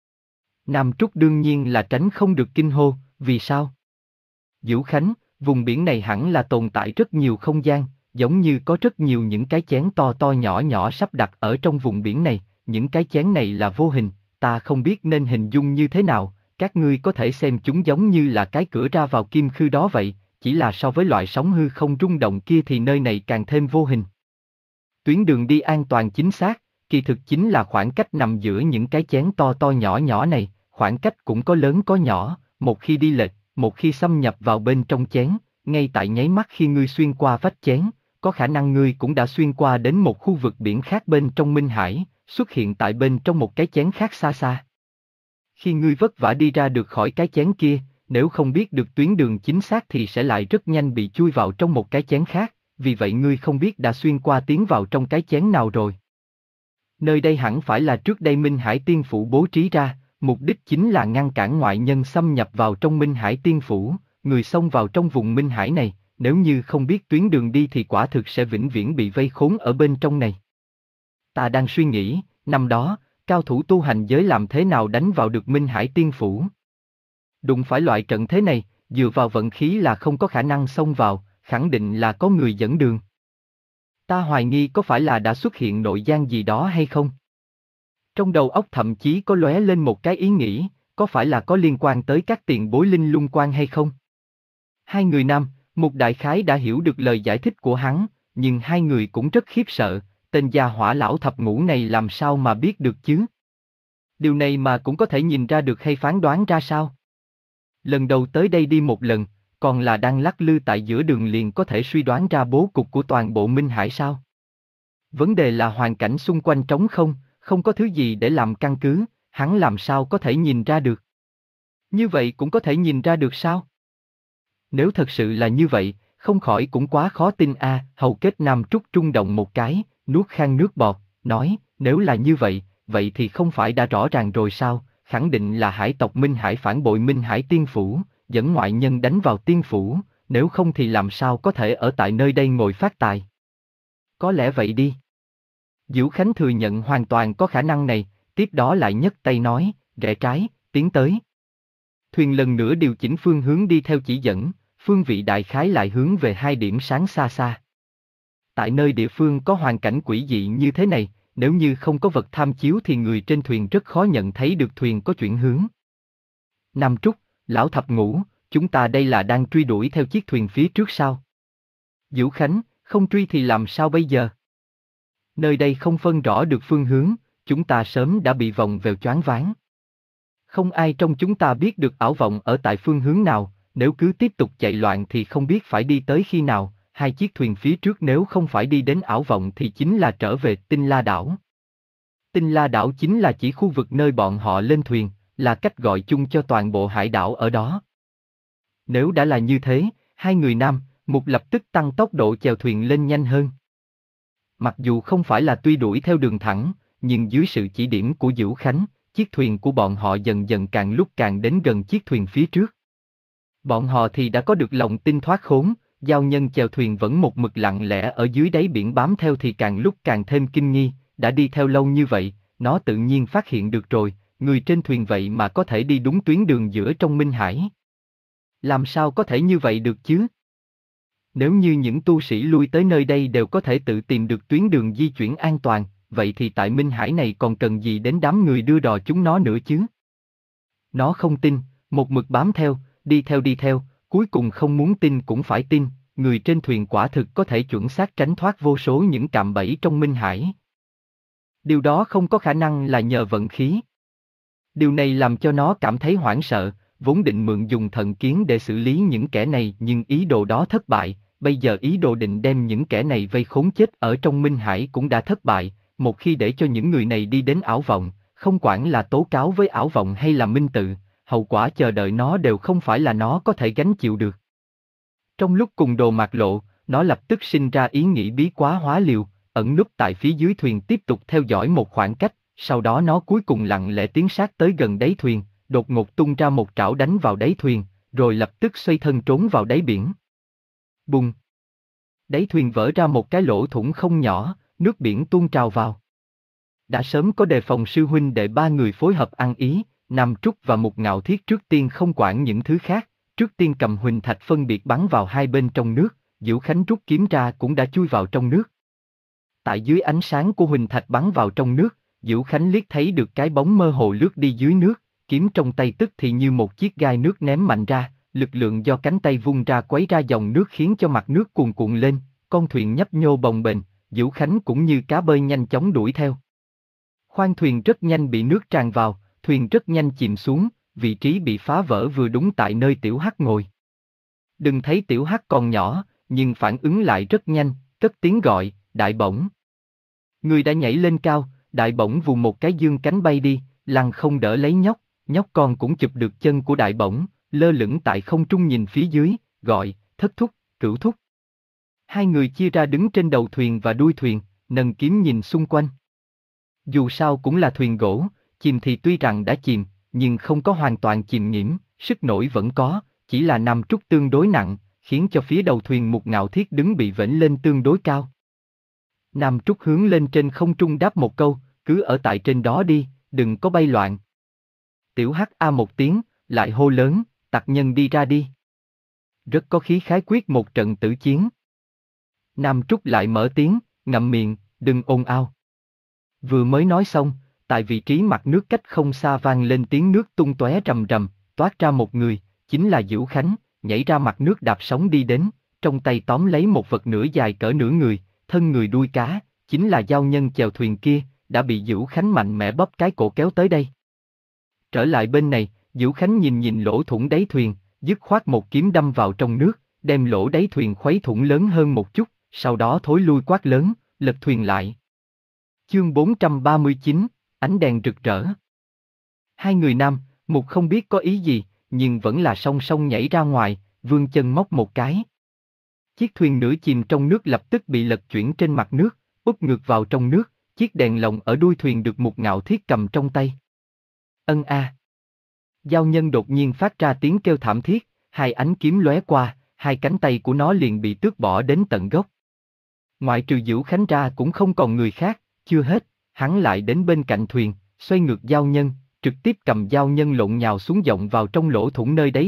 Nam Trúc đương nhiên là tránh không được kinh hô, vì sao? Dữu Khánh, vùng biển này hẳn là tồn tại rất nhiều không gian, giống như có rất nhiều những cái chén to to nhỏ nhỏ sắp đặt ở trong vùng biển này, những cái chén này là vô hình, ta không biết nên hình dung như thế nào, các ngươi có thể xem chúng giống như là cái cửa ra vào kim khư đó vậy, chỉ là so với loại sóng hư không rung động kia thì nơi này càng thêm vô hình. Tuyến đường đi an toàn chính xác, kỳ thực chính là khoảng cách nằm giữa những cái chén to to nhỏ nhỏ này, khoảng cách cũng có lớn có nhỏ, một khi đi lệch, một khi xâm nhập vào bên trong chén, ngay tại nháy mắt khi ngươi xuyên qua vách chén, có khả năng ngươi cũng đã xuyên qua đến một khu vực biển khác bên trong Minh Hải, xuất hiện tại bên trong một cái chén khác xa xa. Khi ngươi vất vả đi ra được khỏi cái chén kia, nếu không biết được tuyến đường chính xác thì sẽ lại rất nhanh bị chui vào trong một cái chén khác, vì vậy ngươi không biết đã xuyên qua tiến vào trong cái chén nào rồi. Nơi đây hẳn phải là trước đây Minh Hải Tiên Phủ bố trí ra, mục đích chính là ngăn cản ngoại nhân xâm nhập vào trong Minh Hải Tiên Phủ, người xông vào trong vùng Minh Hải này, nếu như không biết tuyến đường đi thì quả thực sẽ vĩnh viễn bị vây khốn ở bên trong này. Ta đang suy nghĩ, năm đó, cao thủ tu hành giới làm thế nào đánh vào được Minh Hải Tiên Phủ? Đụng phải loại trận thế này, dựa vào vận khí là không có khả năng xông vào, khẳng định là có người dẫn đường. Ta hoài nghi có phải là đã xuất hiện nội gian gì đó hay không? Trong đầu óc thậm chí có lóe lên một cái ý nghĩ, có phải là có liên quan tới các tiền bối linh lung quan hay không? Hai người nam, Mục đại khái đã hiểu được lời giải thích của hắn, nhưng hai người cũng rất khiếp sợ, tên gia hỏa lão thập ngũ này làm sao mà biết được chứ? Điều này mà cũng có thể nhìn ra được hay phán đoán ra sao? Lần đầu tới đây đi một lần, còn là đang lắc lư tại giữa đường liền có thể suy đoán ra bố cục của toàn bộ Minh Hải sao? Vấn đề là hoàn cảnh xung quanh trống không, không có thứ gì để làm căn cứ, hắn làm sao có thể nhìn ra được? Như vậy cũng có thể nhìn ra được sao? Nếu thật sự là như vậy, không khỏi cũng quá khó tin a. À, Hầu Kết Nam Trúc trung động một cái, nuốt khan nước bọt, nói, nếu là như vậy, vậy thì không phải đã rõ ràng rồi sao? Khẳng định là hải tộc Minh Hải phản bội Minh Hải Tiên Phủ, dẫn ngoại nhân đánh vào Tiên Phủ, nếu không thì làm sao có thể ở tại nơi đây ngồi phát tài? Có lẽ vậy đi. Dữu Khánh thừa nhận hoàn toàn có khả năng này, tiếp đó lại nhấc tay nói, rẽ trái, tiến tới. Thuyền lần nữa điều chỉnh phương hướng đi theo chỉ dẫn, phương vị đại khái lại hướng về hai điểm sáng xa xa. Tại nơi địa phương có hoàn cảnh quỷ dị như thế này, nếu như không có vật tham chiếu thì người trên thuyền rất khó nhận thấy được thuyền có chuyển hướng. Nam Trúc, Lão Thập Ngũ, chúng ta đây là đang truy đuổi theo chiếc thuyền phía trước sao? Dữu Khánh, không truy thì làm sao bây giờ? Nơi đây không phân rõ được phương hướng, chúng ta sớm đã bị vòng vèo choáng váng. Không ai trong chúng ta biết được ảo vọng ở tại phương hướng nào, nếu cứ tiếp tục chạy loạn thì không biết phải đi tới khi nào, hai chiếc thuyền phía trước nếu không phải đi đến ảo vọng thì chính là trở về Tinh La Đảo. Tinh La Đảo chính là chỉ khu vực nơi bọn họ lên thuyền, là cách gọi chung cho toàn bộ hải đảo ở đó. Nếu đã là như thế, hai người nam, Mục lập tức tăng tốc độ chèo thuyền lên nhanh hơn. Mặc dù không phải là truy đuổi theo đường thẳng, nhưng dưới sự chỉ điểm của Dữu Khánh, chiếc thuyền của bọn họ dần dần càng lúc càng đến gần chiếc thuyền phía trước. Bọn họ thì đã có được lòng tin thoát khốn, giao nhân chèo thuyền vẫn một mực lặng lẽ ở dưới đáy biển bám theo thì càng lúc càng thêm kinh nghi, đã đi theo lâu như vậy, nó tự nhiên phát hiện được rồi, người trên thuyền vậy mà có thể đi đúng tuyến đường giữa trong Minh Hải. Làm sao có thể như vậy được chứ? Nếu như những tu sĩ lui tới nơi đây đều có thể tự tìm được tuyến đường di chuyển an toàn, vậy thì tại Minh Hải này còn cần gì đến đám người đưa đò chúng nó nữa chứ? Nó không tin, một mực bám theo, đi theo đi theo, cuối cùng không muốn tin cũng phải tin, người trên thuyền quả thực có thể chuẩn xác tránh thoát vô số những cạm bẫy trong Minh Hải. Điều đó không có khả năng là nhờ vận khí. Điều này làm cho nó cảm thấy hoảng sợ, vốn định mượn dùng thần kiến để xử lý những kẻ này nhưng ý đồ đó thất bại, bây giờ ý đồ định đem những kẻ này vây khốn chết ở trong Minh Hải cũng đã thất bại, một khi để cho những người này đi đến ảo vọng, không quản là tố cáo với ảo vọng hay là minh tự, hậu quả chờ đợi nó đều không phải là nó có thể gánh chịu được. Trong lúc cùng đồ mạc lộ, nó lập tức sinh ra ý nghĩ bí quá hóa liều, ẩn núp tại phía dưới thuyền tiếp tục theo dõi một khoảng cách, sau đó nó cuối cùng lặng lẽ tiến sát tới gần đáy thuyền, đột ngột tung ra một trảo đánh vào đáy thuyền, rồi lập tức xoay thân trốn vào đáy biển. Bùng! Đáy thuyền vỡ ra một cái lỗ thủng không nhỏ, nước biển tuôn trào vào. Đã sớm có đề phòng sư huynh đệ ba người phối hợp ăn ý, Nam Trúc và Mục Ngạo Thiết trước tiên không quản những thứ khác, trước tiên cầm huỳnh thạch phân biệt bắn vào hai bên trong nước, Dữu Khánh rút kiếm ra cũng đã chui vào trong nước. Tại dưới ánh sáng của huỳnh thạch bắn vào trong nước, Dữu Khánh liếc thấy được cái bóng mơ hồ lướt đi dưới nước, kiếm trong tay tức thì như một chiếc gai nước ném mạnh ra, lực lượng do cánh tay vung ra quấy ra dòng nước khiến cho mặt nước cuồn cuộn lên, con thuyền nhấp nhô bồng bềnh, Dữu Khánh cũng như cá bơi nhanh chóng đuổi theo. Khoang thuyền rất nhanh bị nước tràn vào, thuyền rất nhanh chìm xuống, vị trí bị phá vỡ vừa đúng tại nơi Tiểu Hắc ngồi. Đừng thấy Tiểu Hắc còn nhỏ, nhưng phản ứng lại rất nhanh, cất tiếng gọi, Đại Bổng. Người đã nhảy lên cao, Đại Bổng vù một cái dương cánh bay đi, lăng không đỡ lấy nhóc, nhóc con cũng chụp được chân của Đại Bổng, lơ lửng tại không trung nhìn phía dưới, gọi, Thất Thúc, Cửu Thúc. Hai người chia ra đứng trên đầu thuyền và đuôi thuyền, nâng kiếm nhìn xung quanh. Dù sao cũng là thuyền gỗ, chìm thì tuy rằng đã chìm, nhưng không có hoàn toàn chìm nhiễm, sức nổi vẫn có, chỉ là Nam Trúc tương đối nặng, khiến cho phía đầu thuyền Mục Ngạo Thiết đứng bị vểnh lên tương đối cao. Nam Trúc hướng lên trên không trung đáp một câu, cứ ở tại trên đó đi, đừng có bay loạn. Tiểu Hắc a một tiếng, lại hô lớn, tặc nhân đi ra đi. Rất có khí khái quyết một trận tử chiến. Nam Trúc lại mở tiếng, ngậm miệng, đừng ồn ào. Vừa mới nói xong, tại vị trí mặt nước cách không xa vang lên tiếng nước tung tóe rầm rầm, toát ra một người, chính là Dữu Khánh, nhảy ra mặt nước đạp sóng đi đến, trong tay tóm lấy một vật nửa dài cỡ nửa người, thân người đuôi cá, chính là giao nhân chèo thuyền kia, đã bị Dữu Khánh mạnh mẽ bóp cái cổ kéo tới đây. Trở lại bên này, Dữu Khánh nhìn nhìn lỗ thủng đáy thuyền, dứt khoát một kiếm đâm vào trong nước, đem lỗ đáy thuyền khuấy thủng lớn hơn một chút, sau đó thối lui quát lớn, lật thuyền lại. Chương bốn trăm ba mươi chín, ánh đèn rực rỡ. Hai người nam, Mục không biết có ý gì, nhưng vẫn là song song nhảy ra ngoài, vươn chân móc một cái. Chiếc thuyền nửa chìm trong nước lập tức bị lật chuyển trên mặt nước, úp ngược vào trong nước, chiếc đèn lồng ở đuôi thuyền được Mục Ngạo Thiết cầm trong tay. Ân a. À. Giao nhân đột nhiên phát ra tiếng kêu thảm thiết, hai ánh kiếm lóe qua, hai cánh tay của nó liền bị tước bỏ đến tận gốc. Ngoại trừ Dữu Khánh ra cũng không còn người khác, chưa hết, hắn lại đến bên cạnh thuyền, xoay ngược giao nhân, trực tiếp cầm giao nhân lộn nhào xuống dọng vào trong lỗ thủng nơi đáy thuyền,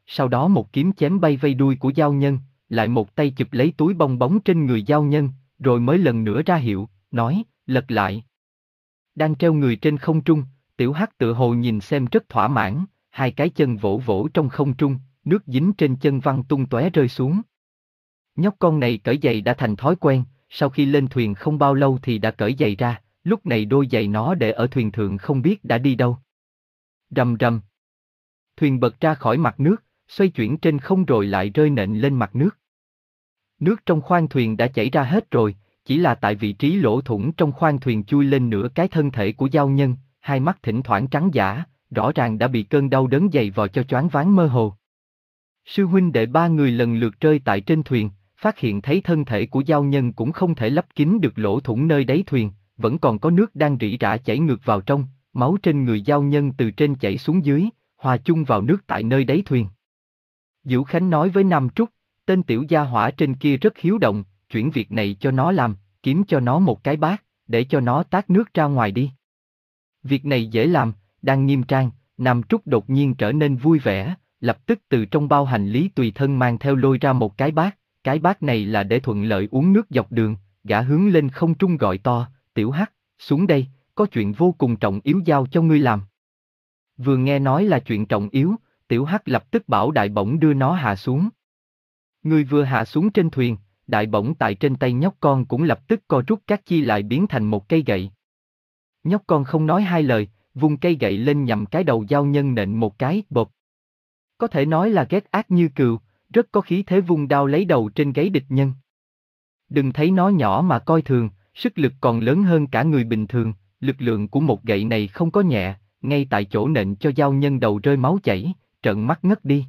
sau đó một kiếm chém bay vây đuôi của giao nhân, lại một tay chụp lấy túi bong bóng trên người giao nhân, rồi mới lần nữa ra hiệu, nói, lật lại. Đang treo người trên không trung, Tiểu Hắc tự hồ nhìn xem rất thỏa mãn, hai cái chân vỗ vỗ trong không trung, nước dính trên chân văng tung tóe rơi xuống. Nhóc con này cởi giày đã thành thói quen, sau khi lên thuyền không bao lâu thì đã cởi giày ra, lúc này đôi giày nó để ở thuyền thượng không biết đã đi đâu. Rầm rầm. Thuyền bật ra khỏi mặt nước, xoay chuyển trên không rồi lại rơi nện lên mặt nước. Nước trong khoang thuyền đã chảy ra hết rồi, chỉ là tại vị trí lỗ thủng trong khoang thuyền chui lên nửa cái thân thể của giao nhân, hai mắt thỉnh thoảng trắng dã, rõ ràng đã bị cơn đau đớn dày vò cho choáng váng mơ hồ. Sư huynh đệ ba người lần lượt rơi tại trên thuyền, phát hiện thấy thân thể của giao nhân cũng không thể lấp kín được lỗ thủng nơi đáy thuyền, vẫn còn có nước đang rỉ rả chảy ngược vào trong, máu trên người giao nhân từ trên chảy xuống dưới, hòa chung vào nước tại nơi đáy thuyền. Dữu Khánh nói với Nam Trúc, tên tiểu gia hỏa trên kia rất hiếu động, chuyển việc này cho nó làm, kiếm cho nó một cái bát, để cho nó tát nước ra ngoài đi. Việc này dễ làm, đang nghiêm trang, Nam Trúc đột nhiên trở nên vui vẻ, lập tức từ trong bao hành lý tùy thân mang theo lôi ra một cái bát, cái bát này là để thuận lợi uống nước dọc đường, gã hướng lên không trung gọi to, Tiểu Hắc, xuống đây, có chuyện vô cùng trọng yếu giao cho ngươi làm. Vừa nghe nói là chuyện trọng yếu, Tiểu Hắc lập tức bảo đại bổng đưa nó hạ xuống. Người vừa hạ xuống trên thuyền, đại bổng tại trên tay nhóc con cũng lập tức co rút các chi lại biến thành một cây gậy. Nhóc con không nói hai lời, vung cây gậy lên nhằm cái đầu giao nhân nện một cái, bộp. Có thể nói là ghét ác như cừu, rất có khí thế vung đao lấy đầu trên gáy địch nhân. Đừng thấy nó nhỏ mà coi thường, sức lực còn lớn hơn cả người bình thường, lực lượng của một gậy này không có nhẹ, ngay tại chỗ nện cho giao nhân đầu rơi máu chảy, trợn mắt ngất đi.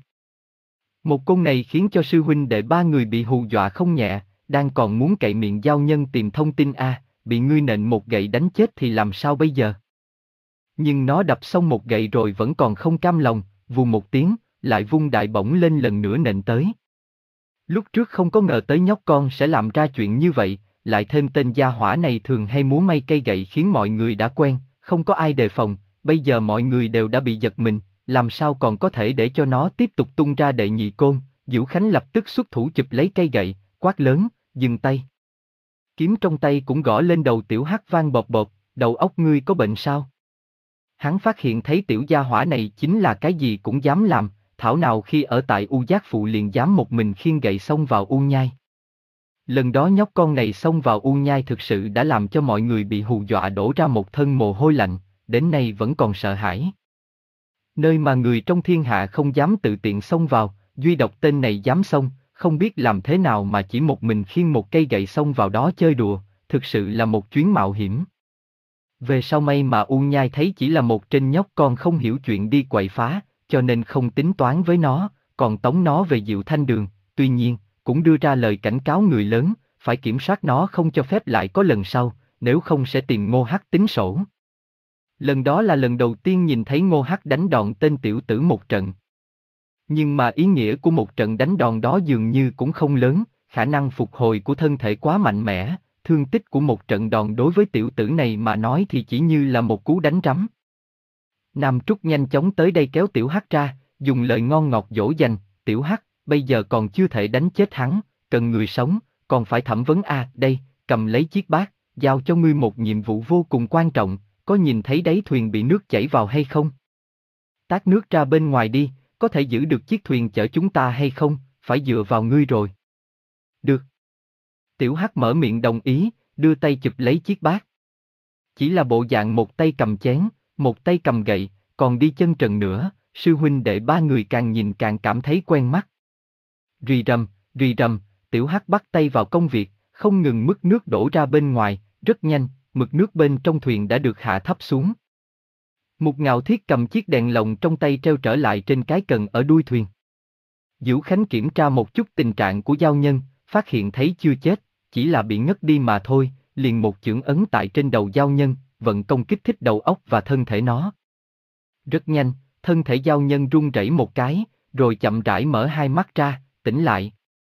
Một côn này khiến cho sư huynh đệ ba người bị hù dọa không nhẹ, đang còn muốn cậy miệng giao nhân tìm thông tin a, à, bị ngươi nện một gậy đánh chết thì làm sao bây giờ? Nhưng nó đập xong một gậy rồi vẫn còn không cam lòng, vù một tiếng, lại vung đại bổng lên lần nữa nện tới. Lúc trước không có ngờ tới nhóc con sẽ làm ra chuyện như vậy, lại thêm tên gia hỏa này thường hay múa may cây gậy khiến mọi người đã quen, không có ai đề phòng, bây giờ mọi người đều đã bị giật mình, làm sao còn có thể để cho nó tiếp tục tung ra đệ nhị côn. Dữu Khánh lập tức xuất thủ chụp lấy cây gậy, quát lớn, dừng tay. Kiếm trong tay cũng gõ lên đầu Tiểu Hắc vang bột bột, đầu óc ngươi có bệnh sao? Hắn phát hiện thấy tiểu gia hỏa này chính là cái gì cũng dám làm, thảo nào khi ở tại U Giác Phụ liền dám một mình khiêng gậy xông vào U Nhai. Lần đó nhóc con này xông vào U Nhai thực sự đã làm cho mọi người bị hù dọa đổ ra một thân mồ hôi lạnh, đến nay vẫn còn sợ hãi. Nơi mà người trong thiên hạ không dám tự tiện xông vào, duy độc tên này dám xông, không biết làm thế nào mà chỉ một mình khiêng một cây gậy xông vào đó chơi đùa, thực sự là một chuyến mạo hiểm. Về sau may mà U Nhai thấy chỉ là một trên nhóc con không hiểu chuyện đi quậy phá, cho nên không tính toán với nó, còn tống nó về Diệu Thanh Đường, tuy nhiên, cũng đưa ra lời cảnh cáo người lớn, phải kiểm soát nó không cho phép lại có lần sau, nếu không sẽ tìm Ngô Hắc tính sổ. Lần đó là lần đầu tiên nhìn thấy Ngô Hắc đánh đòn tên tiểu tử một trận. Nhưng mà ý nghĩa của một trận đánh đòn đó dường như cũng không lớn, khả năng phục hồi của thân thể quá mạnh mẽ, thương tích của một trận đòn đối với tiểu tử này mà nói thì chỉ như là một cú đánh rắm. Nam Trúc nhanh chóng tới đây kéo Tiểu Hắc ra, dùng lời ngon ngọt dỗ dành, Tiểu Hắc, bây giờ còn chưa thể đánh chết hắn, cần người sống, còn phải thẩm vấn a, à, đây, cầm lấy chiếc bát, giao cho ngươi một nhiệm vụ vô cùng quan trọng, có nhìn thấy đáy thuyền bị nước chảy vào hay không? Tát nước ra bên ngoài đi, có thể giữ được chiếc thuyền chở chúng ta hay không, phải dựa vào ngươi rồi. Được. Tiểu Hắc mở miệng đồng ý, đưa tay chụp lấy chiếc bát. Chỉ là bộ dạng một tay cầm chén, một tay cầm gậy, còn đi chân trần nữa, sư huynh đệ ba người càng nhìn càng cảm thấy quen mắt. Rì rầm, rì rầm, Tiểu Hắc bắt tay vào công việc, không ngừng mứt nước đổ ra bên ngoài, rất nhanh, mực nước bên trong thuyền đã được hạ thấp xuống. Mục Ngạo Thiết cầm chiếc đèn lồng trong tay treo trở lại trên cái cần ở đuôi thuyền. Dữu Khánh kiểm tra một chút tình trạng của giao nhân, phát hiện thấy chưa chết, chỉ là bị ngất đi mà thôi, liền một chưởng ấn tại trên đầu giao nhân, vận công kích thích đầu óc và thân thể nó. Rất nhanh, thân thể giao nhân run rẩy một cái, rồi chậm rãi mở hai mắt ra, tỉnh lại.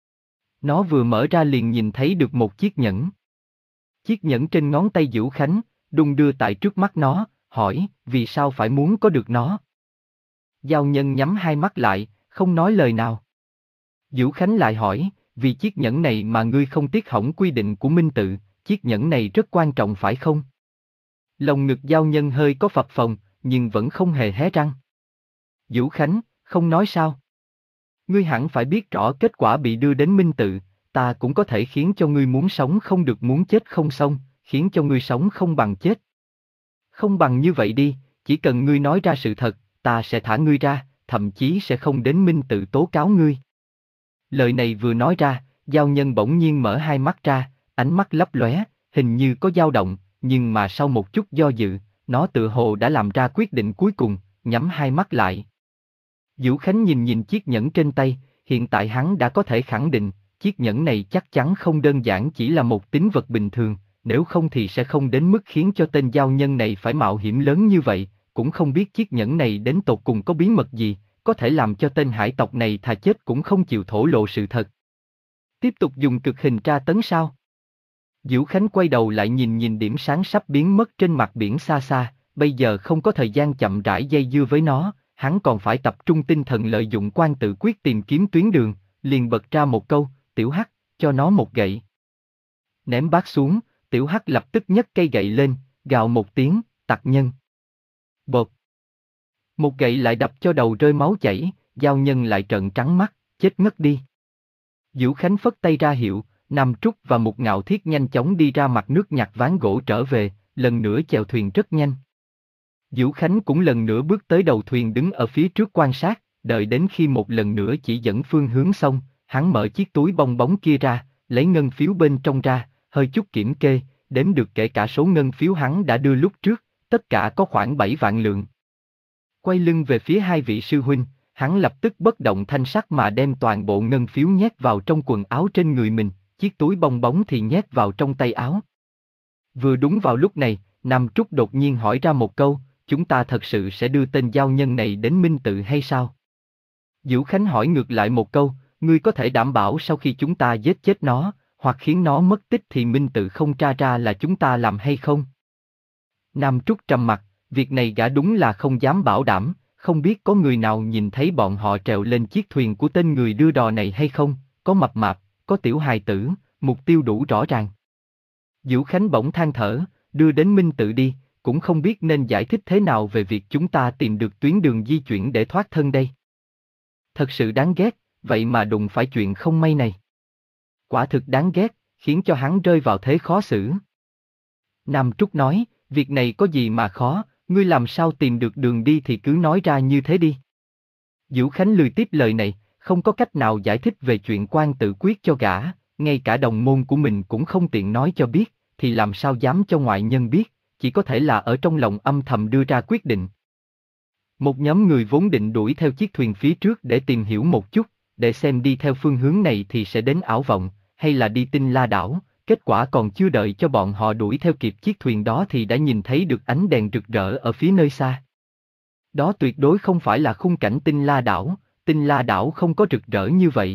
Nó vừa mở ra liền nhìn thấy được một chiếc nhẫn. Chiếc nhẫn trên ngón tay Dữu Khánh, đung đưa tại trước mắt nó, hỏi, vì sao phải muốn có được nó? Giao nhân nhắm hai mắt lại, không nói lời nào. Vũ Khánh lại hỏi, vì chiếc nhẫn này mà ngươi không tiếc hỏng quy định của minh tự, chiếc nhẫn này rất quan trọng phải không? Lòng ngực Giao Nhân hơi có phập phồng, nhưng vẫn không hề hé răng. Vũ Khánh, không nói sao? Ngươi hẳn phải biết rõ kết quả bị đưa đến minh tự, ta cũng có thể khiến cho ngươi muốn sống không được muốn chết không xong, khiến cho ngươi sống không bằng chết. Không bằng như vậy đi, chỉ cần ngươi nói ra sự thật, ta sẽ thả ngươi ra, thậm chí sẽ không đến minh tự tố cáo ngươi. Lời này vừa nói ra, Giao Nhân bỗng nhiên mở hai mắt ra, ánh mắt lấp lóe, hình như có dao động, nhưng mà sau một chút do dự, nó tựa hồ đã làm ra quyết định cuối cùng, nhắm hai mắt lại. Vũ Khánh nhìn nhìn chiếc nhẫn trên tay, hiện tại hắn đã có thể khẳng định, chiếc nhẫn này chắc chắn không đơn giản chỉ là một tín vật bình thường, nếu không thì sẽ không đến mức khiến cho tên giao nhân này phải mạo hiểm lớn như vậy, cũng không biết chiếc nhẫn này đến tột cùng có bí mật gì, có thể làm cho tên hải tộc này thà chết cũng không chịu thổ lộ sự thật. Tiếp tục dùng cực hình tra tấn sao? Vũ Khánh quay đầu lại nhìn nhìn điểm sáng sắp biến mất trên mặt biển xa xa, bây giờ không có thời gian chậm rãi dây dưa với nó, hắn còn phải tập trung tinh thần lợi dụng quan tự quyết tìm kiếm tuyến đường, liền bật ra một câu, Tiểu Hắc, cho nó một gậy. Ném bát xuống, Tiểu Hắc lập tức nhấc cây gậy lên, gào một tiếng, tặc nhân. Bột. Một gậy lại đập cho đầu rơi máu chảy, giao nhân lại trợn trắng mắt, chết ngất đi. Vũ Khánh phất tay ra hiệu, Nam Trúc và Mục Ngạo Thiết nhanh chóng đi ra mặt nước nhặt ván gỗ trở về, lần nữa chèo thuyền rất nhanh. Vũ Khánh cũng lần nữa bước tới đầu thuyền đứng ở phía trước quan sát, đợi đến khi một lần nữa chỉ dẫn phương hướng xong, hắn mở chiếc túi bong bóng kia ra, lấy ngân phiếu bên trong ra, hơi chút kiểm kê, đếm được kể cả số ngân phiếu hắn đã đưa lúc trước, tất cả có khoảng bảy vạn lượng. Quay lưng về phía hai vị sư huynh, hắn lập tức bất động thanh sắc mà đem toàn bộ ngân phiếu nhét vào trong quần áo trên người mình, chiếc túi bong bóng thì nhét vào trong tay áo. Vừa đúng vào lúc này, Nam Trúc đột nhiên hỏi ra một câu, chúng ta thật sự sẽ đưa tên giao nhân này đến minh tự hay sao? Vũ Khánh hỏi ngược lại một câu, ngươi có thể đảm bảo sau khi chúng ta giết chết nó, hoặc khiến nó mất tích thì minh tự không tra ra là chúng ta làm hay không? Nam Trúc trầm mặt, việc này gã đúng là không dám bảo đảm, không biết có người nào nhìn thấy bọn họ trèo lên chiếc thuyền của tên người đưa đò này hay không, có mập mạp, có tiểu hài tử, mục tiêu đủ rõ ràng. Vũ Khánh bỗng than thở, đưa đến minh tự đi, cũng không biết nên giải thích thế nào về việc chúng ta tìm được tuyến đường di chuyển để thoát thân đây. Thật sự đáng ghét, vậy mà đụng phải chuyện không may này. Quả thực đáng ghét, khiến cho hắn rơi vào thế khó xử. Nam Trúc nói, việc này có gì mà khó, ngươi làm sao tìm được đường đi thì cứ nói ra như thế đi. Vũ Khánh lười tiếp lời này, không có cách nào giải thích về chuyện quan tự quyết cho gã, ngay cả đồng môn của mình cũng không tiện nói cho biết, thì làm sao dám cho ngoại nhân biết, chỉ có thể là ở trong lòng âm thầm đưa ra quyết định. Một nhóm người vốn định đuổi theo chiếc thuyền phía trước để tìm hiểu một chút, để xem đi theo phương hướng này thì sẽ đến Ảo Vọng, hay là đi Tinh La Đảo, kết quả còn chưa đợi cho bọn họ đuổi theo kịp chiếc thuyền đó thì đã nhìn thấy được ánh đèn rực rỡ ở phía nơi xa. Đó tuyệt đối không phải là khung cảnh Tinh La Đảo, Tinh La Đảo không có rực rỡ như vậy.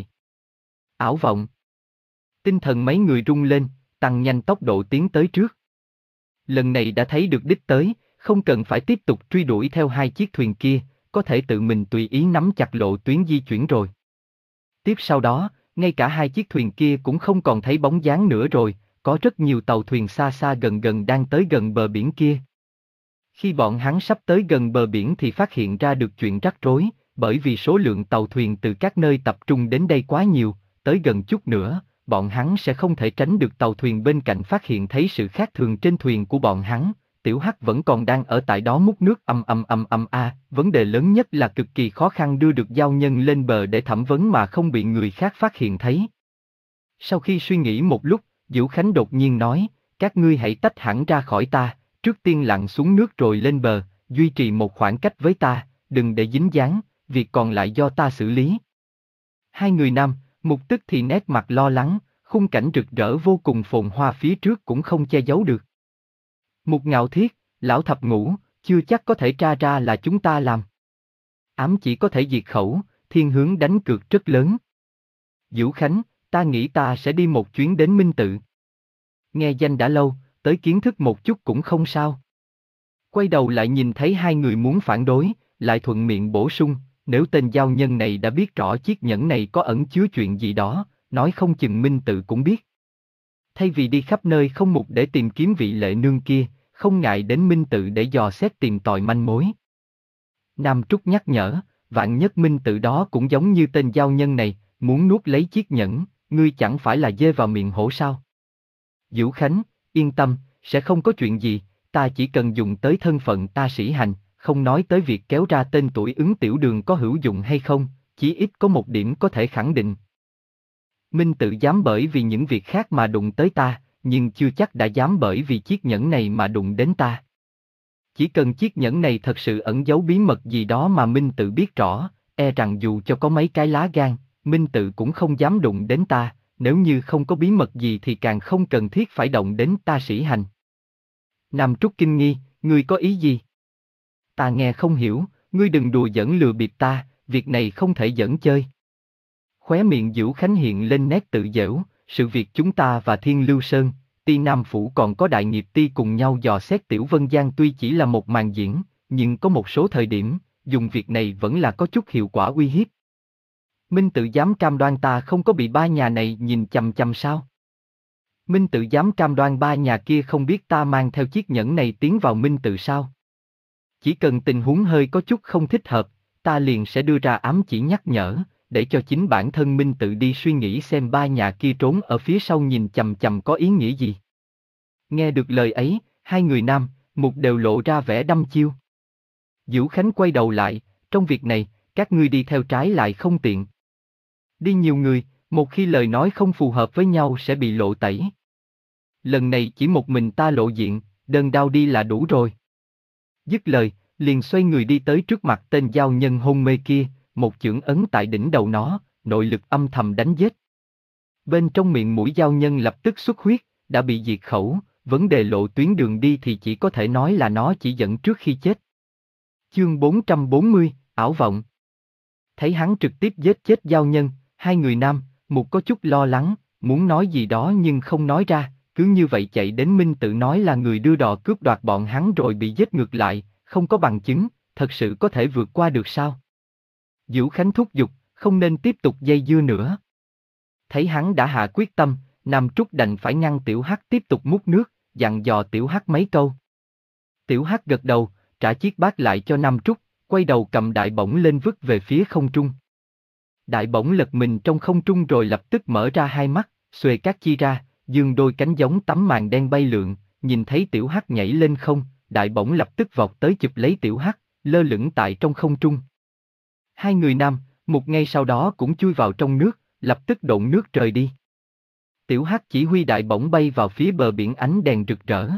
Ảo Vọng. Tinh thần mấy người rung lên, tăng nhanh tốc độ tiến tới trước. Lần này đã thấy được đích tới, không cần phải tiếp tục truy đuổi theo hai chiếc thuyền kia, có thể tự mình tùy ý nắm chặt lộ tuyến di chuyển rồi. Tiếp sau đó, ngay cả hai chiếc thuyền kia cũng không còn thấy bóng dáng nữa rồi, có rất nhiều tàu thuyền xa xa gần gần đang tới gần bờ biển kia. Khi bọn hắn sắp tới gần bờ biển thì phát hiện ra được chuyện rắc rối, bởi vì số lượng tàu thuyền từ các nơi tập trung đến đây quá nhiều, tới gần chút nữa, bọn hắn sẽ không thể tránh được tàu thuyền bên cạnh phát hiện thấy sự khác thường trên thuyền của bọn hắn. Tiểu Hắc vẫn còn đang ở tại đó múc nước âm âm âm âm a, vấn đề lớn nhất là cực kỳ khó khăn đưa được giao nhân lên bờ để thẩm vấn mà không bị người khác phát hiện thấy. Sau khi suy nghĩ một lúc, Vũ Khánh đột nhiên nói, các ngươi hãy tách hẳn ra khỏi ta, trước tiên lặn xuống nước rồi lên bờ, duy trì một khoảng cách với ta, đừng để dính dáng, việc còn lại do ta xử lý. Hai người nam, Mục tức thì nét mặt lo lắng, khung cảnh rực rỡ vô cùng phồn hoa phía trước cũng không che giấu được. Mục Ngạo Thiết, lão thập ngũ, chưa chắc có thể tra ra là chúng ta làm. Ám chỉ có thể diệt khẩu, thiên hướng đánh cược rất lớn. Vũ Khánh, ta nghĩ ta sẽ đi một chuyến đến Minh Tự. Nghe danh đã lâu, tới kiến thức một chút cũng không sao. Quay đầu lại nhìn thấy hai người muốn phản đối, lại thuận miệng bổ sung, Nếu tên giao nhân này đã biết rõ chiếc nhẫn này có ẩn chứa chuyện gì đó, nói không chừng Minh Tự cũng biết. Thay vì đi khắp nơi không mục để tìm kiếm vị lệ nương kia, không ngại đến Minh Tự để dò xét tìm tòi manh mối. Nam Trúc nhắc nhở, vạn nhất Minh Tự đó cũng giống như tên giao nhân này, muốn nuốt lấy chiếc nhẫn, ngươi chẳng phải là dê vào miệng hổ sao? Vũ Khánh, yên tâm, sẽ không có chuyện gì, ta chỉ cần dùng tới thân phận ta sĩ hành, không nói tới việc kéo ra tên tuổi ứng tiểu đường có hữu dụng hay không, chỉ ít có một điểm có thể khẳng định. Minh Tự dám bởi vì những việc khác mà đụng tới ta, nhưng chưa chắc đã dám bởi vì chiếc nhẫn này mà đụng đến ta. Chỉ cần chiếc nhẫn này thật sự ẩn giấu bí mật gì đó mà Minh Tự biết rõ, e rằng dù cho có mấy cái lá gan, Minh Tự cũng không dám đụng đến ta, nếu như không có bí mật gì thì càng không cần thiết phải động đến ta sĩ hành. Nam Trúc kinh nghi, ngươi có ý gì? Ta nghe không hiểu, ngươi đừng đùa giỡn lừa bịp ta, việc này không thể giỡn chơi. Khóe miệng Vũ Khánh hiện lên nét tự giễu, sự việc chúng ta và Thiên Lưu Sơn, Ti Nam Phủ còn có Đại Nghiệp Ti cùng nhau dò xét Tiểu Vân Giang tuy chỉ là một màn diễn, nhưng có một số thời điểm, dùng việc này vẫn là có chút hiệu quả uy hiếp. Minh Tự dám cam đoan ta không có bị ba nhà này nhìn chằm chằm sao? Minh Tự dám cam đoan ba nhà kia không biết ta mang theo chiếc nhẫn này tiến vào Minh Tự sao? Chỉ cần tình huống hơi có chút không thích hợp, ta liền sẽ đưa ra ám chỉ nhắc nhở, để cho chính bản thân Minh Tự đi suy nghĩ xem ba nhà kia trốn ở phía sau nhìn chằm chằm có ý nghĩa gì. Nghe được lời ấy, hai người nam, mục đều lộ ra vẻ đăm chiêu. Vũ Khánh quay đầu lại, trong việc này, các ngươi đi theo trái lại không tiện. Đi nhiều người, một khi lời nói không phù hợp với nhau sẽ bị lộ tẩy. Lần này chỉ một mình ta lộ diện, đơn đao đi là đủ rồi. Dứt lời, liền xoay người đi tới trước mặt tên giao nhân hôn mê kia, một chưởng ấn tại đỉnh đầu nó, nội lực âm thầm đánh giết. Bên trong miệng mũi giao nhân lập tức xuất huyết, đã bị diệt khẩu, vấn đề lộ tuyến đường đi thì chỉ có thể nói là nó chỉ dẫn trước khi chết. Chương bốn trăm bốn mươi, ảo vọng. Thấy hắn trực tiếp giết chết giao nhân, hai người nam, một có chút lo lắng, muốn nói gì đó nhưng không nói ra, cứ như vậy chạy đến Minh Tự nói là người đưa đò cướp đoạt bọn hắn rồi bị giết ngược lại, không có bằng chứng, thật sự có thể vượt qua được sao? Vũ Khánh thúc giục, không nên tiếp tục dây dưa nữa. Thấy hắn đã hạ quyết tâm, Nam Trúc đành phải ngăn Tiểu Hắc tiếp tục múc nước, dặn dò Tiểu Hắc mấy câu. Tiểu Hắc gật đầu, trả chiếc bát lại cho Nam Trúc, quay đầu cầm đại bổng lên vứt về phía không trung. Đại bổng lật mình trong không trung rồi lập tức mở ra hai mắt, xuề các chi ra, dương đôi cánh giống tấm màn đen bay lượn, nhìn thấy Tiểu Hắc nhảy lên không, đại bổng lập tức vọt tới chụp lấy Tiểu Hắc, lơ lửng tại trong không trung. Hai người nam, một ngay sau đó cũng chui vào trong nước, lập tức độn nước rời đi. Tiểu Hắc chỉ huy đại bổng bay vào phía bờ biển ánh đèn rực rỡ.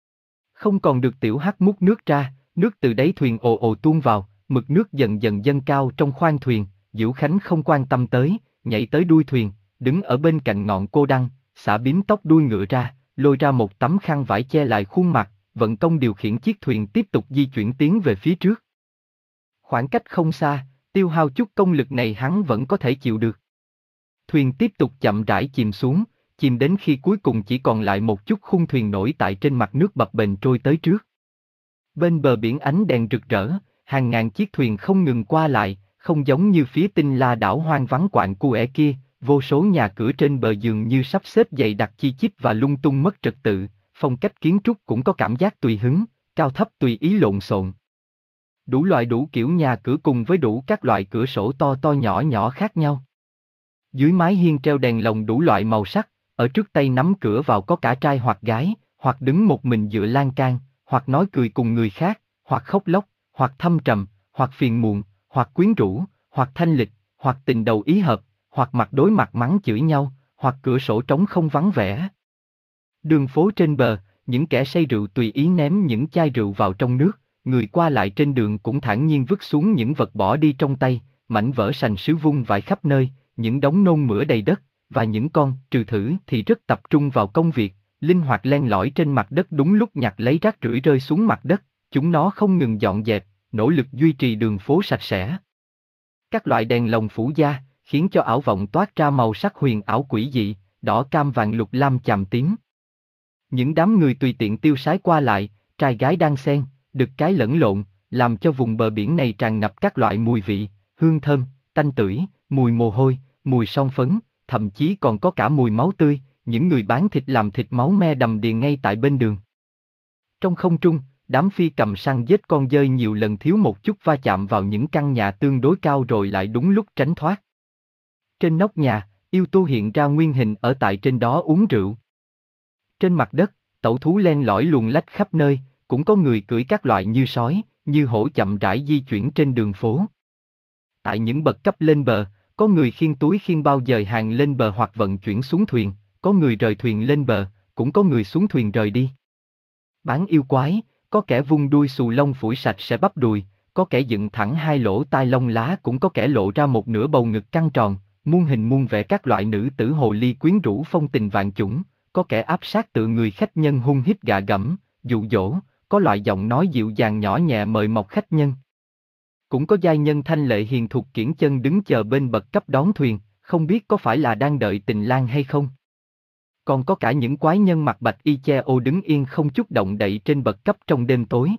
Không còn được Tiểu Hắc múc nước ra, nước từ đáy thuyền ồ ồ tuôn vào, mực nước dần dần dâng cao trong khoang thuyền. Vũ Khánh không quan tâm tới, nhảy tới đuôi thuyền, đứng ở bên cạnh ngọn cô đăng, xả bím tóc đuôi ngựa ra, lôi ra một tấm khăn vải che lại khuôn mặt, vận công điều khiển chiếc thuyền tiếp tục di chuyển tiến về phía trước. Khoảng cách không xa, tiêu hao chút công lực này hắn vẫn có thể chịu được. Thuyền tiếp tục chậm rãi chìm xuống, chìm đến khi cuối cùng chỉ còn lại một chút khung thuyền nổi tại trên mặt nước bập bềnh trôi tới trước. Bên bờ biển ánh đèn rực rỡ, hàng ngàn chiếc thuyền không ngừng qua lại, không giống như phía Tinh La đảo hoang vắng quạnh cu é kia, vô số nhà cửa trên bờ dường như sắp xếp dày đặc chi chít và lung tung mất trật tự, phong cách kiến trúc cũng có cảm giác tùy hứng, cao thấp tùy ý lộn xộn. Đủ loại đủ kiểu nhà cửa cùng với đủ các loại cửa sổ to to nhỏ nhỏ khác nhau. Dưới mái hiên treo đèn lồng đủ loại màu sắc, ở trước tay nắm cửa vào có cả trai hoặc gái, hoặc đứng một mình dựa lan can, hoặc nói cười cùng người khác, hoặc khóc lóc, hoặc thâm trầm, hoặc phiền muộn, hoặc quyến rũ, hoặc thanh lịch, hoặc tình đầu ý hợp, hoặc mặt đối mặt mắng chửi nhau, hoặc cửa sổ trống không vắng vẻ. Đường phố trên bờ, những kẻ say rượu tùy ý ném những chai rượu vào trong nước, người qua lại trên đường cũng thản nhiên vứt xuống những vật bỏ đi trong tay, mảnh vỡ sành sứ vung vãi khắp nơi, những đống nôn mửa đầy đất, và những con trừ thử thì rất tập trung vào công việc, linh hoạt len lỏi trên mặt đất đúng lúc nhặt lấy rác rưởi rơi xuống mặt đất, chúng nó không ngừng dọn dẹp, nỗ lực duy trì đường phố sạch sẽ. Các loại đèn lồng phủ da, khiến cho ảo vọng toát ra màu sắc huyền ảo quỷ dị, đỏ cam vàng lục lam chàm tím. Những đám người tùy tiện tiêu sái qua lại, trai gái đang xen, đực cái lẫn lộn, làm cho vùng bờ biển này tràn ngập các loại mùi vị, hương thơm, tanh tưởi, mùi mồ hôi, mùi son phấn, thậm chí còn có cả mùi máu tươi, những người bán thịt làm thịt máu me đầm đìa ngay tại bên đường. Trong không trung, đám phi cầm săn giết con dơi nhiều lần thiếu một chút va chạm vào những căn nhà tương đối cao rồi lại đúng lúc tránh thoát. Trên nóc nhà, yêu tu hiện ra nguyên hình ở tại trên đó uống rượu. Trên mặt đất, tẩu thú len lỏi luồn lách khắp nơi, cũng có người cưỡi các loại như sói, như hổ chậm rãi di chuyển trên đường phố. Tại những bậc cấp lên bờ, có người khiêng túi khiêng bao dời hàng lên bờ hoặc vận chuyển xuống thuyền, có người rời thuyền lên bờ, cũng có người xuống thuyền rời đi. Bán yêu quái, có kẻ vung đuôi xù lông phủi sạch sẽ bắp đùi, có kẻ dựng thẳng hai lỗ tai lông lá, cũng có kẻ lộ ra một nửa bầu ngực căng tròn, muôn hình muôn vẻ các loại nữ tử hồ ly quyến rũ phong tình vạn chủng, có kẻ áp sát tự người khách nhân hung hít gạ gẫm, dụ dỗ, có loại giọng nói dịu dàng nhỏ nhẹ mời mọc khách nhân. Cũng có giai nhân thanh lệ hiền thục kiễng chân đứng chờ bên bậc cấp đón thuyền, không biết có phải là đang đợi tình lang hay không. Còn có cả những quái nhân mặc bạch y che ô đứng yên không chút động đậy trên bậc cấp trong đêm tối.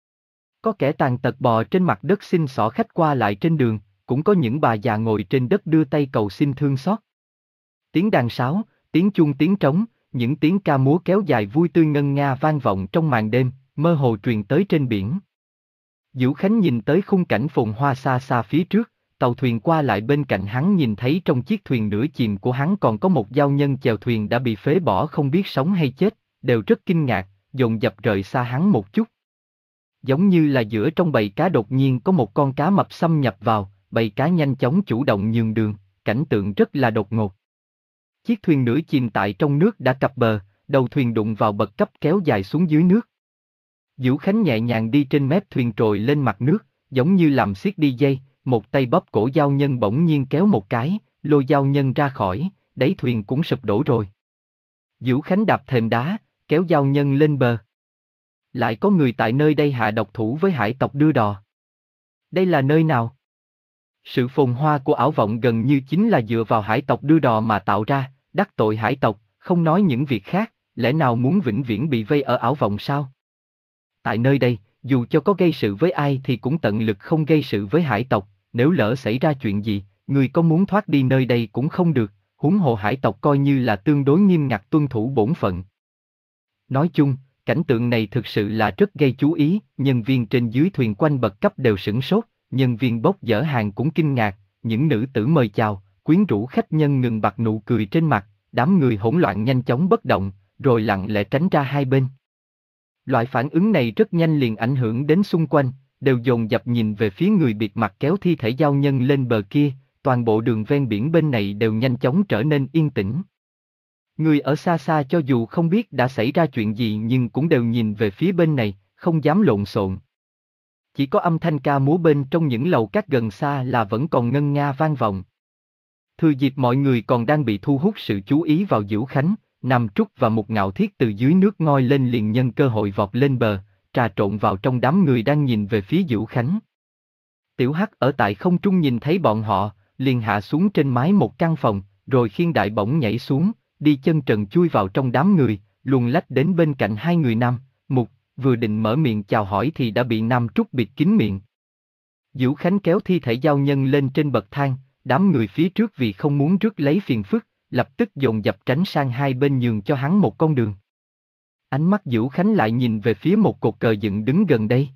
Có kẻ tàn tật bò trên mặt đất xin xỏ khách qua lại trên đường, cũng có những bà già ngồi trên đất đưa tay cầu xin thương xót. Tiếng đàn sáo, tiếng chuông tiếng trống, những tiếng ca múa kéo dài vui tươi ngân nga vang vọng trong màn đêm, mơ hồ truyền tới trên biển. Dữu Khánh nhìn tới khung cảnh phồn hoa xa xa phía trước, tàu thuyền qua lại bên cạnh hắn, nhìn thấy trong chiếc thuyền nửa chìm của hắn còn có một giao nhân chèo thuyền đã bị phế bỏ không biết sống hay chết, đều rất kinh ngạc, dồn dập rời xa hắn một chút. Giống như là giữa trong bầy cá đột nhiên có một con cá mập xâm nhập vào, bầy cá nhanh chóng chủ động nhường đường, cảnh tượng rất là đột ngột. Chiếc thuyền nửa chìm tại trong nước đã cập bờ, đầu thuyền đụng vào bậc cấp kéo dài xuống dưới nước. Dữu Khánh nhẹ nhàng đi trên mép thuyền trồi lên mặt nước, giống như làm xiết đi dây, một tay bóp cổ giao nhân bỗng nhiên kéo một cái, lôi giao nhân ra khỏi, đáy thuyền cũng sụp đổ rồi. Dữu Khánh đạp thềm đá, kéo giao nhân lên bờ. Lại có người tại nơi đây hạ độc thủ với hải tộc đưa đò. Đây là nơi nào? Sự phồn hoa của ảo vọng gần như chính là dựa vào hải tộc đưa đò mà tạo ra, đắc tội hải tộc, không nói những việc khác, lẽ nào muốn vĩnh viễn bị vây ở ảo vọng sao? Tại nơi đây, dù cho có gây sự với ai thì cũng tận lực không gây sự với hải tộc, nếu lỡ xảy ra chuyện gì, người có muốn thoát đi nơi đây cũng không được, huống hồ hải tộc coi như là tương đối nghiêm ngặt tuân thủ bổn phận. Nói chung, cảnh tượng này thực sự là rất gây chú ý, nhân viên trên dưới thuyền quanh bậc cấp đều sửng sốt, nhân viên bốc dỡ hàng cũng kinh ngạc, những nữ tử mời chào, quyến rũ khách nhân ngừng bặt nụ cười trên mặt, đám người hỗn loạn nhanh chóng bất động, rồi lặng lẽ tránh ra hai bên. Loại phản ứng này rất nhanh liền ảnh hưởng đến xung quanh, đều dồn dập nhìn về phía người bịt mặt kéo thi thể giao nhân lên bờ kia, toàn bộ đường ven biển bên này đều nhanh chóng trở nên yên tĩnh. Người ở xa xa cho dù không biết đã xảy ra chuyện gì nhưng cũng đều nhìn về phía bên này, không dám lộn xộn. Chỉ có âm thanh ca múa bên trong những lầu các gần xa là vẫn còn ngân nga vang vọng. Thừa dịp mọi người còn đang bị thu hút sự chú ý vào Dữu Khánh, Nam Trúc và một Ngạo Thiết từ dưới nước ngoi lên liền nhân cơ hội vọt lên bờ, trà trộn vào trong đám người đang nhìn về phía Dữu Khánh. Tiểu Hắc ở tại không trung nhìn thấy bọn họ, liền hạ xuống trên mái một căn phòng, rồi khiêng đại bổng nhảy xuống, đi chân trần chui vào trong đám người, luồn lách đến bên cạnh hai người Nam Mục, vừa định mở miệng chào hỏi thì đã bị Nam Trúc bịt kín miệng. Dữu Khánh kéo thi thể giao nhân lên trên bậc thang, đám người phía trước vì không muốn rước lấy phiền phức, lập tức dồn dập tránh sang hai bên nhường cho hắn một con đường. Ánh mắt Dữu Khánh lại nhìn về phía một cột cờ dựng đứng gần đây.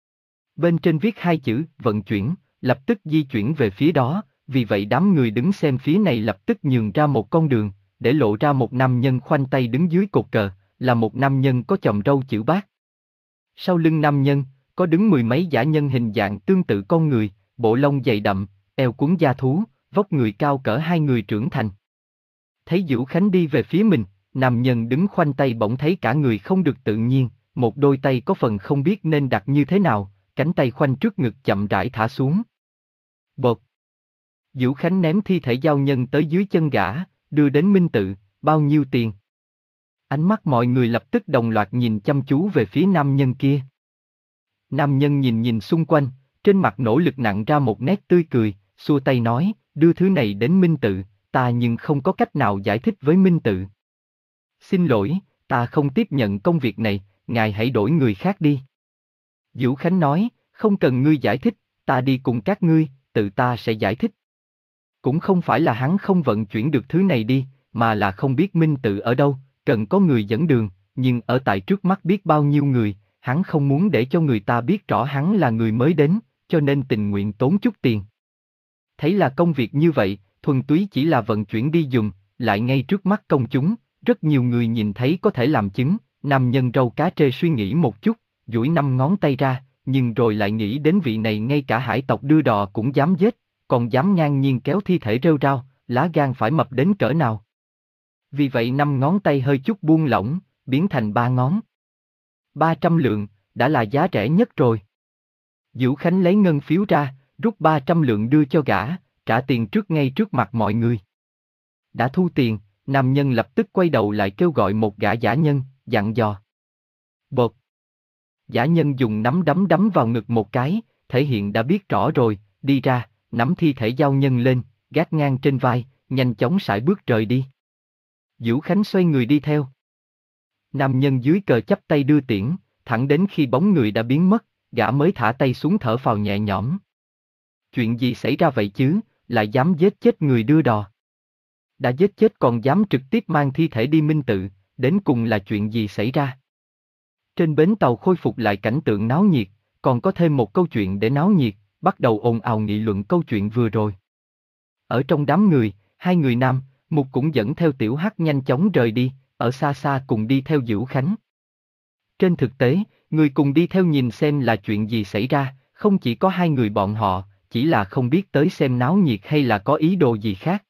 Bên trên viết hai chữ vận chuyển, lập tức di chuyển về phía đó, vì vậy đám người đứng xem phía này lập tức nhường ra một con đường, để lộ ra một nam nhân khoanh tay đứng dưới cột cờ, là một nam nhân có chòm râu chữ bát. Sau lưng nam nhân, có đứng mười mấy dã nhân hình dạng tương tự con người, bộ lông dày đậm, eo cuốn da thú, vóc người cao cỡ hai người trưởng thành. Thấy Dữu Khánh đi về phía mình, nam nhân đứng khoanh tay bỗng thấy cả người không được tự nhiên, một đôi tay có phần không biết nên đặt như thế nào, cánh tay khoanh trước ngực chậm rãi thả xuống. Bột. Dữu Khánh ném thi thể giao nhân tới dưới chân gã, đưa đến Minh Tự, bao nhiêu tiền? Ánh mắt mọi người lập tức đồng loạt nhìn chăm chú về phía nam nhân kia. Nam nhân nhìn nhìn xung quanh, trên mặt nỗ lực nặn ra một nét tươi cười, xua tay nói, đưa thứ này đến Minh Tự, ta nhưng không có cách nào giải thích với Minh Tự. Xin lỗi, ta không tiếp nhận công việc này, ngài hãy đổi người khác đi. Dữu Khánh nói, không cần ngươi giải thích, ta đi cùng các ngươi, tự ta sẽ giải thích. Cũng không phải là hắn không vận chuyển được thứ này đi, mà là không biết minh tự ở đâu, cần có người dẫn đường, nhưng ở tại trước mắt biết bao nhiêu người, hắn không muốn để cho người ta biết rõ hắn là người mới đến, cho nên tình nguyện tốn chút tiền. Thấy là công việc như vậy, thuần túy chỉ là vận chuyển đi dùng, lại ngay trước mắt công chúng, rất nhiều người nhìn thấy có thể làm chứng, nam nhân râu cá trê suy nghĩ một chút, duỗi năm ngón tay ra, nhưng rồi lại nghĩ đến vị này ngay cả hải tộc đưa đò cũng dám giết, còn dám ngang nhiên kéo thi thể rêu rao, lá gan phải mập đến cỡ nào. Vì vậy năm ngón tay hơi chút buông lỏng, biến thành ba ngón. Ba trăm lượng, đã là giá rẻ nhất rồi. Dữu Khánh lấy ngân phiếu ra, rút ba trăm lượng đưa cho gã, trả tiền trước ngay trước mặt mọi người. Đã thu tiền, nam nhân lập tức quay đầu lại kêu gọi một gã giả nhân, dặn dò. Bột. Giả nhân dùng nắm đấm đấm vào ngực một cái, thể hiện đã biết rõ rồi, đi ra, nắm thi thể giao nhân lên, gác ngang trên vai, nhanh chóng sải bước rời đi. Dữu Khánh xoay người đi theo. Nam nhân dưới cờ chắp tay đưa tiễn, thẳng đến khi bóng người đã biến mất, gã mới thả tay xuống thở phào nhẹ nhõm. Chuyện gì xảy ra vậy chứ, lại dám giết chết người đưa đò. Đã giết chết còn dám trực tiếp mang thi thể đi minh tự, đến cùng là chuyện gì xảy ra? Trên bến tàu khôi phục lại cảnh tượng náo nhiệt, còn có thêm một câu chuyện để náo nhiệt, bắt đầu ồn ào nghị luận câu chuyện vừa rồi. Ở trong đám người, hai người nam, Mục cũng dẫn theo Tiểu Hắc nhanh chóng rời đi, ở xa xa cùng đi theo Dữu Khánh. Trên thực tế, người cùng đi theo nhìn xem là chuyện gì xảy ra, không chỉ có hai người bọn họ, chỉ là không biết tới xem náo nhiệt hay là có ý đồ gì khác.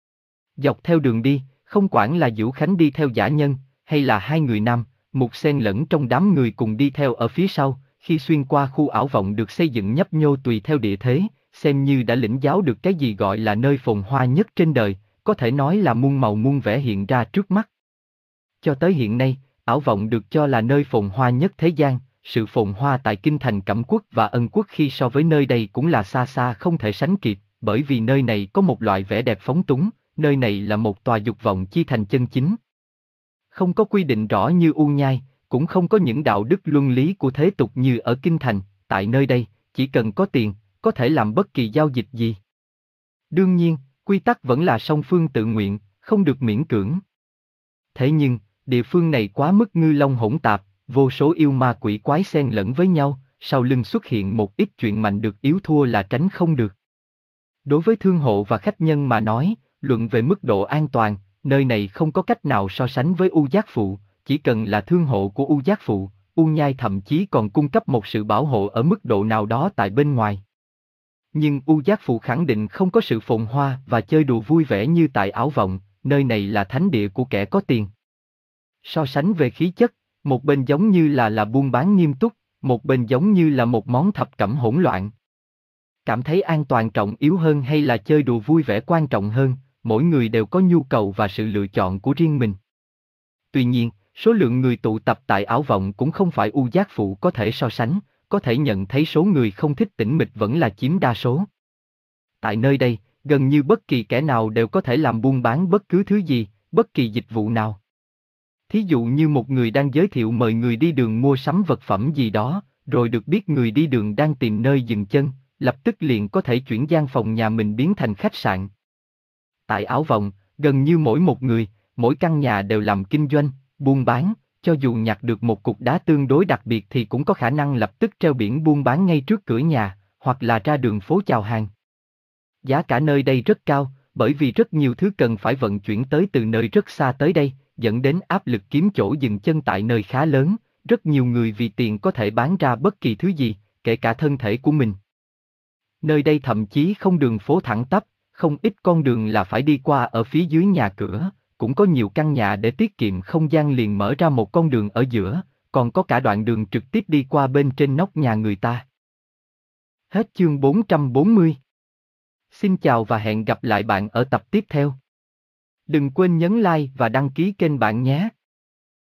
Dọc theo đường đi, không quản là Dữu Khánh đi theo giả nhân, hay là hai người nam, Mục xen lẫn trong đám người cùng đi theo ở phía sau, khi xuyên qua khu ảo vọng được xây dựng nhấp nhô tùy theo địa thế, xem như đã lĩnh giáo được cái gì gọi là nơi phồn hoa nhất trên đời, có thể nói là muôn màu muôn vẻ hiện ra trước mắt. Cho tới hiện nay, ảo vọng được cho là nơi phồn hoa nhất thế gian, sự phồn hoa tại kinh thành Cẩm Quốc và Ân Quốc khi so với nơi đây cũng là xa xa không thể sánh kịp, bởi vì nơi này có một loại vẻ đẹp phóng túng, nơi này là một tòa dục vọng chi thành chân chính. Không có quy định rõ như U Nhai, cũng không có những đạo đức luân lý của thế tục như ở kinh thành, tại nơi đây, chỉ cần có tiền, có thể làm bất kỳ giao dịch gì. Đương nhiên, quy tắc vẫn là song phương tự nguyện, không được miễn cưỡng. Thế nhưng, địa phương này quá mức ngư long hỗn tạp, vô số yêu ma quỷ quái xen lẫn với nhau, sau lưng xuất hiện một ít chuyện mạnh được yếu thua là tránh không được. Đối với thương hộ và khách nhân mà nói, luận về mức độ an toàn, nơi này không có cách nào so sánh với U Giác Phụ, chỉ cần là thương hộ của U Giác Phụ, U Nhai thậm chí còn cung cấp một sự bảo hộ ở mức độ nào đó tại bên ngoài. Nhưng U Giác Phụ khẳng định không có sự phồn hoa và chơi đùa vui vẻ như tại ảo vọng, nơi này là thánh địa của kẻ có tiền. So sánh về khí chất, một bên giống như là là buôn bán nghiêm túc, một bên giống như là một món thập cẩm hỗn loạn. Cảm thấy an toàn trọng yếu hơn hay là chơi đùa vui vẻ quan trọng hơn, mỗi người đều có nhu cầu và sự lựa chọn của riêng mình. Tuy nhiên, số lượng người tụ tập tại ảo vọng cũng không phải U Giác Phụ có thể so sánh, có thể nhận thấy số người không thích tĩnh mịch vẫn là chiếm đa số. Tại nơi đây, gần như bất kỳ kẻ nào đều có thể làm buôn bán bất cứ thứ gì, bất kỳ dịch vụ nào. Thí dụ như một người đang giới thiệu mời người đi đường mua sắm vật phẩm gì đó, rồi được biết người đi đường đang tìm nơi dừng chân, lập tức liền có thể chuyển gian phòng nhà mình biến thành khách sạn. Tại ảo vọng, gần như mỗi một người, mỗi căn nhà đều làm kinh doanh, buôn bán, cho dù nhặt được một cục đá tương đối đặc biệt thì cũng có khả năng lập tức treo biển buôn bán ngay trước cửa nhà, hoặc là ra đường phố chào hàng. Giá cả nơi đây rất cao, bởi vì rất nhiều thứ cần phải vận chuyển tới từ nơi rất xa tới đây, dẫn đến áp lực kiếm chỗ dừng chân tại nơi khá lớn, rất nhiều người vì tiền có thể bán ra bất kỳ thứ gì, kể cả thân thể của mình. Nơi đây thậm chí không đường phố thẳng tắp, không ít con đường là phải đi qua ở phía dưới nhà cửa, cũng có nhiều căn nhà để tiết kiệm không gian liền mở ra một con đường ở giữa, còn có cả đoạn đường trực tiếp đi qua bên trên nóc nhà người ta. Hết chương bốn trăm bốn mươi. Xin chào và hẹn gặp lại bạn ở tập tiếp theo. Đừng quên nhấn like và đăng ký kênh bạn nhé.